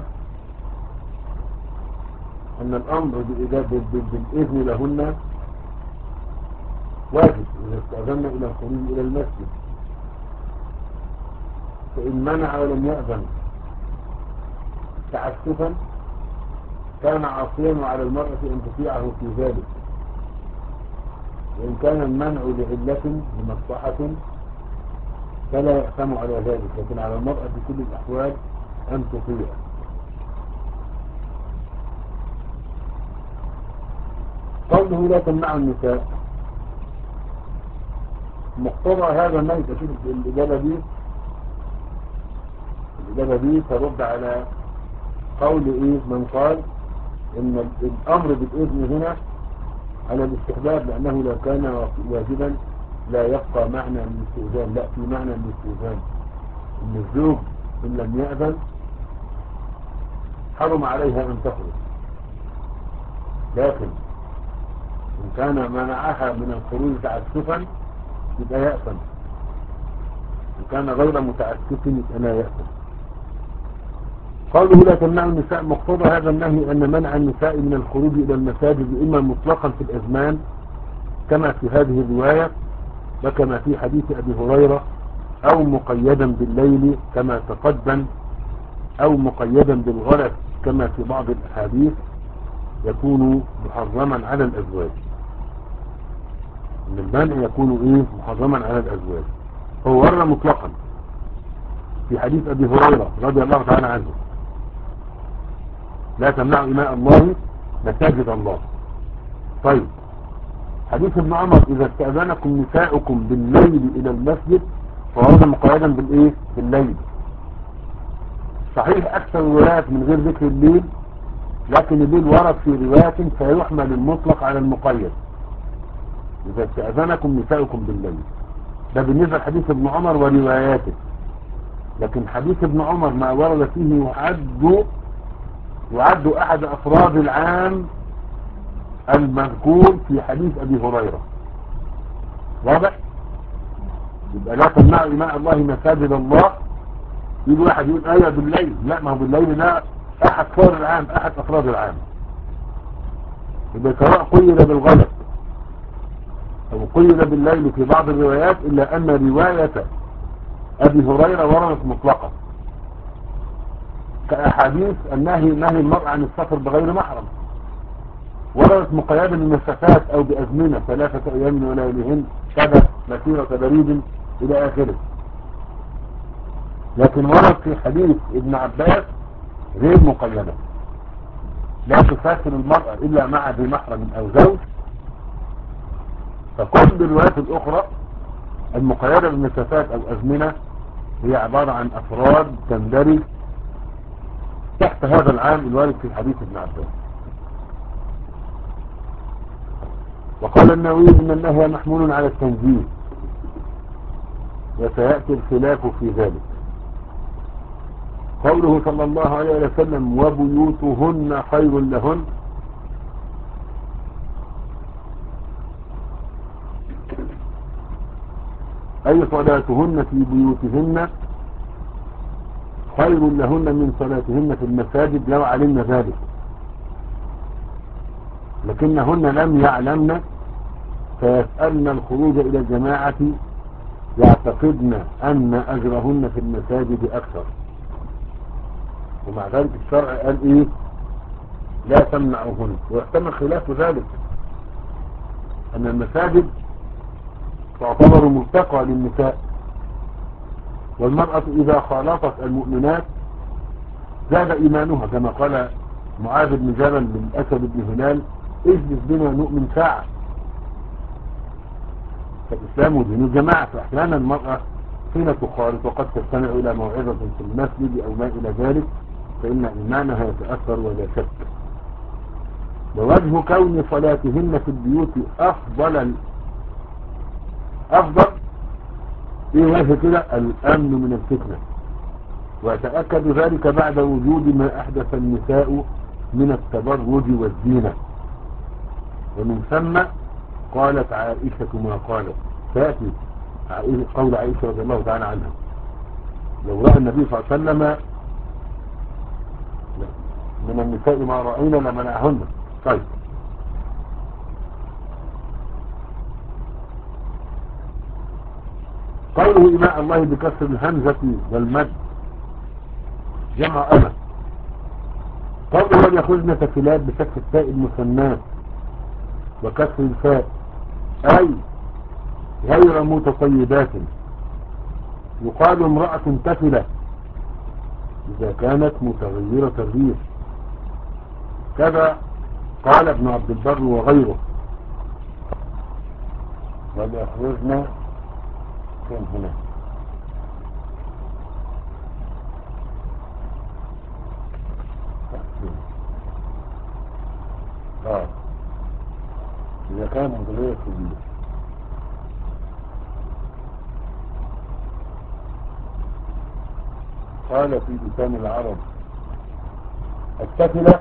أن الأمر بالإذن لهن واجب إذا استأذن إلى الخروج إلى المسجد، فإن منع ولم يأذن تعسفا كان عاصيا على المرأة أن تطيعه في ذلك، وإن كان المنع لعلة لمصلحة فلا يأثم على ذلك، لكن على المرأة في كل الأحوال أن تطيع. قوله لا تمنع النساء، مقتضى هذا النهي. تشوف الإجابة دي الإجابة دي ترد على قول إيه من قال إن الأمر بالإذن هنا على الاستحباب، لأنه لو كان واجبا لا يبقى معنى الاستئذان. لا، في معنى الاستئذان إن الزوج إن لم يأذن حرم عليها أن تخرج، لكن إن كان منعها من الخروج تعسفا يبقى يأثم، إن كان غير متعسف يبقى لا يأثم. قوله لا تمنع النساء، مقتضى هذا النهي أن منع النساء من الخروج إلى المساجد إما مطلقا في الأزمان كما في هذه الرواية وكما في حديث أبي هريرة، أو مقيدا بالليل كما تقدم، أو مقيدا بالغلس كما في بعض الأحاديث، يكون محرما على الأزواج. إن المنع يكون إيه محرما على الأزواج. هو ورى مطلقا في حديث أبي هريرة رضي الله تعالى عنه لا تمنعوا إماء الله مساجد الله. طيب حديث ابن عمر إذا استأذنكم نساؤكم بالليل إلى المسجد فهذا مقيدا بالإيه بالليل. صحيح أكثر الروايات من غير ذكر الليل، لكن الليل ورد في روايات فيحمل المطلق على المقيد. إذا استأذنكم نساؤكم بالليل، ده بالنسبة لحديث ابن عمر ورواياته. لكن حديث ابن عمر ما ورد فيه يعد يعد أحد أفراد العام المذكور في حديث أبي هريرة. واضح؟ يبقى لا تمنعوا إماء الله مساجد الله. يجي واحد يقول آية بالليل، لا، ما هو بالليل لا أحد أفراد العام أحد أفراد العام. يبقى سواء قيد بالغلط أو قيد بالليل في بعض الروايات، إلا أن رواية أبي هريرة وردت مطلقة كأحاديث النهي نهي المرء عن السفر بغير محرم، وردت مقيدة بمسافات أو بأزمنة ثلاثة أيام ولياليهن كذا مسيرة بريد إلى آخره. لكن ورد في حديث ابن عباس غير مقيدة، لا تسافر المرأة إلا مع ذي محرم أو زوج. فكل الروايات الأخرى المقيدة بمسافات أو أزمنة هي عبارة عن أفراد تندرج تحت هذا العام الوارد في حديث ابن عباس. وقال النووي إن النهي محمول على التنزيه، وسيأتي الخلاف في ذلك. قوله صلى الله عليه وسلم وبيوتهن خير لهن، أي صلاتهن في بيوتهن خير لهن من صلاتهن في المساجد لو علمن ذلك، لكنهن لم يعلمن فيسألن الخروج إلى الجماعة يعتقدن أن أجرهن في المساجد أكثر. ومع ذلك الشرع قال إيه لا تمنعوهن. ويحتمل خلاف ذلك أن المساجد تعتبر ملتقى للنساء، والمرأة إذا خالطت المؤمنات زاد إيمانها، كما قال معاذ بن جبل للأسد بن هلال اجلس بنا نؤمن ساعة. فالإسلام دين الجماعة، فأحيانا المرأة حين تخالط وقد تستمع إلى موعظة في المسجد أو ما إلى ذلك فإن إيمانها يتأثر ولا شك. ووجه كون صلاتهن في البيوت أفضل أفضل في وجه كده الأمن من الفتنة، ويتأكد ذلك بعد وجود ما أحدث النساء من التبرج والزينة. ومن ثم قالت عائشة ما قالت، تأتي قول عائشة رضي الله تعالى عنها لو رأى النبي صلى الله عليه وسلم من النساء ما رأينا لمنعهن. طيب قوله إماء الله بكسر الهمزة والمد جمع أمة. قوله أن يخرجن تفلات بشكل التاء المثنات وكسر الفاء أي غير متطيبات. يقال امرأة تفلة إذا كانت متغيرة الريح، كذا قال ابن عبد البر وغيره. ويخرجن فين هنا؟ اه إذا كان متغير كبير. قال في لسان العرب السفلة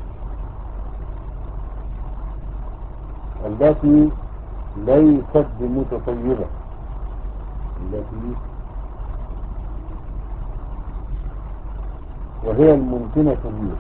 التي ليست بمتطيبة، التي وهي الممكنة الريح.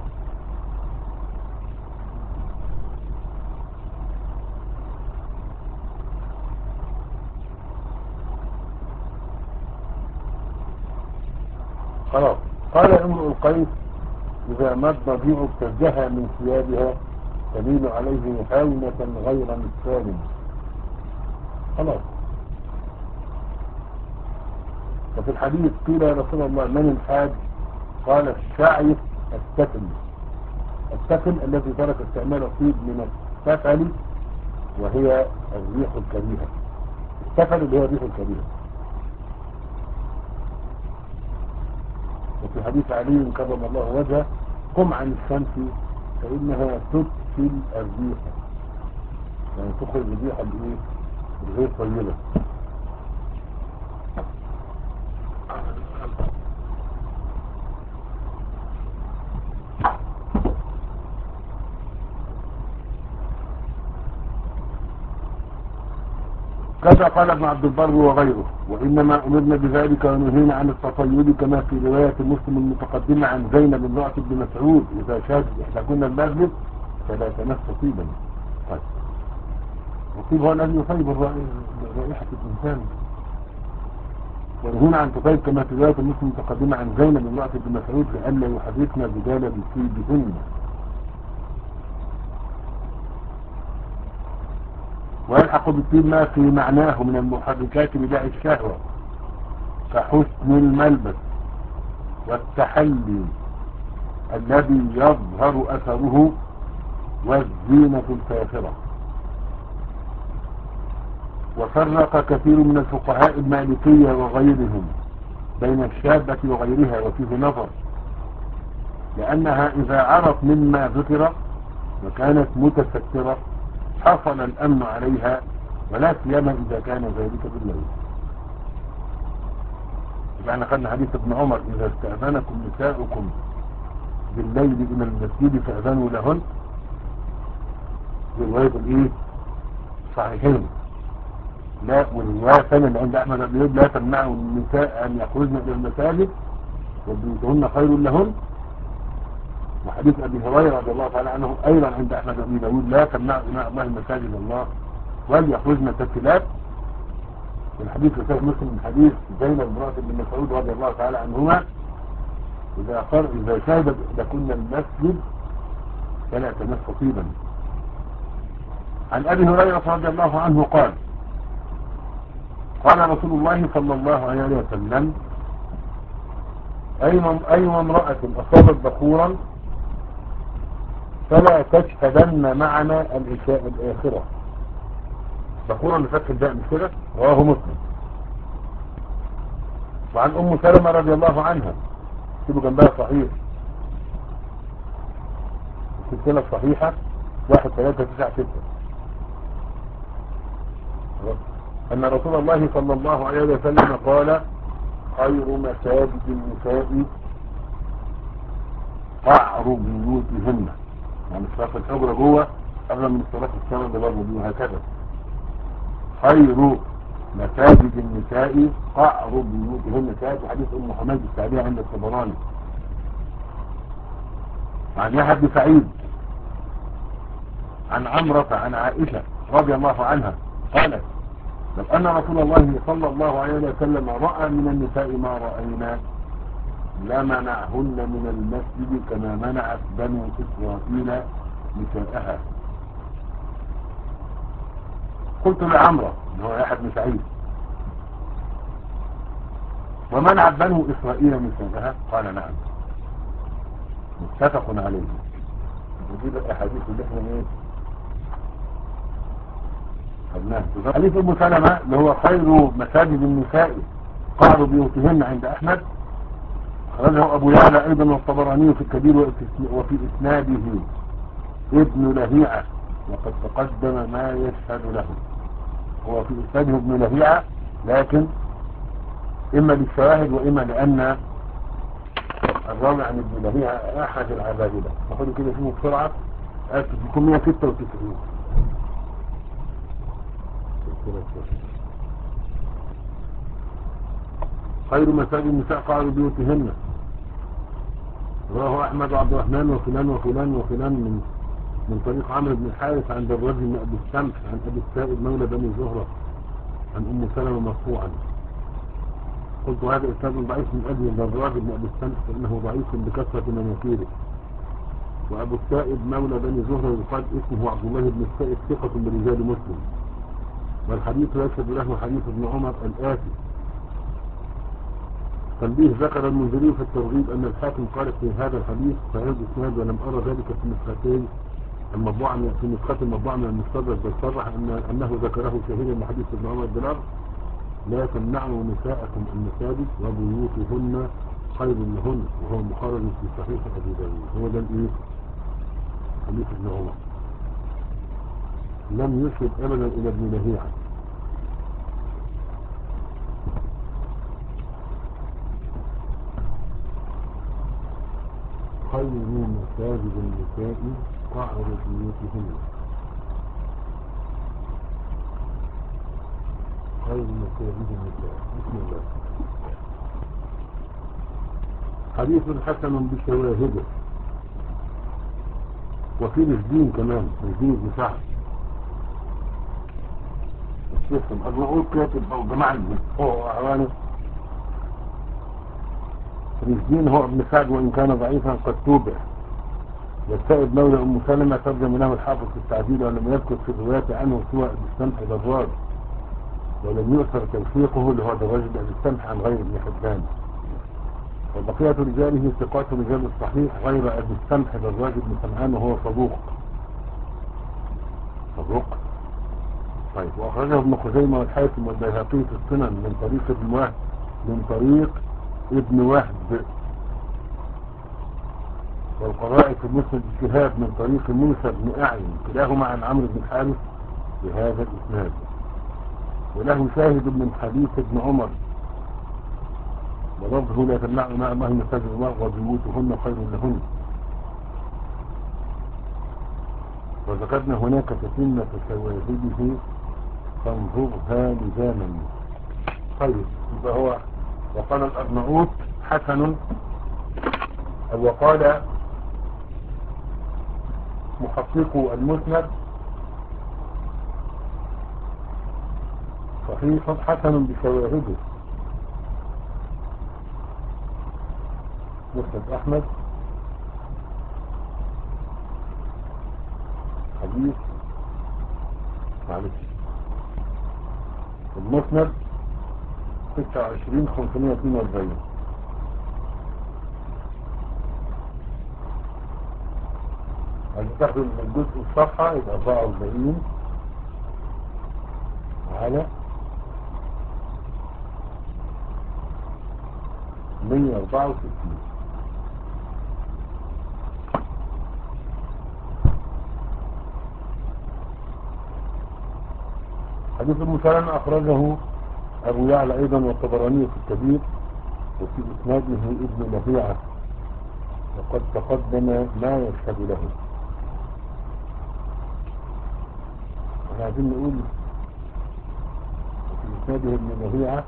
خلاص. قال امرؤ القيس إذا مد ضيع ابتزها من ثيابها تميل عليه هاونة غير مثال. خلاص. وفي الحديث قيل يا رسول الله من الحاج؟ قال الشاعث السفل. السفل الذي ترك استعمال الطيب من السفل وهي الريح الكريهة. السفل اللي هي الريح الكريهة. وفي حديث علي كرم الله وجهه قم عن الشمس فإنها تدخل الريح، يعني تخرج الريح الايه الغير طيبة. كذا قال ابن عبد البر وغيره وإنما أمرنا بذلك ونهينا عن التطيب كما في رواية مسلم المتقدمة عن زينب امرأة بن مسعود إذا شاهدت إحداكن المسجد فلا تمس طيبا. طيب الطيب هو الذي يطيب رائحة الإنسان. ونهينا عن تطيب كما في رواية مسلم المتقدمة عن زينب امرأة بن مسعود لئلا يحدثنا بدال بطيبهن. ويلحق بالطيب ما في معناه من المحركات بداعي الشهوة كحسن الملبس والتحلي الذي يظهر أثره والزينة الفاخرة. وفرق كثير من الفقهاء المالكية وغيرهم بين الشابة وغيرها وفيه نظر، لأنها إذا عرف مما ذكر وكانت متسترة حصل الأمن عليها، ولا سيما إذا كان ذلك بالليل. يعني قلنا حديث ابن عمر إذا استأذنكم نساؤكم بالليل إلى المسجد فأذنوا لهن، رواية الإيه صحيحين. لا والرواية الثانية عند أحمد بن يوسف لا تمنعوا النساء أن يخرجن إلى المساجد وبيوتهن خير لهن. وحديث أبي هريرة رضي الله تعالى عنه أيضا عند أحمد بن داود لا تمنعوا إماء الله مساجد الله وليخرجن تسلات. والحديث في صحيح مسلم من حديث زينب امرأة بن مسعود رضي الله تعالى عنهما إذا خر إذا شهدت إحداكن المسجد فلا تمس طيبا. عن أبي هريرة رضي الله عنه قال قال رسول الله صلى الله عليه وسلم أيما امرأة أصابت بخورا فلا تشهدن معنا العشاء الآخرة. بخورا بفتح الباء مش كده؟ رواه مسلم. وعن أم سلمة رضي الله عنها اكتبوا جنبها صحيح السلسلة الصحيحة واحد ثلاثة تسعة ستة أن رسول الله صلى الله عليه وسلم قال خير مساجد النساء قعر بيوتهن، يعني صلاة الحجرة جوه قبل من صلاة السنة اللي برضه دي وهكذا. خير مساجد النساء قعر بيوتهن كانت حديث أم حميد السعدية عند الطبراني. عن يحيى بن سعيد عن عمرة عن عائشة رضي الله عنها قالت لو أن رسول الله صلى الله عليه وسلم رأى من النساء ما رأينا لمنعهن من المسجد كما منعت بنو إسرائيل نساءها. قلت لعمرة هو يحيى بن سعيد ومنعت بنو إسرائيل نساءها؟ قال نعم. متفق عليه. ودي الأحاديث اللي احنا ايه خدناه. حديث ام سلمة اللي هو خير مساجد النساء قعر بيوتهن عند احمد، أخرجه أبو يعلى أيضا والطبراني في الكبير وفي إسناده ابن لهيعة وقد تقدم ما يشهد له. هو في إسناده ابن لهيعة لكن إما للشواهد وإما لأن الراوي عن ابن لهيعة أحد العبادلة. نقول كده فيه بسرعة ألف وتسعمائة وستة وتسعين. خير مساجد النساء قعر بيوتهن، رواه أحمد وعبد الرحمن وفلان وفلان وفلان من من طريق عمرو بن الحارث عند الرجل بن أبي السمح عن أبي السائب مولى بني زهرة عن أم سلمة مرفوعا. قلت هذا إسناد ضعيف من أجل الرجل بن أبي السمح فإنه ضعيف بكثرة مناكيره. وأبو السائب مولى بني زهرة يقال اسمه عبد الله بن السائب ثقة برجال مسلم، والحديث يشهد له حديث ابن عمر الآتي. تنبيه: ذكر المنذري في الترغيب أن الحاكم قال في هذا الحديث صحيح الإسناد ولم أرى ذلك في نسختين المطبوعة في نسخة المطبوعة من المستدرك، بل صرح أن أنه ذكره شهيدا من حديث ابن عمر بلغ: لا تمنعوا نساءكم المساجد وبيوتهن خير لهن، وهو مخرج في صحيح أبي داود. هو ده الإيه؟ حديث ابن عمر لم يشهد أبدا إلى ابن لهيعة. خير مساجد النساء قعر بيوتهن، خير مساجد النساء. بسم الله. حديث حسن بشواهده، وفي رشدين كمان، رشدين بن سعد السيسم الرؤوس كاتب أو جماعة هو أعوانه. رشدين هو ابن سعد وإن كان ضعيفا قد توبع. والسائب مولى أم سلمة ترجم له الحافظ في التعديل ولم يذكر في الرواية عنه سوى بالسمح دراج، ولم يؤثر توثيقه اللي هو دراج بالسمح عن غير ابن حبان. وبقية رجاله ثقات رجال الصحيح غير أبي السمح دراج بن سمعان وهو صدوق. صدوق طيب. وأخرجه ابن خزيمة والحاكم والبيهقي في السنن من طريق ابن وهب من طريق ابن وهب والقرائي في مسند الشهاب من طريق موسى بن أعين كلاهما عن عمرو بن الحارث بهذا الإسناد. وله شاهد من حديث ابن عمر ولفظه: لا تمنعوا ماء الله مساجد الله وبيوتهن خير لهن. وذكرنا هناك تتمة شواهده فانظرها لزاما. طيب يبقى هو وقال الأرناؤوط حسن، أو وقال محقق المسند صحيح حسن بشواهده. مسند أحمد حديث معلش المسند ستة وعشرين خمسمائة واثنين وأربعين. هنستخدم الجزء الصفحة يبقى أربعة وأربعين على مية وأربعة وستين. حديث ابن سلمة أخرجه أبو يعلى أيضا والطبراني في الكبير وفي إسناده ابن لهيعة وقد تقدم ما يشهد له. احنا عايزين نقول في إسناده ابن لهيعة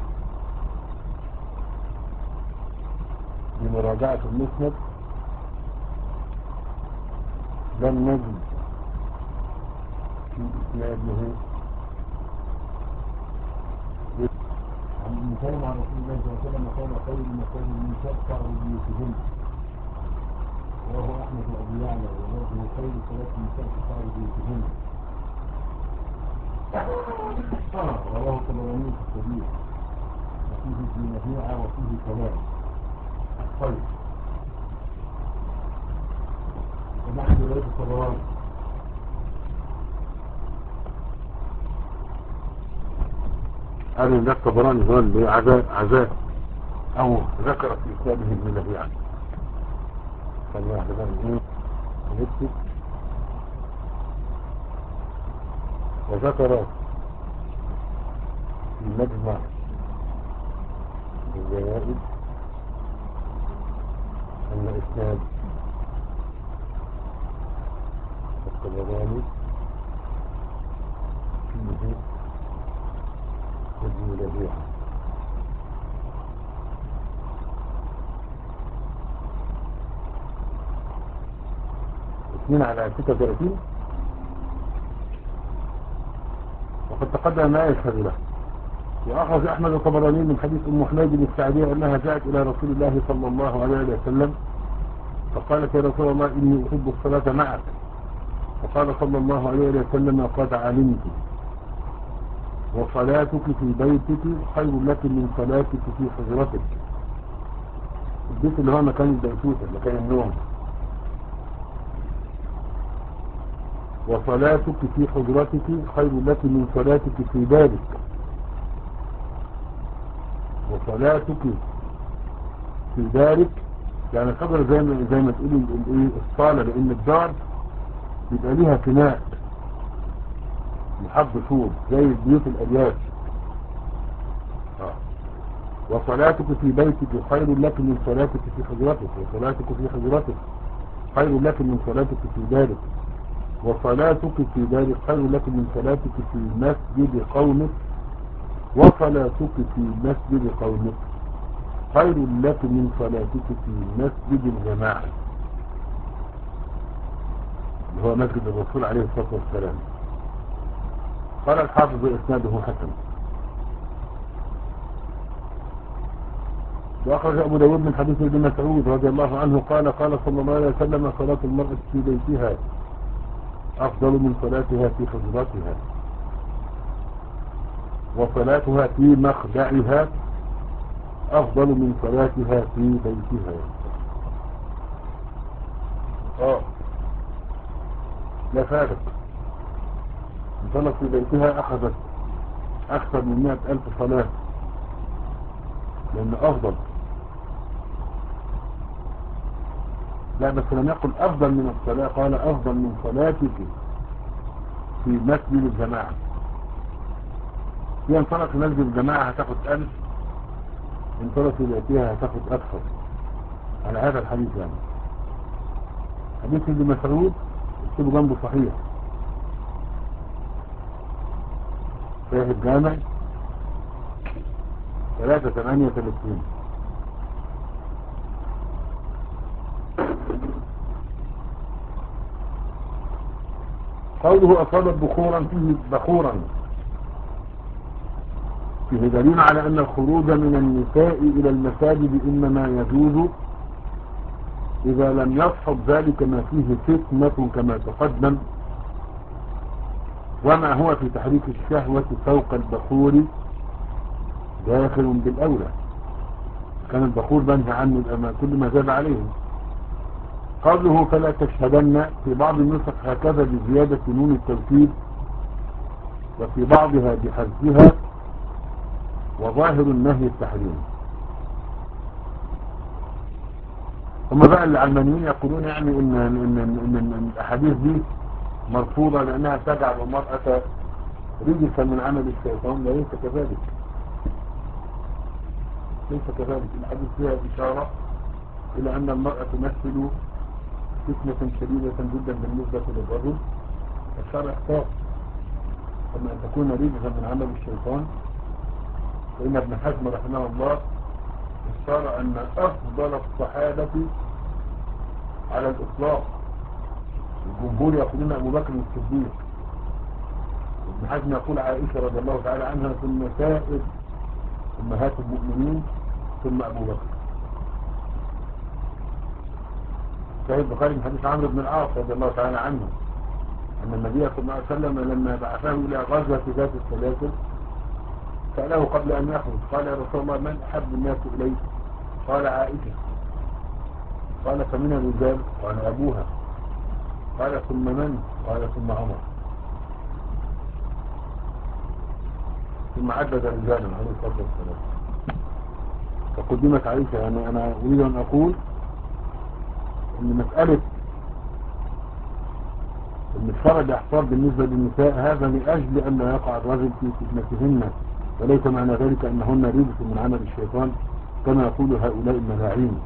بمراجعة المسند لم نجد في إسناده عن المثال عن رسول الله صلى الله عليه وسلم قال: خير مساجد النساء قعر بيوتهن، وهو أحمد وأبو يعلى ولفظه: خير صلاة النساء قعر بيوتهن. رواه الطبراني في الكبير وفيه ابن لهيعة وفيه كلام. طيب ونحن رواية الطبراني قال ان ده الطبراني هو اللي عزاء عزاء او ذكر في كتابه ابن لهيعة. كان واحد بقى ايه ونكتب وذكر في مجمع الزوائد ان اسناد الطبراني فيه ابن لهيعة. اثنين على ستة وثلاثين. وقد تقدم ما يشهد له. وأخرج أحمد الطبراني من حديث أم حميد السعدية أنها جاءت إلى رسول الله صلى الله عليه وسلم فقالت يا رسول الله إني أحب الصلاة معك. فقال صلى الله عليه وسلم قد علمت وصلاتك في بيتك خير لك من صلاتك في حجرتك. البيت اللي هو مكان البيتوتة مكان النوم. وصلاتك في حجرتك خير لك من صلاتك في دارك. وصلاتك في دارك يعني قدر زي ما زي ما تقولي الايه الصاله، لان الدار بيبقى ليها فناء محب سور زي البيوت الالياف. اه وصلاتك في بيتك خير لك من صلاتك في حجرتك. وصلاتك في حجرتك خير لك من صلاتك في دارك. وصلاتك في دارك خير لك من صلاتك في مسجد قومك. وصلاتك في مسجد قومك خير لك من صلاتك في مسجد الجماعة اللي هو مسجد الرسول عليه الصلاة والسلام. قال الحافظ إسناده حسن. وأخرج أبو داود من حديث ابن مسعود رضي الله عنه قال قال صلى الله عليه وسلم صلاة المرأة في بيتها أفضل من صلاتها في حجرتها وصلاتها في مخدعها أفضل من صلاتها في بيتها. آه لا فارق. صلت في بيتها أخذت أكثر من مئة ألف صلاة لأن أفضل. لا بس لم يقل أفضل من الصلاة، قال أفضل من صلاتك في مسجد الجماعة. هي انطلق في مسجد الجماعة هتاخد ألف، انطلق في بيتها هتاخد أكثر على هذا الحديث. يعني حديث ابن مسعود اكتبوا جنبه صحيح صحيح الجامع ثلاثة ثمانية وثلاثين. قوله أصابت بخورا فيه بخورا فيه دليل على أن الخروج من النساء إلى المساجد إنما يجوز إذا لم يصحب ذلك ما فيه فتنة كما تقدم، وما هو في تحريك الشهوة فوق البخور داخل بالأولى. كان البخور بنهى عنه كل ما زاد عليه. قوله فلا تشهدن في بعض النسخ هكذا بزيادة نون التوكيد وفي بعضها بحذفها وظاهر النهي التحريم. هم بقى العلمانيين يقولون يعني ان, إن, إن, إن الاحاديث دي مرفوضة لانها تجعل المرأة رجسا من عمل الشيطان. ليس كذلك، ليس كذلك. الحديث فيها إشارة إلى أن المرأة تمثل فتنة شديدة جدا بالنسبة للرجل. الشرع اختار أما أن تكون رجسا من عمل الشيطان، فإن ابن حزم رحمه الله اختار أن أفضل الصحابة على الإطلاق الجمهور يقولون أبو بكر الصديق. ابن حزم يقول عائشة رضي الله تعالى عنها ثم سائر أمهات المؤمنين ثم أبو بكر. صحيح البخاري من حديث عمرو بن العاص رضي الله تعالى عنه أن النبي صلى الله عليه وسلم لما بعثه إلى غزوة ذات السلاسل سأله قبل أن يخرج قال يا رسول الله من أحب الناس إليك؟ قال عائشة. قال فمن الرجال؟ قال أبوها. قال ثم من؟ قال ثم عمر. ثم عدد رجالا عليه الصلاة والسلام فقدمت عائشة. يعني أنا أريد أن أقول أن مسألة أن الفرج أحفار بالنسبة للنساء هذا لأجل أن لا يقع الرجل في فتنتهن، وليس معنى ذلك أنهن رجس من عمل الشيطان كما يقول هؤلاء الملاعين.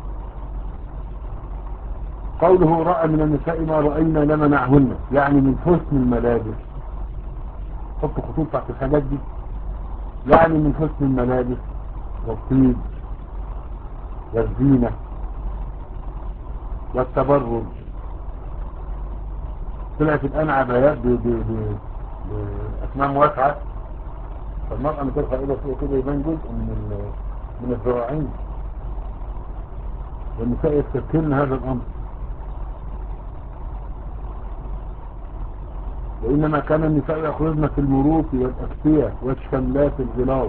قوله رأى من النساء ما رأينا لمنعهن، يعني من حسن الملابس، حط خطوط تحت الحاجات دي، يعني من حسن الملابس والطيب والزينة والتبرج. طلعت الآن عبايات بأكمام واسعة، فالمرأة بترفع إيدها فوق كده يبان جزء من من الذراعين، والنساء يستذكرن هذا الأمر. وإنما كان النساء يخرجن في المروط والأكسية والشملات الغلاظ.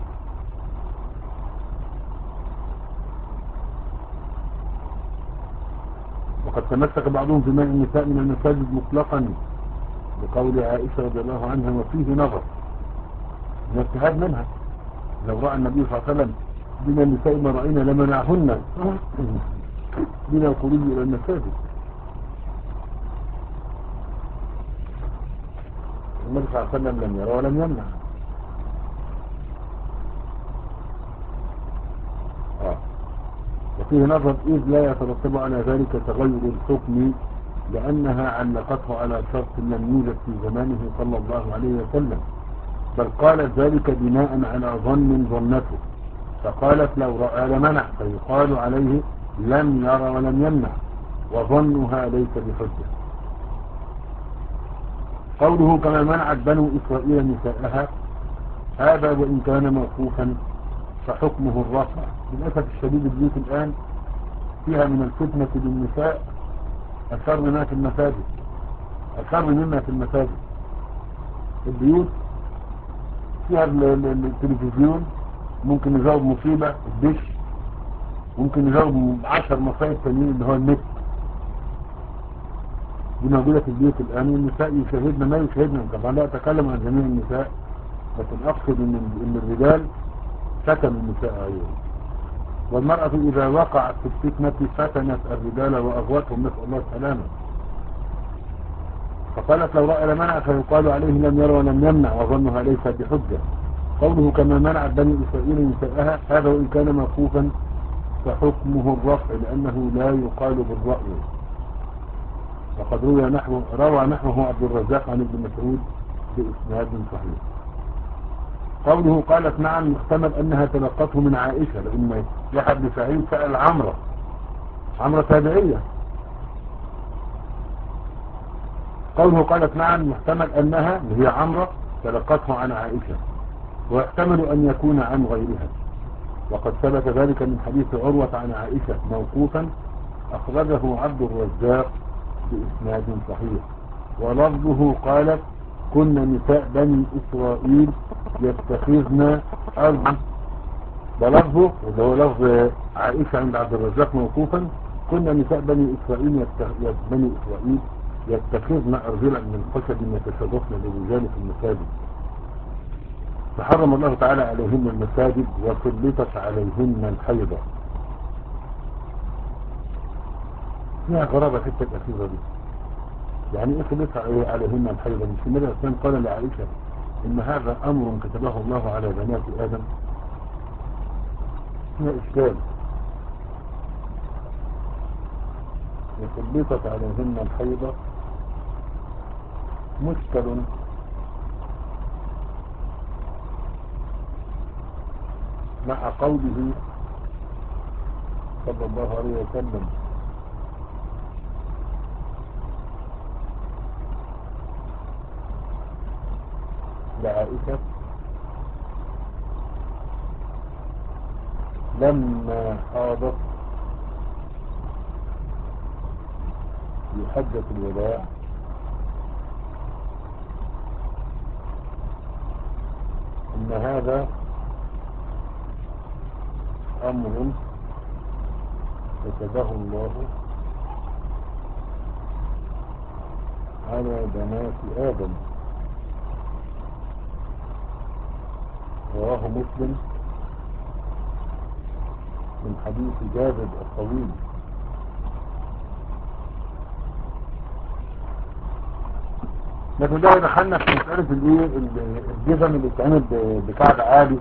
وقد تمسك بعضهم بماء النساء من المساجد مطلقا بقول عائشة رضي الله عنها وفيه نظر من اجتهاد منها. لو رأى النبي صلى الله عليه وسلم بما النساء ما رأينا لمنعهن من الخروج إلى المساجد. النبي صلى الله عليه وسلم لم يرى ولم يمنع. آه. وفيه نظر إذ لا يترتب على ذلك تغير الحكم، لأنها علقته على شرط لم يوجد في زمانه صلى الله عليه وسلم، بل قالت ذلك بناء على ظن ظنته، فقالت لو رأى لمنع، فيقال عليه لم يرى ولم يمنع، وظنها ليس بحجة. قوله كما منعت بنو إسرائيل نساءها، هذا وإن كان موقوفا فحكمه الرفع. للأسف الشديد البيوت الآن فيها من الفتنة للنساء أشر ما في المساجد، أشر مما في المساجد. البيوت فيها التلفزيون ممكن يجاوب مصيبة، الدش ممكن يجاوب عشر مصايب تانيين اللي هو النت. دي موجودة في البيوت الآن، والنساء يشاهدنا ما يشاهدنا. طبعا لا أتكلم عن جميع النساء، لكن أقصد إن, إن الرجال فتنوا النساء أيضا. والمرأة إذا وقعت في الفتنة فتنت الرجال وأغوتهم، نسأل الله السلامة. فقالت لو رأى لمنع، فيقال عليه لم ير ولم يمنع، وظنها ليس بحجة. قوله كما منع بني إسرائيل نساءها، هذا وإن كان موقوفا فحكمه الرفع، لأنه لا يقال بالرأي. وقد روى نحو روى نحوه عبد الرزاق عن ابن مسعود بإسناد صحيح. قوله قالت نعم، محتمل أنها تلقته من عائشة، لأن يحيى بن سعيد سأل عمرو عمرو تابعية. قوله قالت نعم، محتمل أنها هي عمرو تلقته عن عائشة، ويحتمل أن يكون عن غيرها. وقد ثبت ذلك من حديث عروة عن عائشة موقوفا، أخرجه عبد الرزاق بإسناد صحيح. ولفظه قالت كنا نساء بني إسرائيل يتخذن أرض، ده لفظه اللي هو لفظ عائشة عند عبد الرزاق موقوفا، كنا نساء بني إسرائيل بني إسرائيل يتخذن أرجلا من خشب يتشرفن للرجال في المساجد، فحرم الله تعالى عليهن المساجد وسلطت عليهن الحيضة. فيها غرابة حتة الأخيرة دي، يعني ايه سلطت عليهن الحيضة؟ مش النبي عليه الصلاة والسلام قال لعائشة إن هذا أمر كتبه الله على بنات آدم؟ فيها إشكال. وسلطت عليهن الحيضة مشكل مع قوله صلى الله عليه وسلم لعائشة لما حاضت في حجة الوداع إن هذا أمر كتبه الله على بنات آدم، رواه مسلم من حديث جابر الطويل. لكن ده دخلنا في مسألة الايه الجزم اللي بتتعمل بكعب عالي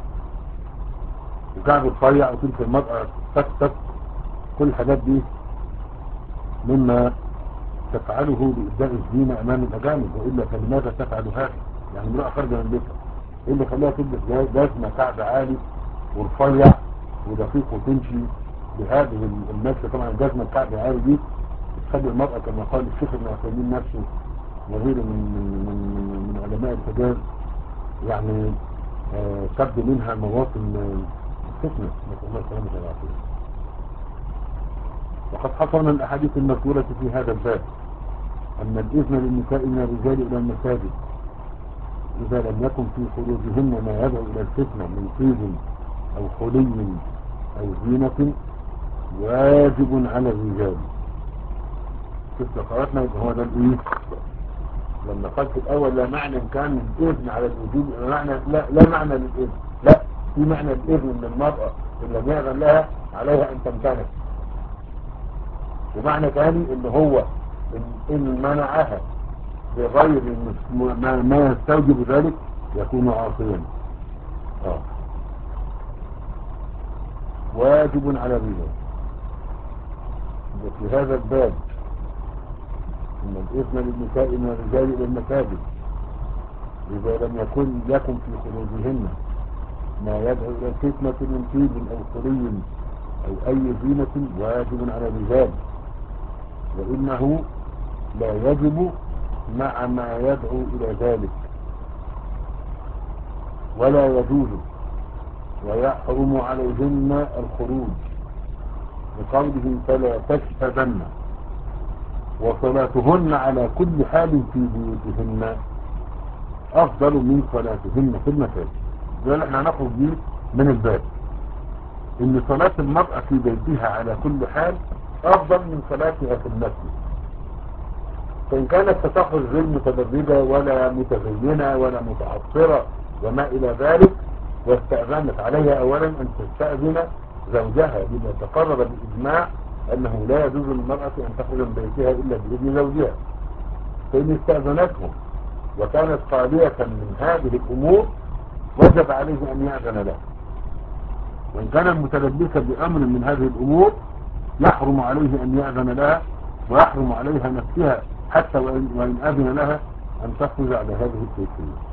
وكعب رفيع وتلك المرأة تك تك، كل الحاجات دي مما تفعله لإبداء الزينة أمام الأجانب، وإلا فلماذا تفعل هذا؟ يعني امرأة خارجة من بيتها إيه اللي خلاها تلبس جزمة كعب عالي ورفيع ودقيق وتمشي بهذه المشي؟ طبعا الجزمة الكعب العالي دي تخلي المرأة كما قال الشيخ ابن عثيمين نفسه وغيره من من من, من علماء الحجاز يعني آه تبدو منها مواطن الفتنة، نسأل الله السلامة والعافية. وقد حصل من الأحاديث المذكورة في هذا الباب أن الإذن للنساء من الرجال إلى المساجد إذا لم يكن في خروجهن ما يدعو إلى الفتنة من طيب أو حلي أو زينة واجب على الرجال. شفت قراتنا هو ده الإيه لما قلت الأول لا معنى كان الإذن على الوجوب، معنى لا, لا معنى للإذن، لا في معنى الإذن من المرأة إن لم يأذن لها عليها أن تمتنع، ومعنى ثاني إن هو إن, إن منعها بغير ما, ما يستوجب ذلك يكون عاصيا. آه. واجب على الرجال. في هذا الباب إن الإذن للنساء من الرجال إلى المساجد إذا لم يكن لكم في خروجهن ما يدعو إلى الفتنة من طيب أو حلي أو أي زينة واجب على الرجال، وإنه لا يجب مع ما يدعو إلى ذلك ولا يجوز ويحرم عليهن الخروج بقوله فلا تشهدن، وصلاتهن على كل حال في بيوتهن أفضل من صلاتهن في المساجد. ده اللي احنا هناخد بيه من الباب، ان صلاة المرأة في بيتها على كل حال أفضل من صلاتها في المسجد. فإن كانت ستخرج غير متبرجة ولا متزينة ولا متعطرة وما إلى ذلك واستأذنت عليها أولا أن تستأذن زوجها، بما تقرر بالإجماع أنه لا يجوز للمرأة أن تخرج من بيتها إلا بإذن زوجها. فإن استأذنته وكانت خالية من هذه الأمور وجب عليه أن يأذن له، وإن كانت متلبسة بأمر من هذه الأمور يحرم عليه أن يأذن لها، ويحرم عليها نفسها حتى وإن أذن لها أن تخرج على هذه الكيفية.